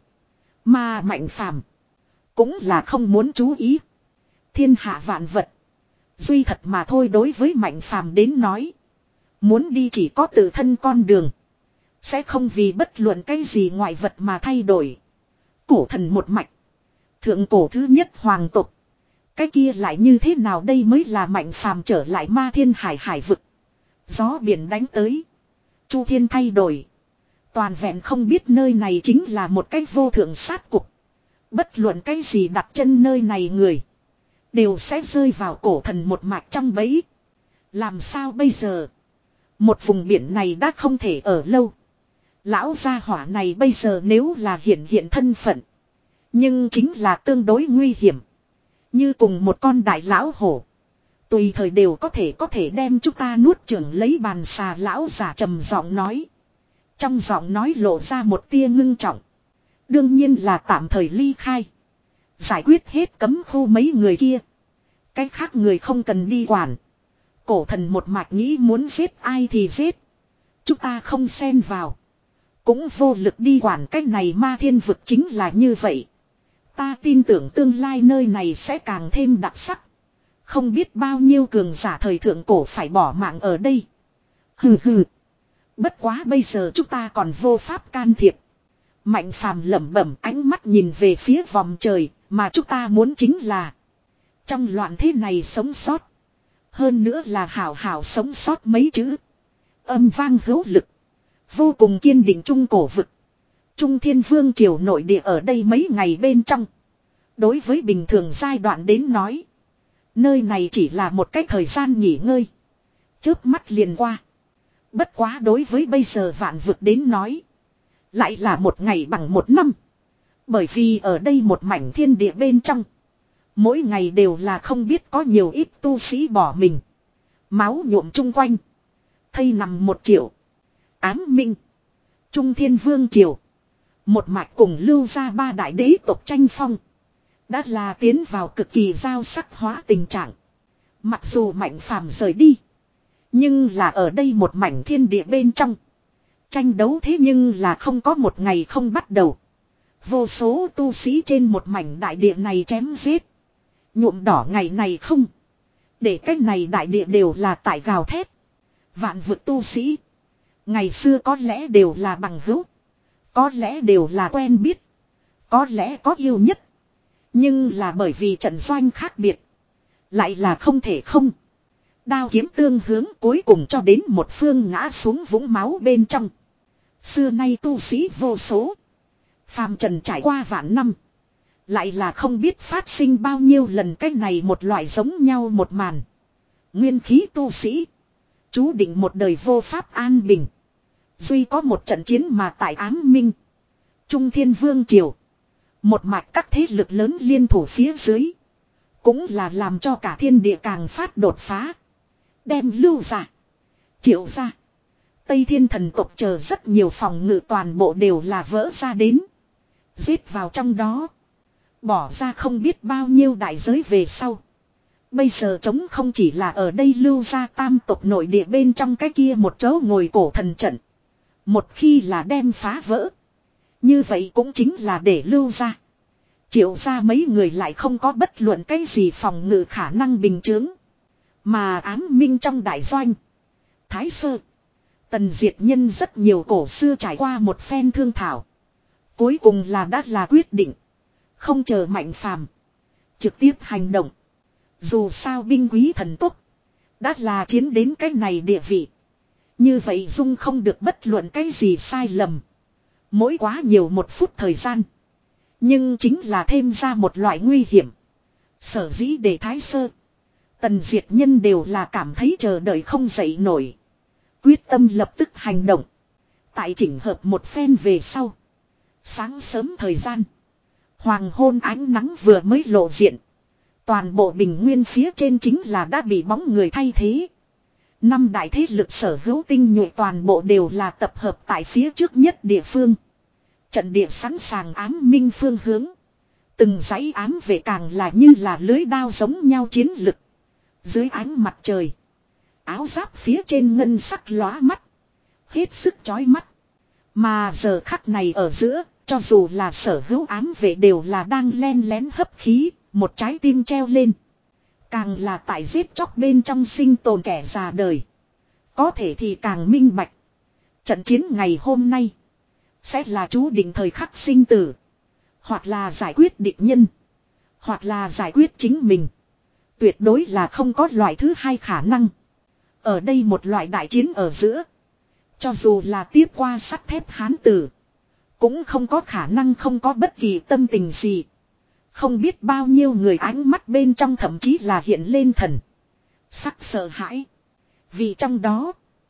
Mà mạnh phàm. Cũng là không muốn chú ý. Thiên hạ vạn vật. Duy thật mà thôi đối với mạnh phàm đến nói. Muốn đi chỉ có tự thân con đường. Sẽ không vì bất luận cái gì ngoại vật mà thay đổi. Cổ thần một mạch. Thượng cổ thứ nhất hoàng tộc. Cái kia lại như thế nào đây mới là mạnh phàm trở lại ma thiên hải hải vực. Gió biển đánh tới. Chu thiên thay đổi. Toàn vẹn không biết nơi này chính là một cái vô thượng sát cục. Bất luận cái gì đặt chân nơi này người. Đều sẽ rơi vào cổ thần một mạch trong bẫy. Làm sao bây giờ? Một vùng biển này đã không thể ở lâu. Lão gia hỏa này bây giờ nếu là hiện hiện thân phận. Nhưng chính là tương đối nguy hiểm. Như cùng một con đại lão hổ. Tùy thời đều có thể có thể đem chúng ta nuốt chửng lấy bàn xà lão giả trầm giọng nói. Trong giọng nói lộ ra một tia ngưng trọng. Đương nhiên là tạm thời ly khai. Giải quyết hết cấm khu mấy người kia. Cái khác người không cần đi quản. Cổ thần một mạch nghĩ muốn giết ai thì giết. Chúng ta không xen vào. Cũng vô lực đi quản cái này ma thiên vực chính là như vậy. Ta tin tưởng tương lai nơi này sẽ càng thêm đặc sắc. Không biết bao nhiêu cường giả thời thượng cổ phải bỏ mạng ở đây. Hừ hừ. Bất quá bây giờ chúng ta còn vô pháp can thiệp. Mạnh phàm lẩm bẩm ánh mắt nhìn về phía vòng trời. Mà chúng ta muốn chính là. Trong loạn thế này sống sót. Hơn nữa là hảo hảo sống sót mấy chữ. Âm vang hữu lực. Vô cùng kiên định trung cổ vực. Trung thiên vương triều nội địa ở đây mấy ngày bên trong. Đối với bình thường giai đoạn đến nói. Nơi này chỉ là một cái thời gian nghỉ ngơi. Chớp mắt liền qua. Bất quá đối với bây giờ vạn vực đến nói. Lại là một ngày bằng một năm. Bởi vì ở đây một mảnh thiên địa bên trong. Mỗi ngày đều là không biết có nhiều ít tu sĩ bỏ mình. Máu nhuộm chung quanh. Thây nằm một triệu. Ám minh. Trung thiên vương triều. Một mạch cùng lưu ra ba đại đế tộc tranh phong. Đã là tiến vào cực kỳ giao sắc hóa tình trạng. Mặc dù mạnh phàm rời đi. Nhưng là ở đây một mảnh thiên địa bên trong. Tranh đấu thế nhưng là không có một ngày không bắt đầu. Vô số tu sĩ trên một mảnh đại địa này chém giết. Nhuộm đỏ ngày này không. Để cách này đại địa đều là tại gào thét. Vạn vực tu sĩ. Ngày xưa có lẽ đều là bằng hữu. Có lẽ đều là quen biết. Có lẽ có yêu nhất. Nhưng là bởi vì trận doanh khác biệt. Lại là không thể không. Đao kiếm tương hướng cuối cùng cho đến một phương ngã xuống vũng máu bên trong. Xưa nay tu sĩ vô số. Phàm trần trải qua vạn năm. Lại là không biết phát sinh bao nhiêu lần cái này một loại giống nhau một màn. Nguyên khí tu sĩ. Chú định một đời vô pháp an bình. Duy có một trận chiến mà tại Ám Minh. Trung Thiên Vương Triều. Một mạch các thế lực lớn liên thủ phía dưới. Cũng là làm cho cả thiên địa càng phát đột phá. Đem Lưu ra. Triệu ra. Tây Thiên thần tộc chờ rất nhiều phòng ngự toàn bộ đều là vỡ ra đến. Giết vào trong đó. Bỏ ra không biết bao nhiêu đại giới về sau. Bây giờ trống không chỉ là ở đây Lưu ra tam tộc nội địa bên trong cái kia một chỗ ngồi cổ thần trận. Một khi là đem phá vỡ. Như vậy cũng chính là để Lưu ra. Triệu ra mấy người lại không có bất luận cái gì phòng ngự khả năng bình chướng. Mà ám minh trong đại doanh. Thái Sơ. Tần Diệt Nhân rất nhiều cổ xưa trải qua một phen thương thảo. Cuối cùng là đã là quyết định. Không chờ Mạnh Phàm, trực tiếp hành động. Dù sao binh quý thần tốc. Đã là chiến đến cái này địa vị. Như vậy dung không được bất luận cái gì sai lầm. Mỗi quá nhiều một phút thời gian. Nhưng chính là thêm ra một loại nguy hiểm. Sở dĩ để Thái Sơ. Tần Diệt Nhân đều là cảm thấy chờ đợi không dậy nổi. Quyết tâm lập tức hành động. Tại chỉnh hợp một phen về sau. Sáng sớm thời gian. Hoàng hôn ánh nắng vừa mới lộ diện. Toàn bộ bình nguyên phía trên chính là đã bị bóng người thay thế. Năm đại thế lực sở hữu tinh nhuệ toàn bộ đều là tập hợp tại phía trước nhất địa phương. Trận địa sẵn sàng ám minh phương hướng. Từng dãy ám vệ càng là như là lưới đao giống nhau chiến lực. Dưới ánh mặt trời. Áo giáp phía trên ngân sắc lóa mắt. Hết sức chói mắt. Mà giờ khắc này ở giữa, cho dù là sở hữu ám vệ đều là đang len lén hấp khí, một trái tim treo lên. Càng là tại giết chóc bên trong sinh tồn kẻ già đời. Có thể thì càng minh bạch. Trận chiến ngày hôm nay sẽ là chú định thời khắc sinh tử. Hoặc là giải quyết địch nhân. Hoặc là giải quyết chính mình. Tuyệt đối là không có loại thứ hai khả năng. Ở đây một loại đại chiến ở giữa. Cho dù là tiếp qua sắt thép hán tử. Cũng không có khả năng không có bất kỳ tâm tình gì. Không biết bao nhiêu người ánh mắt bên trong thậm chí là hiện lên thần. Sắc sợ hãi. Vì trong đó.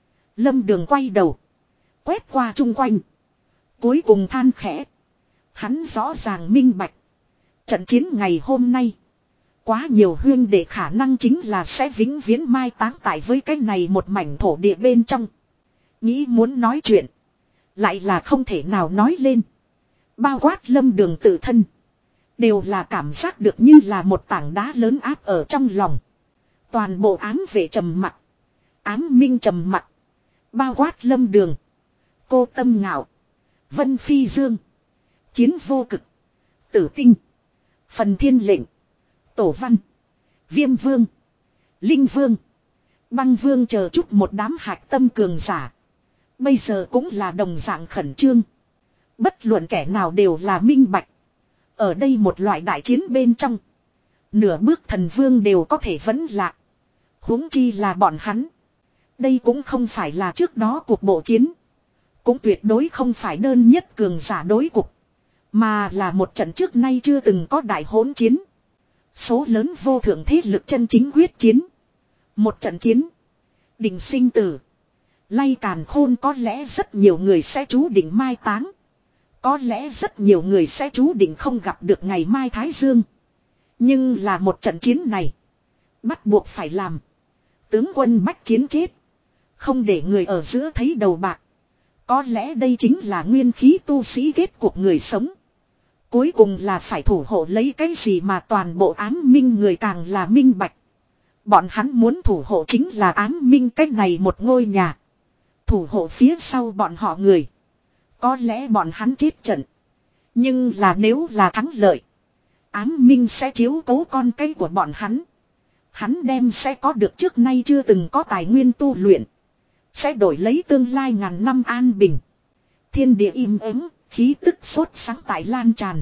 Lâm Đường quay đầu. Quét qua chung quanh. Cuối cùng than khẽ. Hắn rõ ràng minh bạch. Trận chiến ngày hôm nay. Quá nhiều huyên để khả năng chính là sẽ vĩnh viễn mai táng tại với cái này một mảnh thổ địa bên trong. Nghĩ muốn nói chuyện. Lại là không thể nào nói lên. Bao quát Lâm Đường tự thân. Đều là cảm giác được như là một tảng đá lớn áp ở trong lòng. Toàn bộ ám vệ trầm mặc. Ám minh trầm mặc. Bao quát Lâm Đường. Cô Tâm Ngạo. Vân Phi Dương. Chiến Vô Cực. Tử Tinh. Phần Thiên Lệnh. Tổ Văn. Viêm Vương. Linh Vương. Băng Vương chờ chút một đám hạch tâm cường giả. Bây giờ cũng là đồng dạng khẩn trương. Bất luận kẻ nào đều là minh bạch. Ở đây một loại đại chiến bên trong. Nửa bước thần vương đều có thể vẫn lạc. Huống chi là bọn hắn. Đây cũng không phải là trước đó cuộc bộ chiến. Cũng tuyệt đối không phải đơn nhất cường giả đối cục. Mà là một trận trước nay chưa từng có đại hỗn chiến. Số lớn vô thượng thế lực chân chính quyết chiến. Một trận chiến. Định sinh tử. Lay càn khôn có lẽ rất nhiều người sẽ chú định mai táng. Có lẽ rất nhiều người sẽ chú định không gặp được ngày mai Thái Dương. Nhưng là một trận chiến này. Bắt buộc phải làm. Tướng quân bách chiến chết. Không để người ở giữa thấy đầu bạc. Có lẽ đây chính là nguyên khí tu sĩ kết cuộc người sống. Cuối cùng là phải thủ hộ lấy cái gì mà toàn bộ ám minh người càng là minh bạch. Bọn hắn muốn thủ hộ chính là ám minh cách này một ngôi nhà. Thủ hộ phía sau bọn họ người. Có lẽ bọn hắn chết trận. Nhưng là nếu là thắng lợi. Ám minh sẽ chiếu cố con cái của bọn hắn. Hắn đem sẽ có được trước nay chưa từng có tài nguyên tu luyện. Sẽ đổi lấy tương lai ngàn năm an bình. Thiên địa im ắng, khí tức sốt sáng tại lan tràn.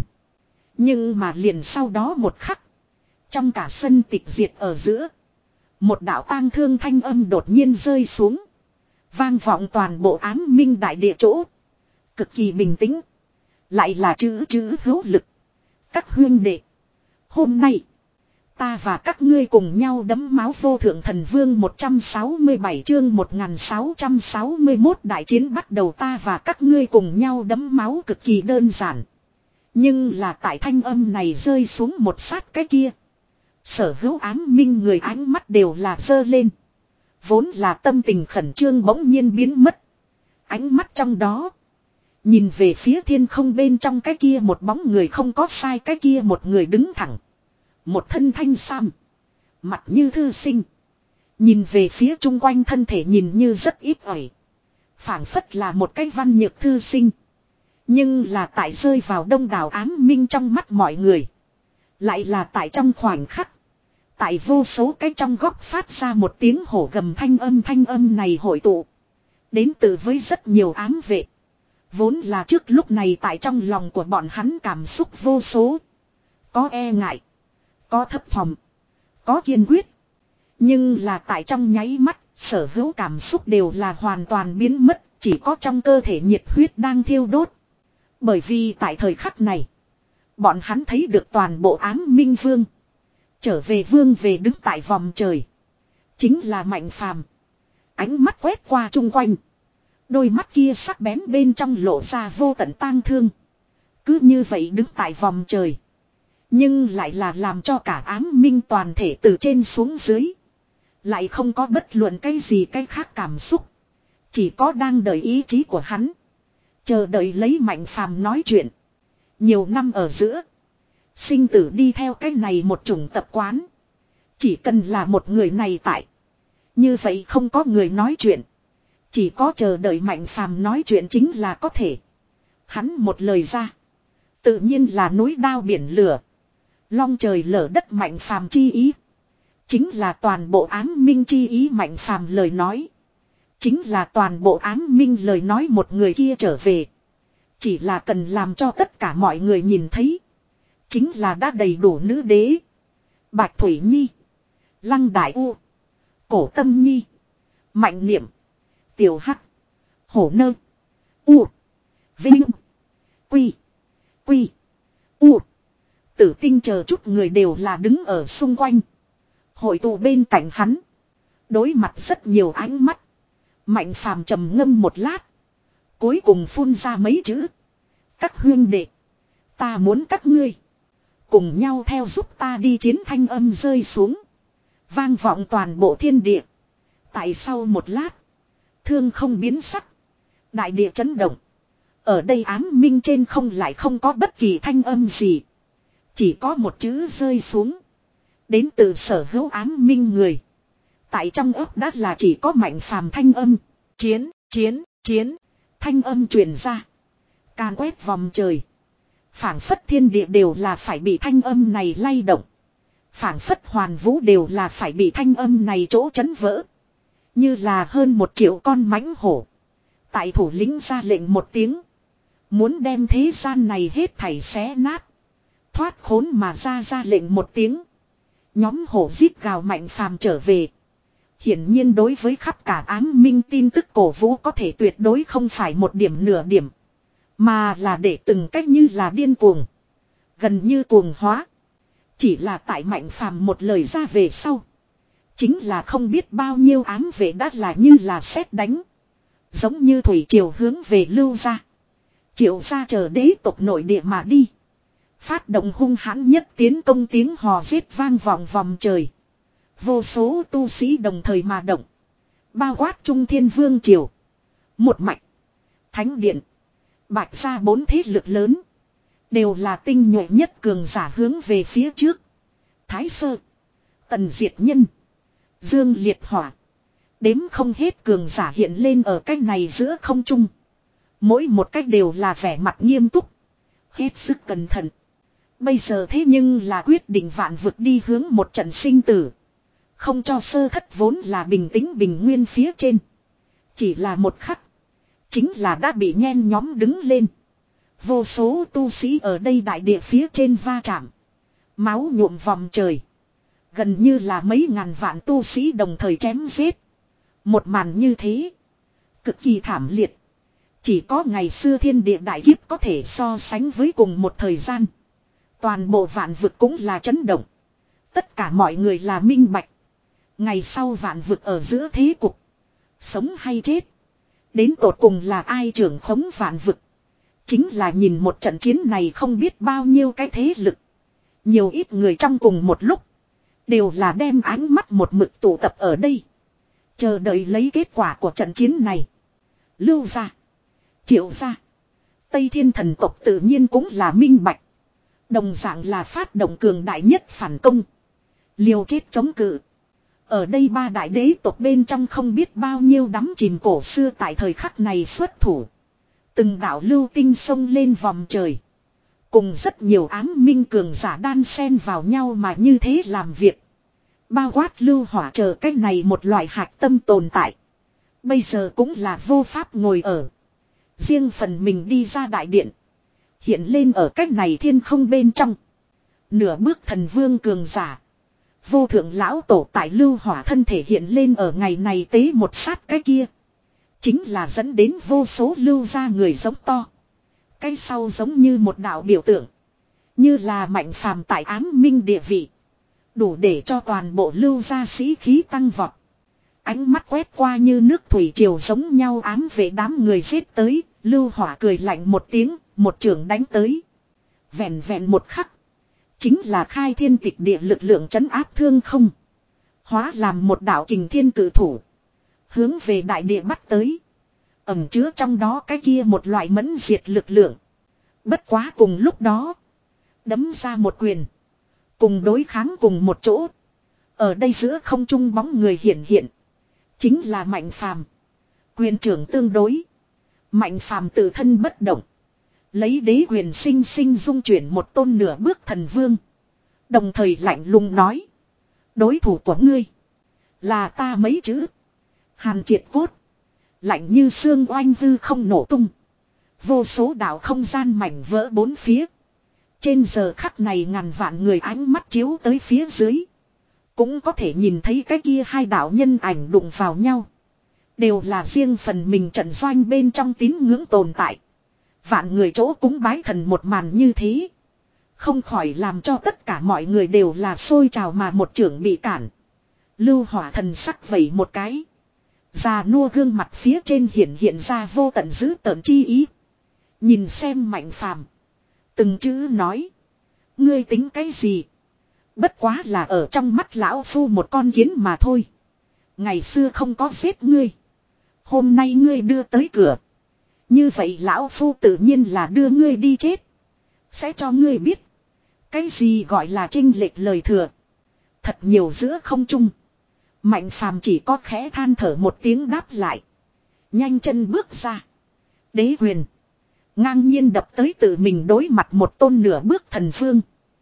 Nhưng mà liền sau đó một khắc. Trong cả sân tịch diệt ở giữa. Một đạo tang thương thanh âm đột nhiên rơi xuống. Vang vọng toàn bộ ám minh đại địa chỗ. Cực kỳ bình tĩnh. Lại là chữ chữ hữu lực. Các huyên đệ. Hôm nay. Ta và các ngươi cùng nhau đấm máu vô thượng thần vương một trăm sáu mươi bảy chương một nghìn sáu trăm sáu mươi mốt đại chiến bắt đầu ta và các ngươi cùng nhau đấm máu cực kỳ đơn giản. Nhưng là tại thanh âm này rơi xuống một sát cái kia. Sở hữu ám minh người ánh mắt đều là dơ lên. Vốn là tâm tình khẩn trương bỗng nhiên biến mất. Ánh mắt trong đó. Nhìn về phía thiên không bên trong cái kia một bóng người không có sai, cái kia một người đứng thẳng. Một thân thanh sam. Mặt như thư sinh. Nhìn về phía chung quanh thân thể nhìn như rất ít ỏi. Phảng phất là một cái văn nhược thư sinh. Nhưng là tại rơi vào đông đảo ám minh trong mắt mọi người. Lại là tại trong khoảnh khắc. Tại vô số cái trong góc phát ra một tiếng hổ gầm thanh âm, thanh âm này hội tụ. Đến từ với rất nhiều ám vệ. Vốn là trước lúc này tại trong lòng của bọn hắn cảm xúc vô số. Có e ngại. Có thấp thỏm. Có kiên quyết. Nhưng là tại trong nháy mắt, sở hữu cảm xúc đều là hoàn toàn biến mất. Chỉ có trong cơ thể nhiệt huyết đang thiêu đốt. Bởi vì tại thời khắc này, bọn hắn thấy được toàn bộ ám minh vương. Trở về vương về đứng tại vòng trời. Chính là Mạnh Phàm. Ánh mắt quét qua chung quanh. Đôi mắt kia sắc bén bên trong lộ ra vô tận tang thương. Cứ như vậy đứng tại vòng trời. Nhưng lại là làm cho cả ám minh toàn thể từ trên xuống dưới. Lại không có bất luận cái gì cái khác cảm xúc. Chỉ có đang đợi ý chí của hắn. Chờ đợi lấy Mạnh Phàm nói chuyện. Nhiều năm ở giữa. Sinh tử đi theo cái này một chủng tập quán. Chỉ cần là một người này tại. Như vậy không có người nói chuyện. Chỉ có chờ đợi Mạnh Phàm nói chuyện chính là có thể. Hắn một lời ra. Tự nhiên là núi đao biển lửa. Long trời lở đất Mạnh Phàm chi ý. Chính là toàn bộ ám minh chi ý. Mạnh Phàm lời nói. Chính là toàn bộ ám minh lời nói, một người kia trở về. Chỉ là cần làm cho tất cả mọi người nhìn thấy. Chính là đã đầy đủ nữ đế. Bạch Thủy Nhi. Lăng Đại U. Cổ Tâm Nhi. Mạnh Niệm. Tiểu Hắc. Hổ Nơ. U. Vinh. Quy. Quy. U. Tử Tinh chờ chút người đều là đứng ở xung quanh. Hội tụ bên cạnh hắn. Đối mặt rất nhiều ánh mắt. Mạnh Phàm trầm ngâm một lát. Cuối cùng phun ra mấy chữ. Các huyên đệ. Ta muốn các ngươi. Cùng nhau theo giúp ta đi chiến, thanh âm rơi xuống. Vang vọng toàn bộ thiên địa. Tại sau một lát. Thương không biến sắc. Đại địa chấn động. Ở đây ám minh trên không lại không có bất kỳ thanh âm gì. Chỉ có một chữ rơi xuống. Đến từ sở hữu ám minh người. Tại trong ấp đã là chỉ có Mạnh Phàm thanh âm. Chiến, chiến, chiến. Thanh âm truyền ra. Càn quét vòng trời. Phảng phất thiên địa đều là phải bị thanh âm này lay động. Phảng phất hoàn vũ đều là phải bị thanh âm này chỗ chấn vỡ. Như là hơn một triệu con mãnh hổ. Tại thủ lĩnh ra lệnh một tiếng. Muốn đem thế gian này hết thảy xé nát. Thoát khốn mà ra ra lệnh một tiếng. Nhóm hổ giết gào Mạnh Phàm trở về. Hiển nhiên đối với khắp cả ám minh tin tức cổ vũ có thể tuyệt đối không phải một điểm nửa điểm. Mà là để từng cách như là điên cuồng. Gần như cuồng hóa. Chỉ là tại Mạnh Phàm một lời ra về sau. Chính là không biết bao nhiêu ám vệ đã là như là sét đánh. Giống như thủy triều hướng về Lưu gia. Triệu gia chờ đế tộc nội địa mà đi. Phát động hung hãn nhất tiến công, tiếng hò giết vang vọng vòng trời. Vô số tu sĩ đồng thời mà động. Bao quát Trung Thiên Vương Triều. Một mạch. Thánh Điện. Bạch gia bốn thế lực lớn. Đều là tinh nhuệ nhất cường giả hướng về phía trước. Thái Sơ. Tần Diệt Nhân. Dương Liệt Hỏa. Đếm không hết cường giả hiện lên ở cách này giữa không trung. Mỗi một cách đều là vẻ mặt nghiêm túc. Hết sức cẩn thận. Bây giờ thế nhưng là quyết định vạn vực đi hướng một trận sinh tử. Không cho sơ thất vốn là bình tĩnh bình nguyên phía trên. Chỉ là một khắc. Chính là đã bị nhen nhóm đứng lên. Vô số tu sĩ ở đây đại địa phía trên va chạm. Máu nhuộm vòng trời. Gần như là mấy ngàn vạn tu sĩ đồng thời chém giết. Một màn như thế. Cực kỳ thảm liệt. Chỉ có ngày xưa thiên địa đại kiếp có thể so sánh với cùng một thời gian. Toàn bộ vạn vực cũng là chấn động. Tất cả mọi người là minh bạch. Ngày sau vạn vực ở giữa thế cục. Sống hay chết. Đến tột cùng là ai trưởng khống vạn vực. Chính là nhìn một trận chiến này không biết bao nhiêu cái thế lực. Nhiều ít người trong cùng một lúc. Đều là đem ánh mắt một mực tụ tập ở đây. Chờ đợi lấy kết quả của trận chiến này. Lưu gia, Triệu gia, Tây Thiên thần tộc tự nhiên cũng là minh bạch. Đồng dạng là phát động cường đại nhất phản công. Liều chết chống cự. Ở đây ba đại đế tộc bên trong không biết bao nhiêu đắm chìm cổ xưa tại thời khắc này xuất thủ. Từng đạo lưu tinh sông lên vòng trời. Cùng rất nhiều ám minh cường giả đan xen vào nhau mà như thế làm việc. Bao quát lưu hỏa chờ cách này một loại hạt tâm tồn tại. Bây giờ cũng là vô pháp ngồi ở. Riêng phần mình đi ra đại điện. Hiện lên ở cách này thiên không bên trong. Nửa bước thần vương cường giả. Vô thượng lão tổ tại lưu hỏa thân thể hiện lên ở ngày này tế một sát cái kia. Chính là dẫn đến vô số lưu ra người giống to. Cái sau giống như một đạo biểu tượng. Như là mạnh phàm tại ám minh địa vị. Đủ để cho toàn bộ lưu gia sĩ khí tăng vọt. Ánh mắt quét qua như nước thủy triều giống nhau ám về đám người giết tới. Lưu hỏa cười lạnh một tiếng, một trường đánh tới. Vẹn vẹn một khắc. Chính là khai thiên tịch địa lực lượng trấn áp thương không. Hóa làm một đạo kình thiên cử thủ. Hướng về đại địa bắt tới. Ẩm chứa trong đó cái kia một loại mẫn diệt lực lượng. Bất quá cùng lúc đó. Đấm ra một quyền. Cùng đối kháng cùng một chỗ. Ở đây giữa không trung bóng người hiện hiện. Chính là Mạnh Phàm. Quyền trưởng tương đối. Mạnh Phàm tự thân bất động. Lấy đế quyền sinh sinh dung chuyển một tôn nửa bước thần vương. Đồng thời lạnh lùng nói. Đối thủ của ngươi. Là ta mấy chữ. Hàn triệt cốt. Lạnh như xương oanh hư không nổ tung. Vô số đạo không gian mảnh vỡ bốn phía. Trên giờ khắc này ngàn vạn người ánh mắt chiếu tới phía dưới. Cũng có thể nhìn thấy cái kia hai đạo nhân ảnh đụng vào nhau. Đều là riêng phần mình trận doanh bên trong tín ngưỡng tồn tại. Vạn người chỗ cúng bái thần một màn như thế. Không khỏi làm cho tất cả mọi người đều là sôi trào mà một trưởng bị cản. Lưu hỏa thần sắc vẩy một cái. Già nua gương mặt phía trên hiện hiện ra vô tận dữ tợn chi ý. Nhìn xem Mạnh Phàm, từng chữ nói. Ngươi tính cái gì? Bất quá là ở trong mắt lão phu một con kiến mà thôi. Ngày xưa không có giết ngươi. Hôm nay ngươi đưa tới cửa. Như vậy lão phu tự nhiên là đưa ngươi đi chết. Sẽ cho ngươi biết. Cái gì gọi là chênh lệch lời thừa. Thật nhiều giữa không trung. Mạnh Phàm chỉ có khẽ than thở một tiếng đáp lại. Nhanh chân bước ra. Đế quyền. Ngang nhiên đập tới tự mình đối mặt một tôn nửa bước thần vương.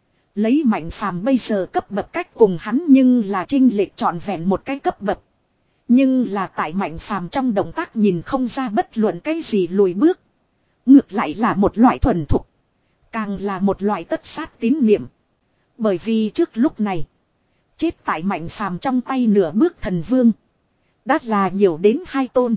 Lấy Mạnh Phàm bây giờ cấp bậc cách cùng hắn nhưng là chênh lệch trọn vẹn một cái cấp bậc. Nhưng là tại Mạnh Phàm trong động tác nhìn không ra bất luận cái gì lùi bước. Ngược lại là một loại thuần thục. Càng là một loại tất sát tín niệm. Bởi vì trước lúc này. Chết tại Mạnh Phàm trong tay nửa bước thần vương. Đã là nhiều đến hai tôn.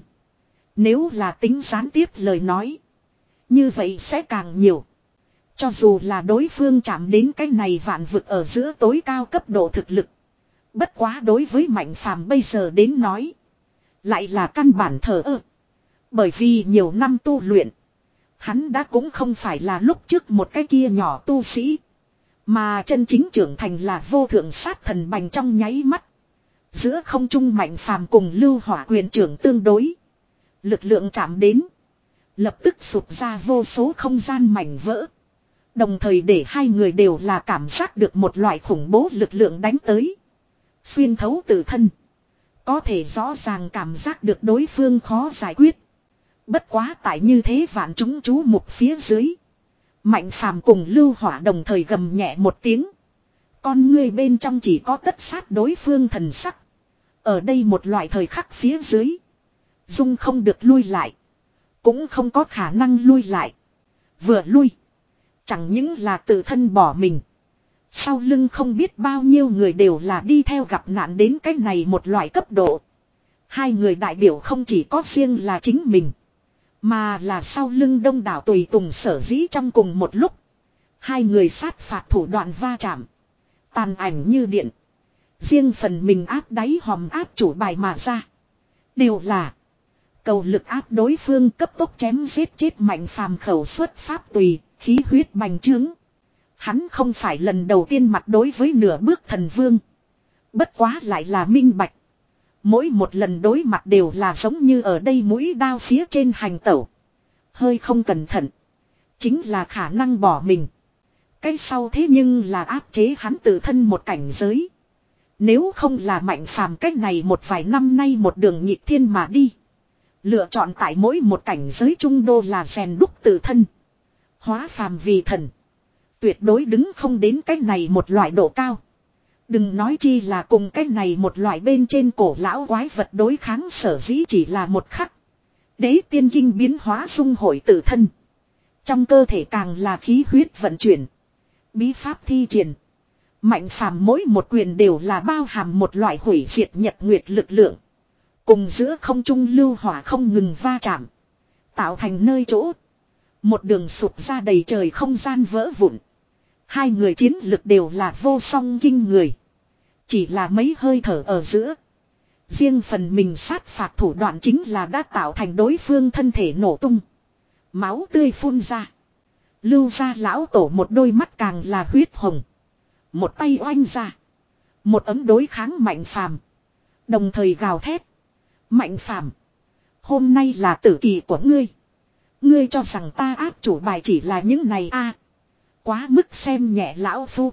Nếu là tính gián tiếp lời nói. Như vậy sẽ càng nhiều. Cho dù là đối phương chạm đến cái này vạn vực ở giữa tối cao cấp độ thực lực. Bất quá đối với Mạnh Phàm bây giờ đến nói. Lại là căn bản thờ ơ. Bởi vì nhiều năm tu luyện. Hắn đã cũng không phải là lúc trước một cái kia nhỏ tu sĩ. Mà chân chính trưởng thành là vô thượng sát thần bành trong nháy mắt. Giữa không trung Mạnh Phàm cùng Lưu Hỏa quyền trưởng tương đối. Lực lượng chạm đến. Lập tức sụp ra vô số không gian mảnh vỡ. Đồng thời để hai người đều là cảm giác được một loại khủng bố lực lượng đánh tới. Xuyên thấu tự thân. Có thể rõ ràng cảm giác được đối phương khó giải quyết. Bất quá tại như thế vạn chúng chú mục phía dưới. Mạnh Phàm cùng Lưu Hỏa đồng thời gầm nhẹ một tiếng. Con ngươi bên trong chỉ có tất sát đối phương thần sắc. Ở đây một loại thời khắc phía dưới. Dung không được lui lại. Cũng không có khả năng lui lại. Vừa lui. Chẳng những là tự thân bỏ mình. Sau lưng không biết bao nhiêu người đều là đi theo gặp nạn đến cái này một loại cấp độ. Hai người đại biểu không chỉ có riêng là chính mình. Mà là sau lưng đông đảo tùy tùng sở dĩ trong cùng một lúc. Hai người sát phạt thủ đoạn va chạm. Tàn ảnh như điện. Riêng phần mình áp đáy hòm áp chủ bài mà ra. Đều là. Cầu lực áp đối phương cấp tốc chém giết chết Mạnh Phàm khẩu xuất pháp tùy. Khí huyết bành trướng. Hắn không phải lần đầu tiên mặt đối với nửa bước thần vương. Bất quá lại là minh bạch. Mỗi một lần đối mặt đều là giống như ở đây mũi đao phía trên hành tẩu. Hơi không cẩn thận. Chính là khả năng bỏ mình. Cái sau thế nhưng là áp chế hắn tự thân một cảnh giới. Nếu không là Mạnh Phàm cách này một vài năm nay một đường nhịp thiên mà đi. Lựa chọn tại mỗi một cảnh giới trung đô là rèn đúc tự thân. Hóa phàm vì thần. Tuyệt đối đứng không đến cách này một loại độ cao. Đừng nói chi là cùng cách này một loại bên trên cổ lão quái vật đối kháng sở dĩ chỉ là một khắc. Đế tiên kinh biến hóa dung hội tự thân. Trong cơ thể càng là khí huyết vận chuyển. Bí pháp thi triển. Mạnh Phàm mỗi một quyền đều là bao hàm một loại hủy diệt nhật nguyệt lực lượng. Cùng giữa không trung lưu hỏa không ngừng va chạm. Tạo thành nơi chỗ. Một đường sụp ra đầy trời không gian vỡ vụn. Hai người chiến lực đều là vô song kinh người. Chỉ là mấy hơi thở ở giữa. Riêng phần mình sát phạt thủ đoạn chính là đã tạo thành đối phương thân thể nổ tung. Máu tươi phun ra. Lưu ra lão tổ một đôi mắt càng là huyết hồng. Một tay oanh ra. Một ấm đối kháng Mạnh Phàm. Đồng thời gào thét. Mạnh Phàm, hôm nay là tử kỳ của ngươi. Ngươi cho rằng ta áp chủ bài chỉ là những này a? Quá mức xem nhẹ lão phu.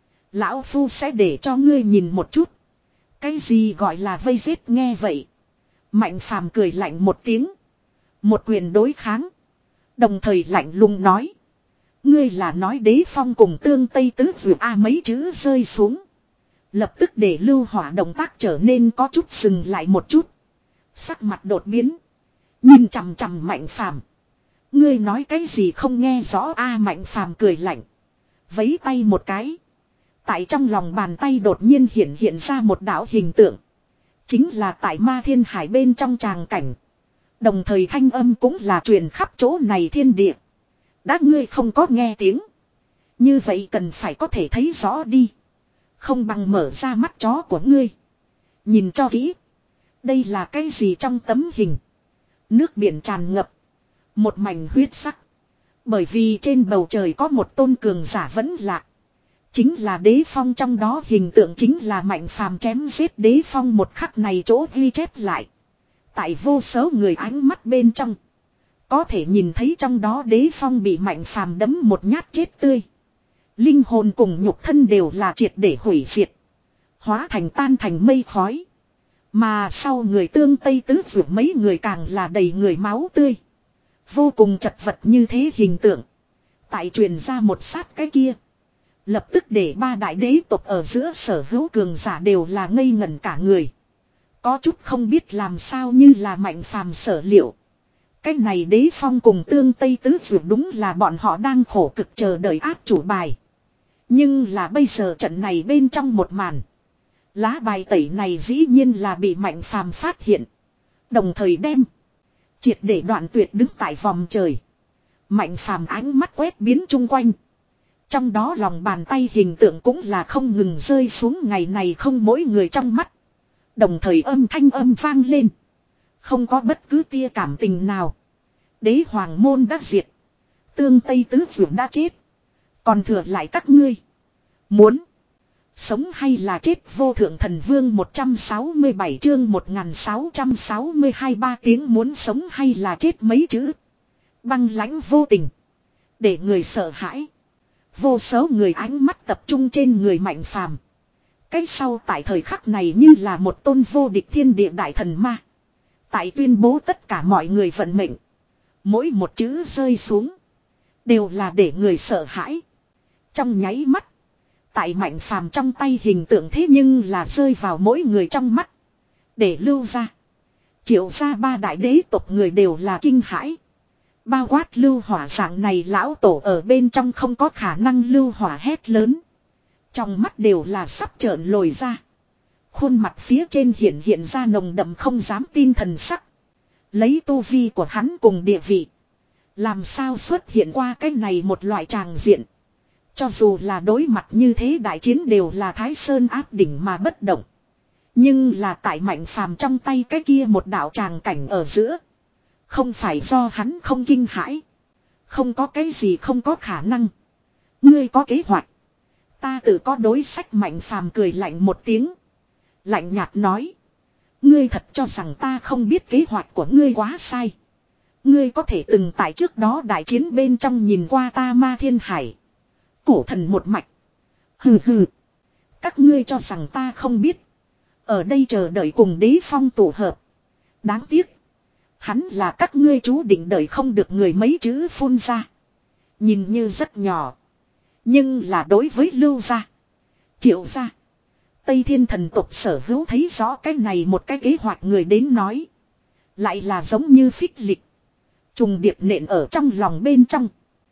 Lão phu sẽ để cho ngươi nhìn một chút. Cái gì gọi là vây giết nghe vậy. Mạnh Phàm cười lạnh một tiếng. Một quyền đối kháng. Đồng thời lạnh lùng nói. Ngươi là nói Đế Phong cùng Tương Tây Tứ Dược a mấy chữ rơi xuống. Lập tức để lưu hỏa động tác trở nên có chút dừng lại một chút. Sắc mặt đột biến. Nhìn chằm chằm Mạnh Phàm. Ngươi nói cái gì không nghe rõ a? Mạnh Phàm cười lạnh. Vấy tay một cái. Tại trong lòng bàn tay đột nhiên hiện hiện ra một đạo hình tượng. Chính là tại Ma Thiên Hải bên trong tràng cảnh. Đồng thời thanh âm cũng là truyền khắp chỗ này thiên địa. Đã ngươi không có nghe tiếng. Như vậy cần phải có thể thấy rõ đi. Không bằng mở ra mắt chó của ngươi. Nhìn cho kỹ. Đây là cái gì trong tấm hình? Nước biển tràn ngập. Một mảnh huyết sắc. Bởi vì trên bầu trời có một tôn cường giả vẫn lạ. Chính là Đế Phong, trong đó hình tượng chính là Mạnh Phàm chém giết Đế Phong một khắc này chỗ ghi chép lại. Tại vô số người ánh mắt bên trong. Có thể nhìn thấy trong đó Đế Phong bị Mạnh Phàm đấm một nhát chết tươi. Linh hồn cùng nhục thân đều là triệt để hủy diệt. Hóa thành tan thành mây khói. Mà sau người Tương Tây Tứ Dược mấy người càng là đầy người máu tươi. Vô cùng chật vật như thế hình tượng. Tại truyền ra một sát cái kia. Lập tức để ba đại đế tộc ở giữa sở hữu cường giả đều là ngây ngẩn cả người. Có chút không biết làm sao như là Mạnh Phàm sở liệu. Cái này Đế Phong cùng Tương Tây Tứ Dược đúng là bọn họ đang khổ cực chờ đợi áp chủ bài. Nhưng là bây giờ trận này bên trong một màn. Lá bài tẩy này dĩ nhiên là bị Mạnh Phàm phát hiện. Đồng thời đem. Triệt để đoạn tuyệt đứng tại vòng trời. Mạnh Phàm ánh mắt quét biến chung quanh. Trong đó lòng bàn tay hình tượng cũng là không ngừng rơi xuống ngày này không mỗi người trong mắt. Đồng thời âm thanh âm vang lên. Không có bất cứ tia cảm tình nào. Đế hoàng môn đã diệt. Tương Tây Tứ Dược đã chết. Còn thừa lại các ngươi. Muốn. Sống hay là chết? Vô thượng thần vương một trăm sáu mươi bảy chương một nghìn sáu trăm sáu mươi hai, ba tiếng muốn sống hay là chết mấy chữ. Băng lãnh vô tình. Để người sợ hãi. Vô số người ánh mắt tập trung trên người Mạnh Phàm. Cái sau tại thời khắc này như là một tôn vô địch thiên địa đại thần ma. Tại tuyên bố tất cả mọi người vận mệnh. Mỗi một chữ rơi xuống. Đều là để người sợ hãi. Trong nháy mắt. Tại Mạnh Phàm trong tay hình tượng thế nhưng là rơi vào mỗi người trong mắt. Để lưu ra. Triệu ra ba đại đế tộc người đều là kinh hãi. Bao quát lưu hỏa dạng này lão tổ ở bên trong không có khả năng lưu hỏa hét lớn. Trong mắt đều là sắp trợn lồi ra. Khuôn mặt phía trên hiện hiện ra nồng đậm không dám tin thần sắc. Lấy tu vi của hắn cùng địa vị. Làm sao xuất hiện qua cái này một loại tràng diện. Cho dù là đối mặt như thế đại chiến đều là Thái Sơn áp đỉnh mà bất động. Nhưng là tại Mạnh Phàm trong tay cái kia một đạo tràng cảnh ở giữa. Không phải do hắn không kinh hãi. Không có cái gì không có khả năng. Ngươi có kế hoạch. Ta tự có đối sách. Mạnh Phàm cười lạnh một tiếng. Lạnh nhạt nói. Ngươi thật cho rằng ta không biết kế hoạch của ngươi quá sai. Ngươi có thể từng tại trước đó đại chiến bên trong nhìn qua ta Ma Thiên Hải. Cổ thần một mạch. Hừ hừ. Các ngươi cho rằng ta không biết. Ở đây chờ đợi cùng đế phong tụ hợp. Đáng tiếc. Hắn là các ngươi chú định đợi không được người mấy chữ phun ra. Nhìn như rất nhỏ. Nhưng là đối với Lưu gia, Triệu gia, Tây Thiên thần tộc sở hữu thấy rõ cái này một cái kế hoạch người đến nói. Lại là giống như phích lịch. Trùng điệp nện ở trong lòng bên trong.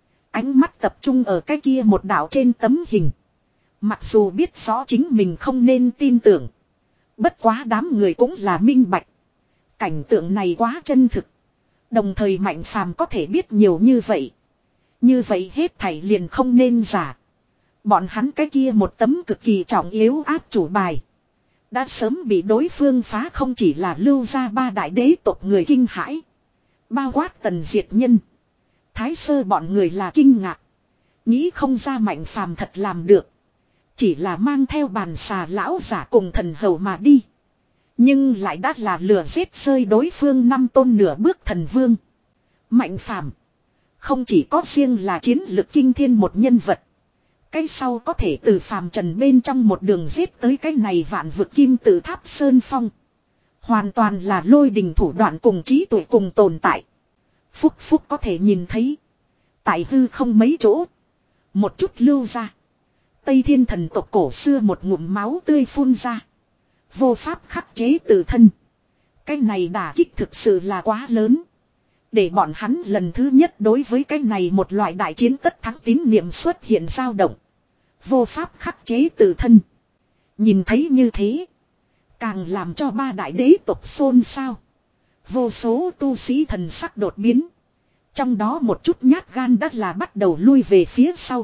Ánh mắt tập trung ở cái kia một đảo trên tấm hình. Mặc dù biết rõ chính mình không nên tin tưởng. Bất quá đám người cũng là minh bạch. Cảnh tượng này quá chân thực. Đồng thời Mạnh Phàm có thể biết nhiều như vậy. Như vậy hết thảy liền không nên giả. Bọn hắn cái kia một tấm cực kỳ trọng yếu áp chủ bài. Đã sớm bị đối phương phá, không chỉ là Lưu gia ba đại đế tộc người kinh hãi. Bao quát Tần Diệt Nhân, Thái Sơ bọn người là kinh ngạc. Nghĩ không ra Mạnh Phàm thật làm được. Chỉ là mang theo bàn xà lão giả cùng thần hầu mà đi. Nhưng lại đã là lừa giết rơi đối phương năm tôn nửa bước thần vương. Mạnh Phàm không chỉ có riêng là chiến lực kinh thiên một nhân vật. Cái sau có thể từ phàm trần bên trong một đường giết tới cái này vạn vực kim tự tháp sơn phong. Hoàn toàn là lôi đình thủ đoạn cùng trí tuệ cùng tồn tại. Phúc phúc có thể nhìn thấy. Tại hư không mấy chỗ. Một chút lưu ra. Tây Thiên thần tộc cổ xưa một ngụm máu tươi phun ra. Vô pháp khắc chế tự thân. Cái này đả kích thực sự là quá lớn. Để bọn hắn lần thứ nhất đối với cái này một loại đại chiến tất thắng tín niệm xuất hiện dao động. Vô pháp khắc chế tự thân. Nhìn thấy như thế. Càng làm cho ba đại đế tộc xôn xao. Vô số tu sĩ thần sắc đột biến. Trong đó một chút nhát gan đã là bắt đầu lui về phía sau.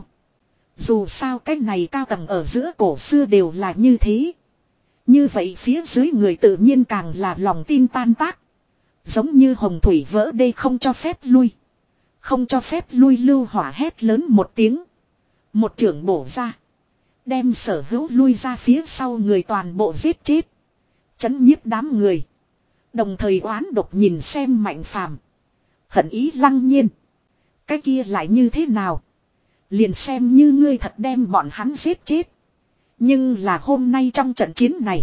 Dù sao cái này cao tầng ở giữa cổ xưa đều là như thế. Như vậy phía dưới người tự nhiên càng là lòng tin tan tác. Giống như hồng thủy vỡ đê không cho phép lui. Không cho phép lui. Lưu Hỏa hét lớn một tiếng. Một trưởng bổ ra. Đem sở hữu lui ra phía sau người toàn bộ giết chết. Chấn nhiếp đám người. Đồng thời oán độc nhìn xem Mạnh Phàm. Hận ý lăng nhiên. Cái kia lại như thế nào? Liền xem như ngươi thật đem bọn hắn giết chết. Nhưng là hôm nay trong trận chiến này.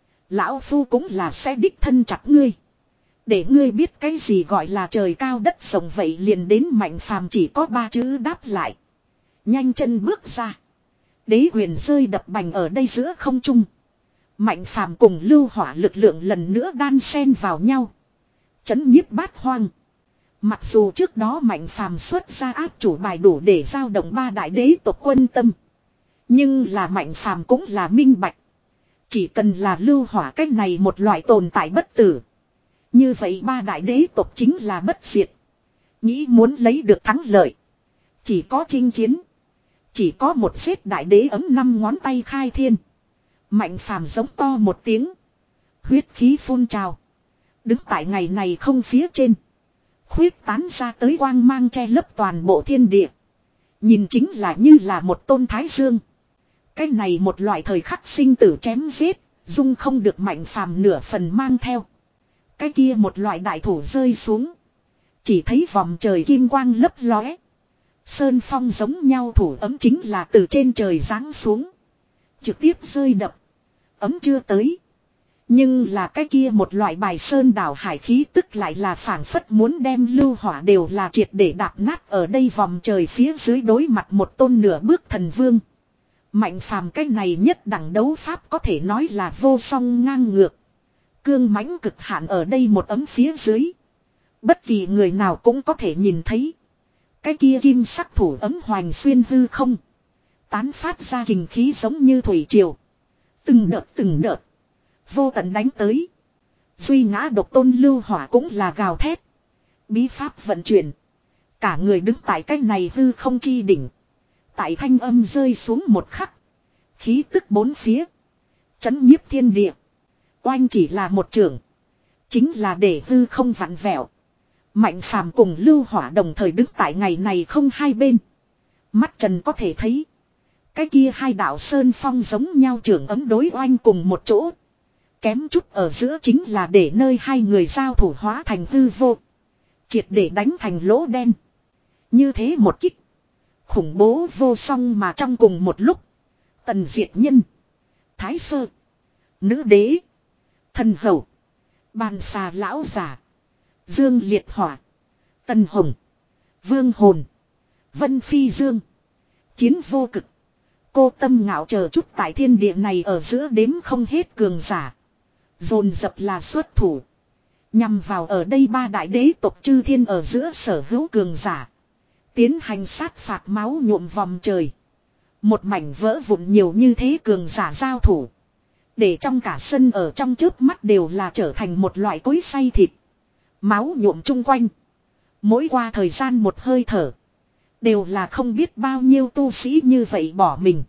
Lão Phu cũng là sẽ đích thân chặt ngươi. Để ngươi biết cái gì gọi là trời cao đất rộng, vậy liền đến Mạnh Phàm chỉ có ba chữ đáp lại. Nhanh chân bước ra. Đế huyền rơi đập bành ở đây giữa không trung. Mạnh Phàm cùng Lưu Hỏa lực lượng lần nữa đan xen vào nhau. Chấn nhiếp bát hoang. Mặc dù trước đó Mạnh Phàm xuất ra áp chủ bài đủ để giao động ba đại đế tộc quân tâm. Nhưng là Mạnh Phàm cũng là minh bạch. Chỉ cần là Lưu Hỏa cách này một loại tồn tại bất tử. Như vậy ba đại đế tộc chính là bất diệt. Nghĩ muốn lấy được thắng lợi. Chỉ có chinh chiến. Chỉ có một xếp đại đế ấm năm ngón tay khai thiên. Mạnh Phàm giống to một tiếng. Huyết khí phun trào. Đứng tại ngày này không phía trên. Khuyết tán ra tới quang mang che lấp toàn bộ thiên địa. Nhìn chính là như là một tôn thái dương. Cái này một loại thời khắc sinh tử chém giết. Dung không được Mạnh Phàm nửa phần mang theo. Cái kia một loại đại thủ rơi xuống. Chỉ thấy vòng trời kim quang lấp lóe. Sơn phong giống nhau thủ ấm chính là từ trên trời giáng xuống. Trực tiếp rơi đập. Ấm chưa tới. Nhưng là cái kia một loại bài sơn đảo hải khí tức lại là phảng phất muốn đem Lưu Hỏa đều là triệt để đạp nát ở đây vòng trời phía dưới đối mặt một tôn nửa bước thần vương. Mạnh Phàm cái này nhất đẳng đấu pháp có thể nói là vô song ngang ngược. Cương mãnh cực hạn ở đây một ấm phía dưới. Bất kỳ người nào cũng có thể nhìn thấy. Cái kia kim sắc thủ ấm hoành xuyên hư không. Tán phát ra kình khí giống như thủy triều. Từng đợt từng đợt. Vô tận đánh tới. Duy ngã độc tôn Lưu Hỏa cũng là gào thét. Bí pháp vận chuyển. Cả người đứng tại cái này hư không chi đỉnh. Tại thanh âm rơi xuống một khắc. Khí tức bốn phía. Chấn nhiếp thiên địa. Oanh chỉ là một trường. Chính là để hư không vặn vẹo. Mạnh Phàm cùng Lưu Hỏa đồng thời đứng tại ngày này không hai bên. Mắt trần có thể thấy. Cái kia hai đạo sơn phong giống nhau trường ấm đối oanh cùng một chỗ. Kém chút ở giữa chính là để nơi hai người giao thủ hóa thành hư vô. Triệt để đánh thành lỗ đen. Như thế một kích. Khủng bố vô song mà trong cùng một lúc. Tần Diệt Nhân. Thái Sơ. Nữ đế. Thần hầu. Bàn xà lão giả. Dương Liệt Hỏa. Tần Hồng. Vương Hồn. Vân Phi Dương. Chiến vô cực. Cô Tâm Ngạo chờ chút tại thiên địa này ở giữa đếm không hết cường giả. Dồn dập là xuất thủ. Nhằm vào ở đây ba đại đế tộc chư thiên ở giữa sở hữu cường giả. Tiến hành sát phạt máu nhuộm vòng trời. Một mảnh vỡ vụn nhiều như thế cường giả giao thủ. Để trong cả sân ở trong chớp mắt đều là trở thành một loại cối xay thịt. Máu nhuộm chung quanh. Mỗi qua thời gian một hơi thở. Đều là không biết bao nhiêu tu sĩ như vậy bỏ mình.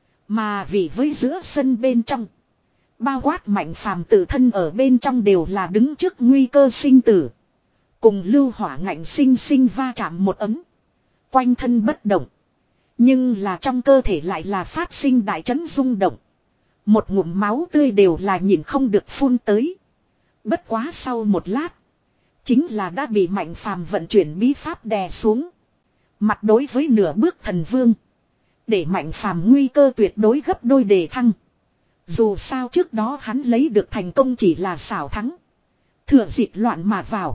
Mà vì với giữa sân bên trong. Bao quát Mạnh Phàm tự thân ở bên trong đều là đứng trước nguy cơ sinh tử. Cùng Lưu Hỏa ngạnh sinh sinh va chạm một ấm. Quanh thân bất động. Nhưng là trong cơ thể lại là phát sinh đại chấn rung động. Một ngụm máu tươi đều là nhìn không được phun tới. Bất quá sau một lát. Chính là đã bị Mạnh Phàm vận chuyển bí pháp đè xuống. Mặt đối với nửa bước thần vương. Để Mạnh Phàm nguy cơ tuyệt đối gấp đôi đề thăng. Dù sao trước đó hắn lấy được thành công chỉ là xảo thắng. Thừa dịp loạn mà vào.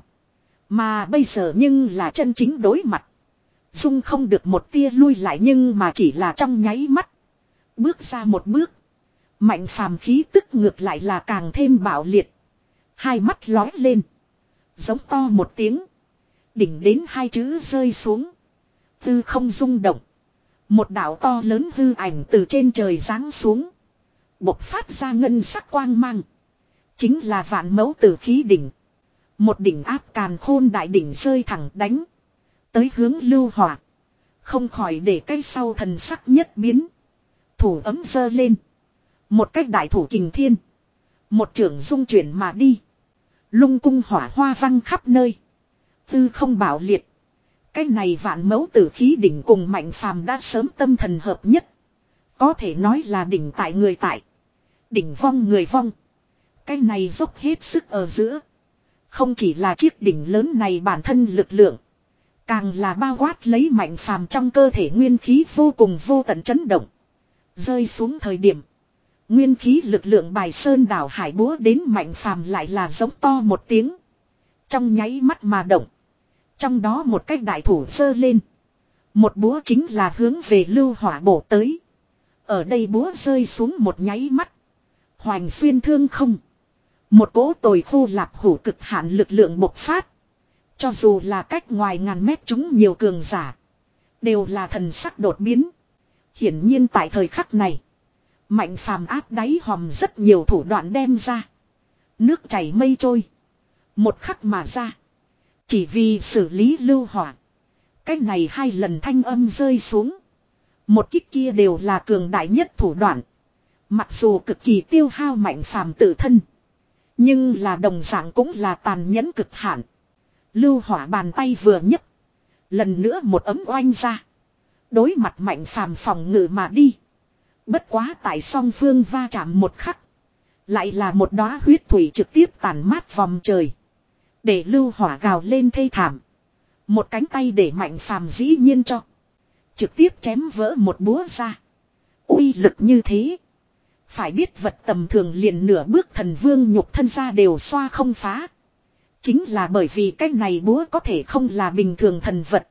Mà bây giờ nhưng là chân chính đối mặt. Dung không được một tia lui lại nhưng mà chỉ là trong nháy mắt. Bước ra một bước. Mạnh Phàm khí tức ngược lại là càng thêm bạo liệt. Hai mắt lói lên. Giống to một tiếng. Đỉnh đến hai chữ rơi xuống. Tư không rung động. Một đạo to lớn hư ảnh từ trên trời giáng xuống. Bộc phát ra ngân sắc quang mang. Chính là vạn mẫu tử khí đỉnh. Một đỉnh áp càn khôn đại đỉnh rơi thẳng đánh. Tới hướng Lưu Hỏa. Không khỏi để cái sau thần sắc nhất biến. Thủ ấm giơ lên. Một cách đại thủ kình thiên. Một trưởng dung chuyển mà đi. Lung cung hỏa hoa văng khắp nơi. Tư không bảo liệt. Cái này vạn mẫu tử khí đỉnh cùng Mạnh Phàm đã sớm tâm thần hợp nhất. Có thể nói là đỉnh tại người tại. Đỉnh vong người vong. Cái này dốc hết sức ở giữa. Không chỉ là chiếc đỉnh lớn này bản thân lực lượng. Càng là bao quát lấy Mạnh Phàm trong cơ thể nguyên khí vô cùng vô tận chấn động. Rơi xuống thời điểm. Nguyên khí lực lượng bài sơn đảo hải búa đến Mạnh Phàm lại là giống to một tiếng. Trong nháy mắt mà động. Trong đó một cái đại thủ giơ lên. Một búa chính là hướng về Lưu Hỏa bổ tới. Ở đây búa rơi xuống một nháy mắt. Hoành xuyên thương không. Một cỗ tồi khô lạp hủ cực hạn lực lượng bộc phát. Cho dù là cách ngoài ngàn mét chúng nhiều cường giả. Đều là thần sắc đột biến. Hiển nhiên tại thời khắc này. Mạnh Phàm áp đáy hòm rất nhiều thủ đoạn đem ra. Nước chảy mây trôi. Một khắc mà ra. Chỉ vì xử lý Lưu Hỏa. Cách này hai lần thanh âm rơi xuống. Một kích kia đều là cường đại nhất thủ đoạn. Mặc dù cực kỳ tiêu hao Mạnh Phàm tự thân. Nhưng là đồng dạng cũng là tàn nhẫn cực hạn. Lưu Hỏa bàn tay vừa nhấc. Lần nữa một ấm oanh ra. Đối mặt Mạnh Phàm phòng ngự mà đi. Bất quá tại song phương va chạm một khắc. Lại là một đóa huyết thủy trực tiếp tàn mát vòng trời. Để Lưu Hỏa gào lên thê thảm. Một cánh tay để Mạnh Phàm dĩ nhiên cho. Trực tiếp chém vỡ một búa ra. Uy lực như thế. Phải biết vật tầm thường liền nửa bước thần vương nhục thân ra đều xoa không phá. Chính là bởi vì cái này búa có thể không là bình thường thần vật.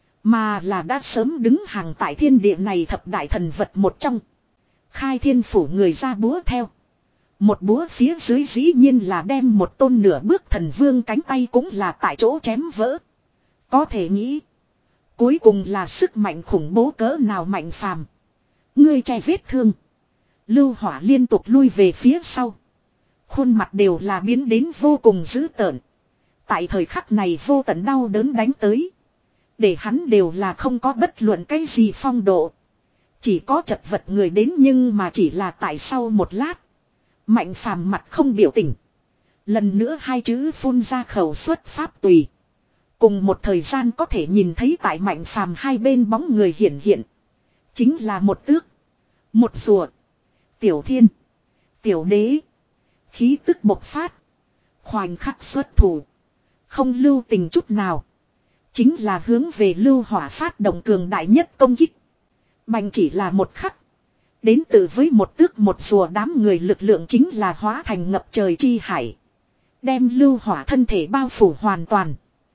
Mà là đã sớm đứng hàng tại thiên địa này thập đại thần vật một trong. Khai thiên phủ người ra búa theo. Một búa phía dưới dĩ nhiên là đem một tôn nửa bước thần vương cánh tay cũng là tại chỗ chém vỡ. Có thể nghĩ. Cuối cùng là sức mạnh khủng bố cỡ nào Mạnh Phàm. Ngươi che vết thương. Lưu Hỏa liên tục lui về phía sau. Khuôn mặt đều là biến đến vô cùng dữ tợn. Tại thời khắc này vô tận đau đớn đánh tới. Để hắn đều là không có bất luận cái gì phong độ. Chỉ có chật vật người đến nhưng mà chỉ là tại sau một lát. Mạnh Phàm mặt không biểu tình. Lần nữa hai chữ phun ra khẩu xuất pháp tùy. Cùng một thời gian có thể nhìn thấy tại Mạnh Phàm hai bên bóng người hiện hiện. Chính là một tước. Một rùa. Tiểu thiên. Tiểu đế. Khí tức bộc phát. Khoảnh khắc xuất thủ. Không lưu tình chút nào. Chính là hướng về lưu hỏa phát động cường đại nhất công kích. Bành chỉ là một khắc. Đến từ với một tước một rùa đám người lực lượng chính là hóa thành ngập trời chi hải. Đem lưu hỏa thân thể bao phủ hoàn toàn.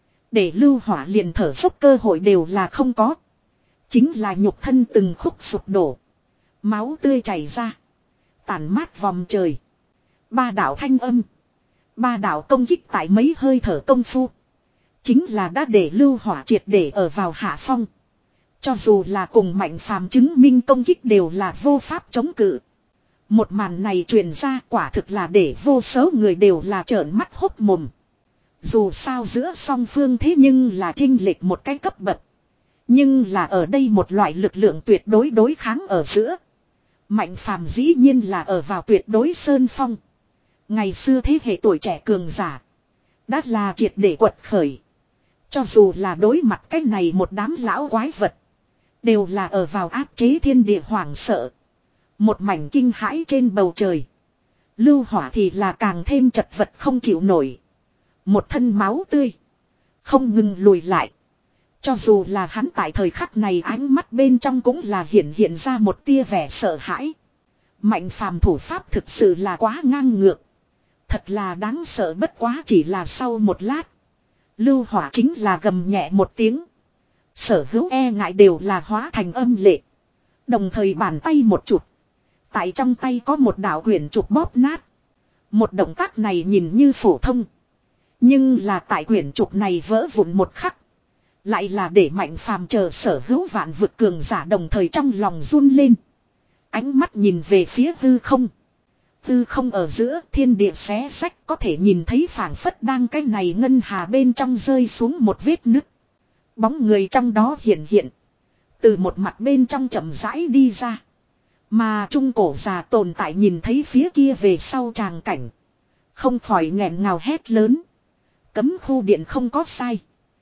Để lưu hỏa liền thở dốc cơ hội đều là không có. Chính là nhục thân từng khúc sụp đổ. Máu tươi chảy ra. Tàn mát vòng trời. Ba đạo thanh âm. Ba đạo công kích tại mấy hơi thở công phu. Chính là đã để lưu hỏa triệt để ở vào hạ phong. Cho dù là cùng Mạnh Phàm chứng minh công kích đều là vô pháp chống cự. Một màn này truyền ra quả thực là để vô số người đều là trợn mắt hốt mồm. Dù sao giữa song phương thế nhưng là chênh lệch một cái cấp bậc. Nhưng là ở đây một loại lực lượng tuyệt đối đối kháng ở giữa. Mạnh Phàm dĩ nhiên là ở vào tuyệt đối sơn phong. Ngày xưa thế hệ tuổi trẻ cường giả. Đã là triệt để quật khởi. Cho dù là đối mặt cái này một đám lão quái vật. Đều là ở vào áp chế thiên địa hoảng sợ. Một mảnh kinh hãi trên bầu trời. Lưu hỏa thì là càng thêm chật vật không chịu nổi. Một thân máu tươi. Không ngừng lùi lại. Cho dù là hắn tại thời khắc này ánh mắt bên trong cũng là hiện hiện ra một tia vẻ sợ hãi. Mạnh Phàm thủ pháp thực sự là quá ngang ngược. Thật là đáng sợ bất quá chỉ là sau một lát. Lưu hỏa chính là gầm nhẹ một tiếng. Sở hữu e ngại đều là hóa thành âm lệ. Đồng thời bàn tay một chụp. Tại trong tay có một đạo quyển trục bóp nát. Một động tác này nhìn như phổ thông. Nhưng là tại quyển trục này vỡ vụn một khắc. Lại là để Mạnh Phàm chờ sở hữu vạn vực cường giả đồng thời trong lòng run lên. Ánh mắt nhìn về phía hư không. Hư không ở giữa thiên địa xé sách có thể nhìn thấy phảng phất đang cái này ngân hà bên trong rơi xuống một vết nứt. Bóng người trong đó hiện hiện. Từ một mặt bên trong chậm rãi đi ra. Mà trung cổ già tồn tại nhìn thấy phía kia về sau tràng cảnh. Không khỏi nghẹn ngào hét lớn. Cấm khu điện không có sai.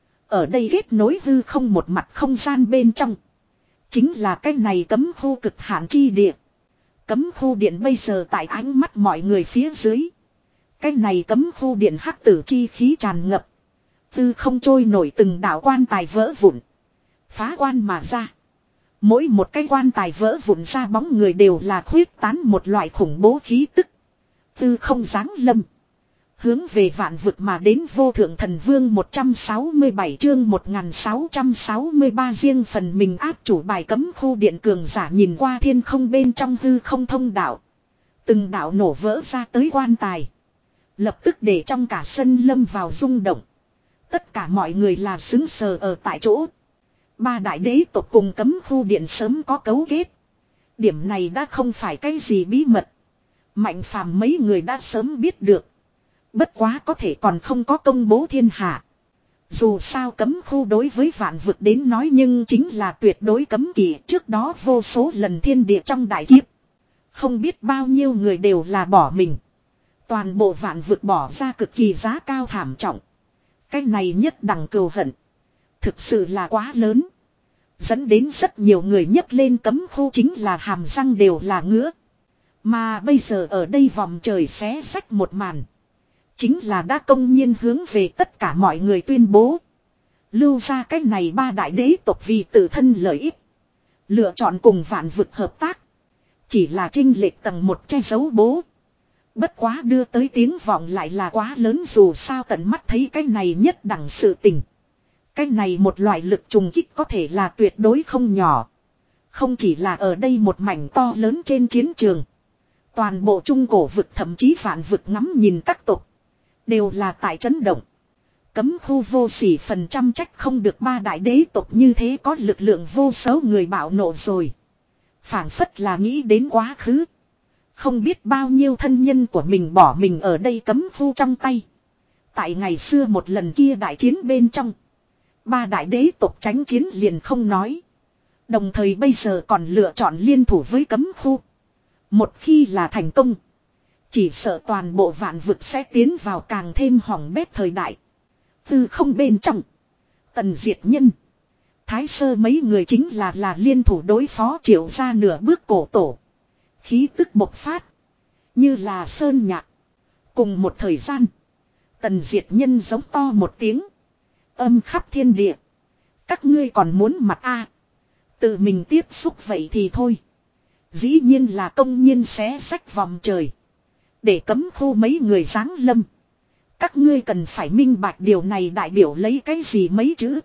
Ở đây kết nối hư không một mặt không gian bên trong. Chính là cái này cấm khu cực hạn chi địa. Cấm khu điện bây giờ tại ánh mắt mọi người phía dưới. Cái này cấm khu điện hắc tử chi khí tràn ngập. Hư không trôi nổi từng đạo quan tài vỡ vụn. Phá quan mà ra. Mỗi một cái quan tài vỡ vụn ra bóng người đều là khuyết tán một loại khủng bố khí tức. Hư không giáng lâm. Hướng về vạn vực mà đến vô thượng thần vương một trăm sáu mươi bảy chương một nghìn sáu trăm sáu mươi ba riêng phần mình áp chủ bài cấm khu điện cường giả nhìn qua thiên không bên trong hư không thông đạo. Từng đạo nổ vỡ ra tới quan tài. Lập tức để trong cả sân lâm vào rung động. Tất cả mọi người là xứng sờ ở tại chỗ. Ba đại đế tộc cùng cấm khu điện sớm có cấu kết. Điểm này đã không phải cái gì bí mật. Mạnh Phàm mấy người đã sớm biết được. Bất quá có thể còn không có công bố thiên hạ. Dù sao cấm khu đối với vạn vực đến nói nhưng chính là tuyệt đối cấm kỵ trước đó vô số lần thiên địa trong đại kiếp. Không biết bao nhiêu người đều là bỏ mình. Toàn bộ vạn vực bỏ ra cực kỳ giá cao thảm trọng. Cái này nhất đẳng cừu hận. Thực sự là quá lớn. Dẫn đến rất nhiều người nhấc lên cấm khu chính là hàm răng đều là ngứa. Mà bây giờ ở đây vòng trời xé rách một màn. Chính là đã công nhiên hướng về tất cả mọi người tuyên bố. Lưu ra cái này ba đại đế tộc vì tự thân lợi ích. Lựa chọn cùng vạn vực hợp tác. Chỉ là chênh lệch tầng một che giấu bố. Bất quá đưa tới tiếng vọng lại là quá lớn dù sao tận mắt thấy cái này nhất đẳng sự tình. Cái này một loại lực trùng kích có thể là tuyệt đối không nhỏ. Không chỉ là ở đây một mảnh to lớn trên chiến trường. Toàn bộ trung cổ vực thậm chí vạn vực ngắm nhìn các tộc. Đều là tại chấn động. Cấm khu vô sỉ phần trăm trách không được ba đại đế tộc như thế có lực lượng vô số người bạo nộ rồi. Phảng phất là nghĩ đến quá khứ. Không biết bao nhiêu thân nhân của mình bỏ mình ở đây cấm khu trong tay. Tại ngày xưa một lần kia đại chiến bên trong. Ba đại đế tộc tránh chiến liền không nói. Đồng thời bây giờ còn lựa chọn liên thủ với cấm khu. Một khi là thành công. Chỉ sợ toàn bộ vạn vực sẽ tiến vào càng thêm hỏng bét thời đại. Từ không bên trong. Tần diệt nhân. Thái sơ mấy người chính là là liên thủ đối phó triệu ra nửa bước cổ tổ. Khí tức bộc phát. Như là sơn nhạc. Cùng một thời gian. Tần Diệt Nhân giống to một tiếng. Âm khắp thiên địa. Các ngươi còn muốn mặt a? Tự mình tiếp xúc vậy thì thôi. Dĩ nhiên là công nhiên xé rách vòng trời. Để cấm khu mấy người giáng lâm. Các ngươi cần phải minh bạch điều này đại biểu lấy cái gì mấy chữ.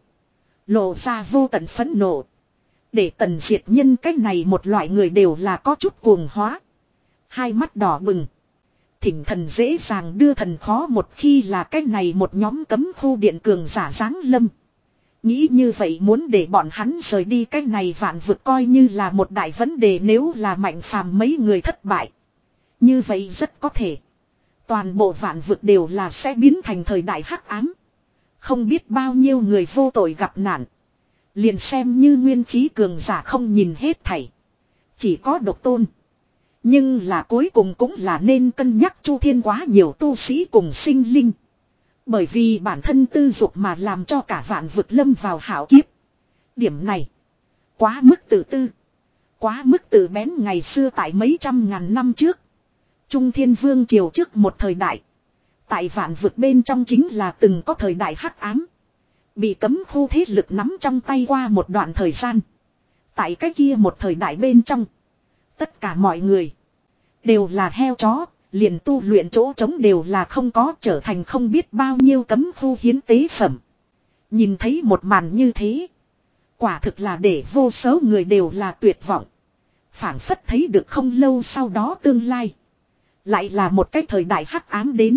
Lộ ra vô tận phẫn nộ. Để Tần Diệt Nhân cái này một loại người đều là có chút cuồng hóa. Hai mắt đỏ bừng. Thỉnh thần dễ dàng đưa thần khó một khi là cái này một nhóm cấm khu điện cường giả giáng lâm. Nghĩ như vậy muốn để bọn hắn rời đi cái này vạn vực coi như là một đại vấn đề nếu là Mạnh Phàm mấy người thất bại. Như vậy rất có thể. Toàn bộ vạn vực đều là sẽ biến thành thời đại hắc ám. Không biết bao nhiêu người vô tội gặp nạn. Liền xem như nguyên khí cường giả không nhìn hết thảy. Chỉ có độc tôn. Nhưng là cuối cùng cũng là nên cân nhắc chu thiên quá nhiều tu sĩ cùng sinh linh. Bởi vì bản thân tư dục mà làm cho cả vạn vực lâm vào hảo kiếp. Điểm này. Quá mức tự tư. Quá mức tự bén ngày xưa tại mấy trăm ngàn năm trước. Trung Thiên Vương triều trước một thời đại. Tại vạn vực bên trong chính là từng có thời đại hắc ám. Bị cấm khu thế lực nắm trong tay qua một đoạn thời gian. Tại cái kia một thời đại bên trong. Tất cả mọi người. Đều là heo chó. Liền tu luyện chỗ trống đều là không có trở thành không biết bao nhiêu cấm khu hiến tế phẩm. Nhìn thấy một màn như thế. Quả thực là để vô số người đều là tuyệt vọng. Phảng phất thấy được không lâu sau đó tương lai. Lại là một cái thời đại hắc ám đến.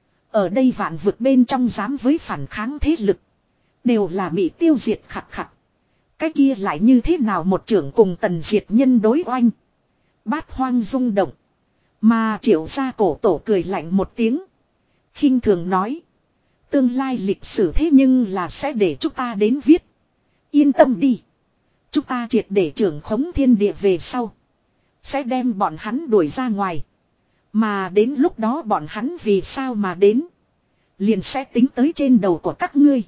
Ở đây vạn vực bên trong dám với phản kháng thế lực. Đều là bị tiêu diệt khặt khặt. Cái kia lại như thế nào một trưởng cùng Tần Diệt Nhân đối oanh. Bát hoang rung động. Mà Triệu gia cổ tổ cười lạnh một tiếng. Khinh thường nói. Tương lai lịch sử thế nhưng là sẽ để chúng ta đến viết. Yên tâm đi. Chúng ta triệt để trưởng khống thiên địa về sau. Sẽ đem bọn hắn đuổi ra ngoài. Mà đến lúc đó bọn hắn vì sao mà đến. Liền sẽ tính tới trên đầu của các ngươi.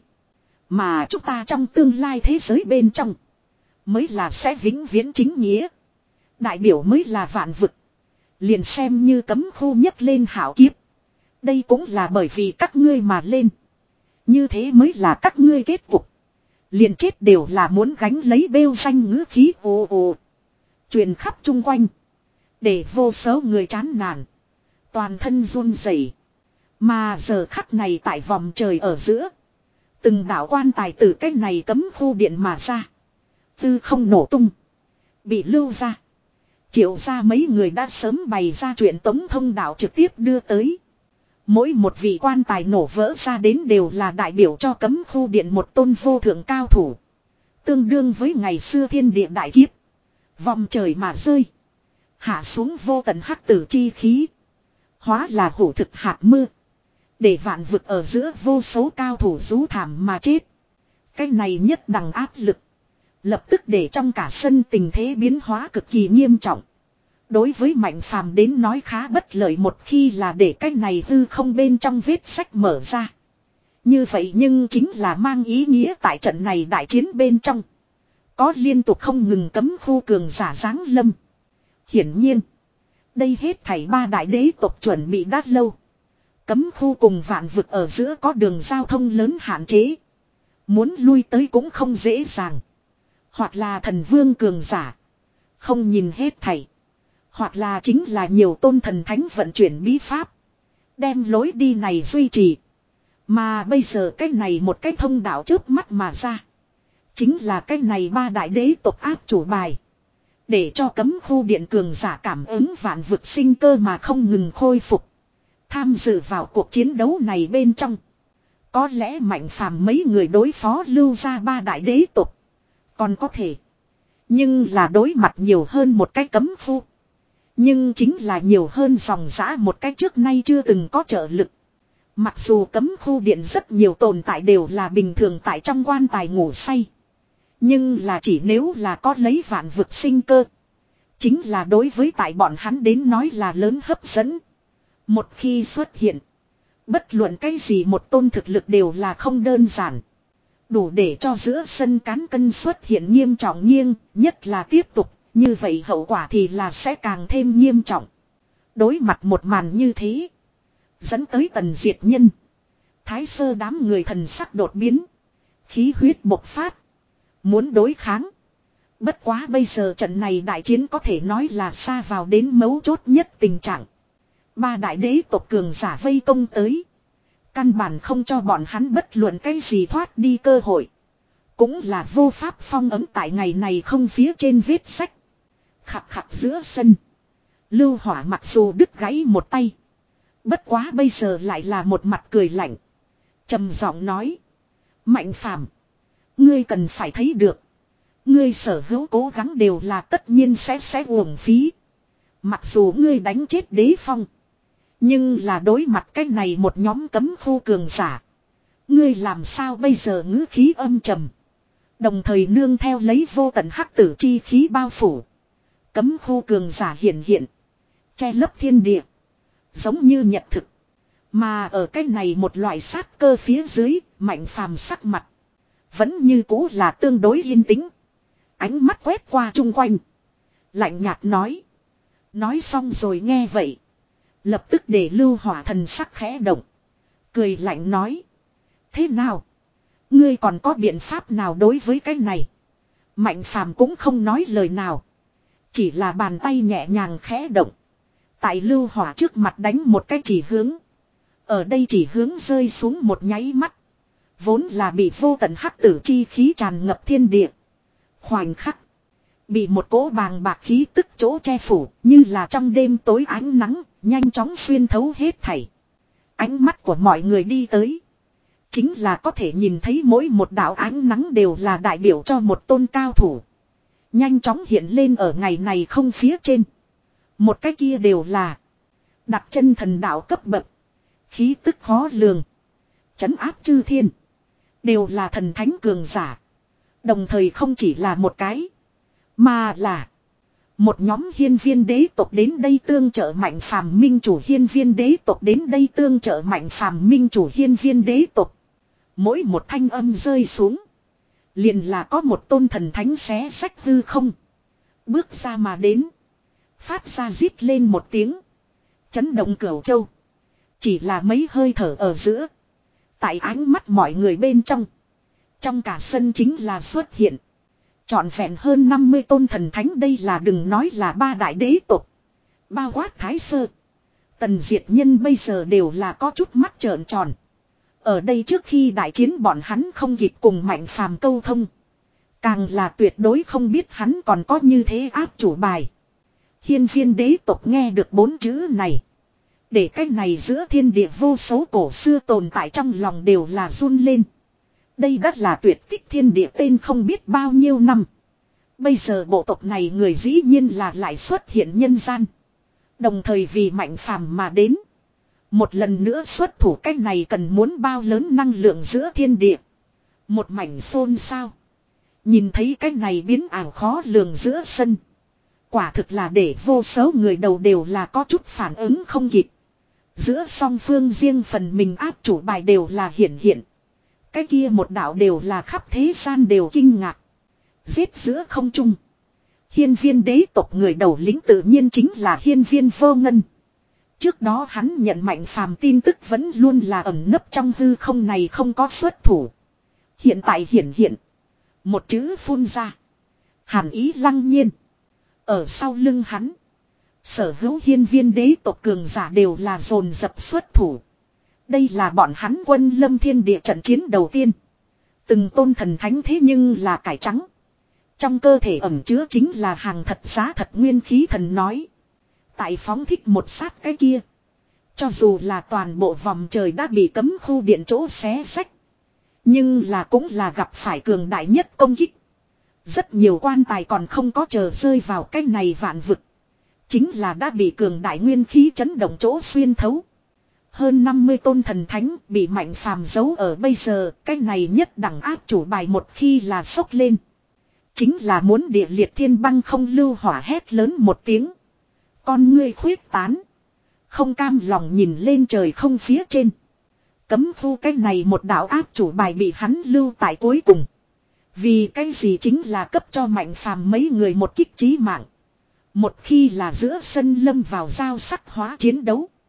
Mà chúng ta trong tương lai thế giới bên trong. Mới là sẽ vĩnh viễn chính nghĩa. Đại biểu mới là vạn vực. Liền xem như cấm khu nhấc lên hảo kiếp. Đây cũng là bởi vì các ngươi mà lên. Như thế mới là các ngươi kết cục. Liền chết đều là muốn gánh lấy bêu danh ngữ khí ồ ồ. Truyền khắp chung quanh. Để vô số người chán nản. Toàn thân run rẩy. Mà giờ khắc này tại vòng trời ở giữa. Từng đạo quan tài từ cái này cấm khu điện mà ra. Tư không nổ tung. Bị lưu ra. Triệu ra mấy người đã sớm bày ra chuyện tống thông đạo trực tiếp đưa tới. Mỗi một vị quan tài nổ vỡ ra đến đều là đại biểu cho cấm khu điện một tôn vô thượng cao thủ. Tương đương với ngày xưa thiên địa đại kiếp. Vòng trời mà rơi. Hạ xuống vô tận hắc tử chi khí. Hóa là hổ thực hạt mưa. Để vạn vực ở giữa vô số cao thủ rú thảm mà chết. Cái này nhất đẳng áp lực. Lập tức để trong cả sân tình thế biến hóa cực kỳ nghiêm trọng. Đối với Mạnh Phàm đến nói khá bất lợi một khi là để cái này hư không bên trong vết sách mở ra. Như vậy nhưng chính là mang ý nghĩa tại trận này đại chiến bên trong. Có liên tục không ngừng cấm khu cường giả giáng lâm. Hiển nhiên. Đây hết thảy ba đại đế tộc chuẩn bị đã lâu. Cấm khu cùng vạn vực ở giữa có đường giao thông lớn hạn chế. Muốn lui tới cũng không dễ dàng. Hoặc là thần vương cường giả. Không nhìn hết thảy. Hoặc là chính là nhiều tôn thần thánh vận chuyển bí pháp. Đem lối đi này duy trì. Mà bây giờ cái này một cái thông đạo trước mắt mà ra. Chính là cái này ba đại đế tộc áp chủ bài. Để cho cấm khu điện cường giả cảm ứng vạn vực sinh cơ mà không ngừng khôi phục. Tham dự vào cuộc chiến đấu này bên trong. Có lẽ Mạnh Phàm mấy người đối phó lưu ra ba đại đế tộc. Còn có thể. Nhưng là đối mặt nhiều hơn một cái cấm khu. Nhưng chính là nhiều hơn dòng dã một cái trước nay chưa từng có trợ lực. Mặc dù cấm khu điện rất nhiều tồn tại đều là bình thường tại trong quan tài ngủ say. Nhưng là chỉ nếu là có lấy vạn vực sinh cơ. Chính là đối với tại bọn hắn đến nói là lớn hấp dẫn. Một khi xuất hiện. Bất luận cái gì một tôn thực lực đều là không đơn giản. Đủ để cho giữa sân cán cân xuất hiện nghiêm trọng nghiêng. Nhất là tiếp tục. Như vậy hậu quả thì là sẽ càng thêm nghiêm trọng. Đối mặt một màn như thế. Dẫn tới Tần Diệt Nhân. Thái Sơ đám người thần sắc đột biến. Khí huyết bộc phát. Muốn đối kháng. Bất quá bây giờ trận này đại chiến có thể nói là xa vào đến mấu chốt nhất tình trạng. Ba đại đế tộc cường giả vây công tới. Căn bản không cho bọn hắn bất luận cái gì thoát đi cơ hội. Cũng là vô pháp phong ấm tại ngày này không phía trên vết sách. Khặt khặt giữa sân. Lưu Hỏa mặc dù đứt gãy một tay. Bất quá bây giờ lại là một mặt cười lạnh. Trầm giọng nói. Mạnh Phàm, ngươi cần phải thấy được. Ngươi sở hữu cố gắng đều là tất nhiên sẽ sẽ uổng phí. Mặc dù ngươi đánh chết đế phong. Nhưng là đối mặt cái này một nhóm cấm khu cường giả. Ngươi làm sao bây giờ ngữ khí âm trầm. Đồng thời nương theo lấy vô tận hắc tử chi khí bao phủ. Cấm khu cường giả hiện hiện. Che lấp thiên địa. Giống như nhật thực. Mà ở cái này một loại sát cơ phía dưới. Mạnh Phàm sắc mặt. Vẫn như cũ là tương đối yên tĩnh. Ánh mắt quét qua chung quanh. Lạnh nhạt nói. Nói xong rồi nghe vậy. Lập tức để Lưu Hỏa thần sắc khẽ động. Cười lạnh nói. Thế nào? Ngươi còn có biện pháp nào đối với cái này? Mạnh Phàm cũng không nói lời nào. Chỉ là bàn tay nhẹ nhàng khẽ động. Tại Lưu Hỏa trước mặt đánh một cái chỉ hướng. Ở đây chỉ hướng rơi xuống một nháy mắt. Vốn là bị vô tận hắc tử chi khí tràn ngập thiên địa. Khoảnh khắc. Bị một cỗ bàng bạc khí tức chỗ che phủ. Như là trong đêm tối ánh nắng. Nhanh chóng xuyên thấu hết thảy. Ánh mắt của mọi người đi tới. Chính là có thể nhìn thấy mỗi một đạo ánh nắng đều là đại biểu cho một tôn cao thủ. Nhanh chóng hiện lên ở ngày này không phía trên. Một cái kia đều là. Đặt chân thần đạo cấp bậc. Khí tức khó lường. Chấn áp chư thiên. Đều là thần thánh cường giả. Đồng thời không chỉ là một cái. Mà là. Một nhóm hiên viên đế tộc đến đây tương trợ Mạnh Phàm minh chủ hiên viên đế tộc đến đây tương trợ Mạnh Phàm minh chủ hiên viên đế tộc. Mỗi một thanh âm rơi xuống. Liền là có một tôn thần thánh xé sách hư không. Bước ra mà đến. Phát ra rít lên một tiếng. Chấn động cửu châu. Chỉ là mấy hơi thở ở giữa. Tại ánh mắt mọi người bên trong. Trong cả sân chính là xuất hiện. Trọn vẹn hơn năm mươi tôn thần thánh đây là đừng nói là ba đại đế tộc. Bao quát Thái Sơ. Tần Diệt Nhân bây giờ đều là có chút mắt trợn tròn. Ở đây trước khi đại chiến bọn hắn không kịp cùng Mạnh Phàm câu thông. Càng là tuyệt đối không biết hắn còn có như thế áp chủ bài. Hiên viên đế tộc nghe được bốn chữ này. Để cách này giữa thiên địa vô số cổ xưa tồn tại trong lòng đều là run lên. Đây đất là tuyệt tích thiên địa tên không biết bao nhiêu năm. Bây giờ bộ tộc này người dĩ nhiên là lại xuất hiện nhân gian. Đồng thời vì Mạnh Phàm mà đến. Một lần nữa xuất thủ cách này cần muốn bao lớn năng lượng giữa thiên địa. Một mảnh xôn xao. Nhìn thấy cách này biến ảo khó lường giữa sân. Quả thực là để vô số người đầu đều là có chút phản ứng không kịp. Giữa song phương riêng phần mình áp chủ bài đều là hiển hiện. Cái kia một đạo đều là khắp thế gian đều kinh ngạc. Giết giữa không trung. Hiên viên đế tộc người đầu lĩnh tự nhiên chính là hiên viên vô ngân. Trước đó hắn nhận Mạnh Phàm tin tức vẫn luôn là ẩn nấp trong hư không này không có xuất thủ. Hiện tại hiển hiện. Một chữ phun ra. Hàn ý lăng nhiên. Ở sau lưng hắn. Sở hữu hiên viên đế tộc cường giả đều là dồn dập xuất thủ. Đây là bọn hắn quân lâm thiên địa trận chiến đầu tiên. Từng tôn thần thánh thế nhưng là cải trắng. Trong cơ thể ẩm chứa chính là hàng thật giá thật nguyên khí thần nói. Tại phóng thích một sát cái kia. Cho dù là toàn bộ vòng trời đã bị cấm khu điện chỗ xé sách. Nhưng là cũng là gặp phải cường đại nhất công kích. Rất nhiều quan tài còn không có chờ rơi vào cái này vạn vực. Chính là đã bị cường đại nguyên khí chấn động chỗ xuyên thấu. Hơn năm mươi tôn thần thánh bị Mạnh Phàm giấu ở bây giờ. Cái này nhất đẳng áp chủ bài một khi là sốc lên. Chính là muốn địa liệt thiên băng không lưu hỏa hét lớn một tiếng. Con ngươi khuyết tán. Không cam lòng nhìn lên trời không phía trên. Cấm khu cái này một đạo áp chủ bài bị hắn lưu tại cuối cùng. Vì cái gì chính là cấp cho Mạnh Phàm mấy người một kích trí mạng. Một khi là giữa sân lâm vào giao sắc hóa chiến đấu.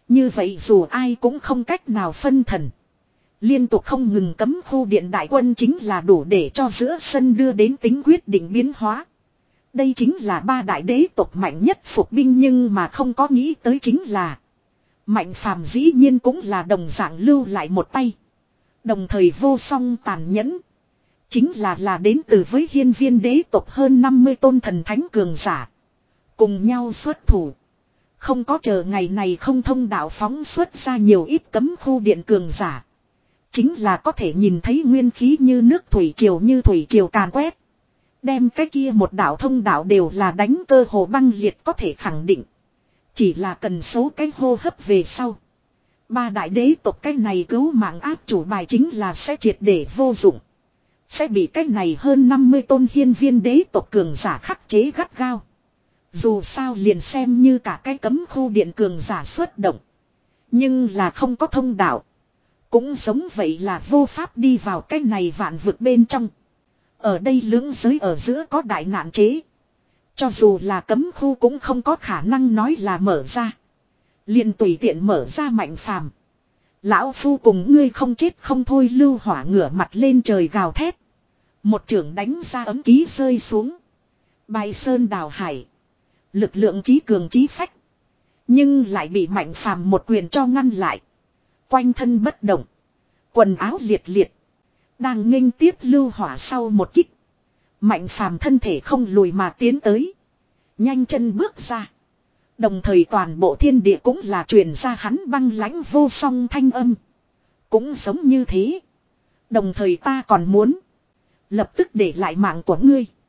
Như vậy dù ai cũng không cách nào phân thần. Liên tục không ngừng cấm khu điện đại quân chính là đủ để cho giữa sân đưa đến tính quyết định biến hóa. Đây chính là ba đại đế tộc mạnh nhất phục binh, nhưng mà không có nghĩ tới chính là Mạnh Phàm dĩ nhiên cũng là đồng dạng lưu lại một tay. Đồng thời vô song tàn nhẫn. Chính là là đến từ với hiên viên đế tộc hơn năm mươi tôn thần thánh cường giả. Cùng nhau xuất thủ. Không có chờ ngày này không thông đạo phóng xuất ra nhiều ít cấm khu điện cường giả. Chính là có thể nhìn thấy nguyên khí như nước thủy triều như thủy triều càn quét. Đem cái kia một đạo thông đạo đều là đánh cơ hồ băng liệt có thể khẳng định. Chỉ là cần số cái hô hấp về sau. Ba đại đế tộc cái này cứu mạng áp chủ bài chính là sẽ triệt để vô dụng. Sẽ bị cái này hơn năm mươi tôn hiên viên đế tộc cường giả khắc chế gắt gao. Dù sao liền xem như cả cái cấm khu điện cường giả xuất động. Nhưng là không có thông đạo. Cũng giống vậy là vô pháp đi vào cái này vạn vực bên trong. Ở đây lưỡng giới ở giữa có đại nạn chế. Cho dù là cấm khu cũng không có khả năng nói là mở ra. Liền tùy tiện mở ra Mạnh Phàm. Lão phu cùng ngươi không chết không thôi. Lưu Hỏa ngửa mặt lên trời gào thét. Một trưởng đánh ra ấm ký rơi xuống. Bài sơn đào hải. Lực lượng trí cường trí phách. Nhưng lại bị Mạnh Phàm một quyền cho ngăn lại. Quanh thân bất động. Quần áo liệt liệt. Đang nghênh tiếp Lưu Hỏa sau một kích. Mạnh Phàm thân thể không lùi mà tiến tới. Nhanh chân bước ra. Đồng thời toàn bộ thiên địa cũng là truyền ra hắn băng lãnh vô song thanh âm. Cũng giống như thế. Đồng thời ta còn muốn lập tức để lại mạng của ngươi.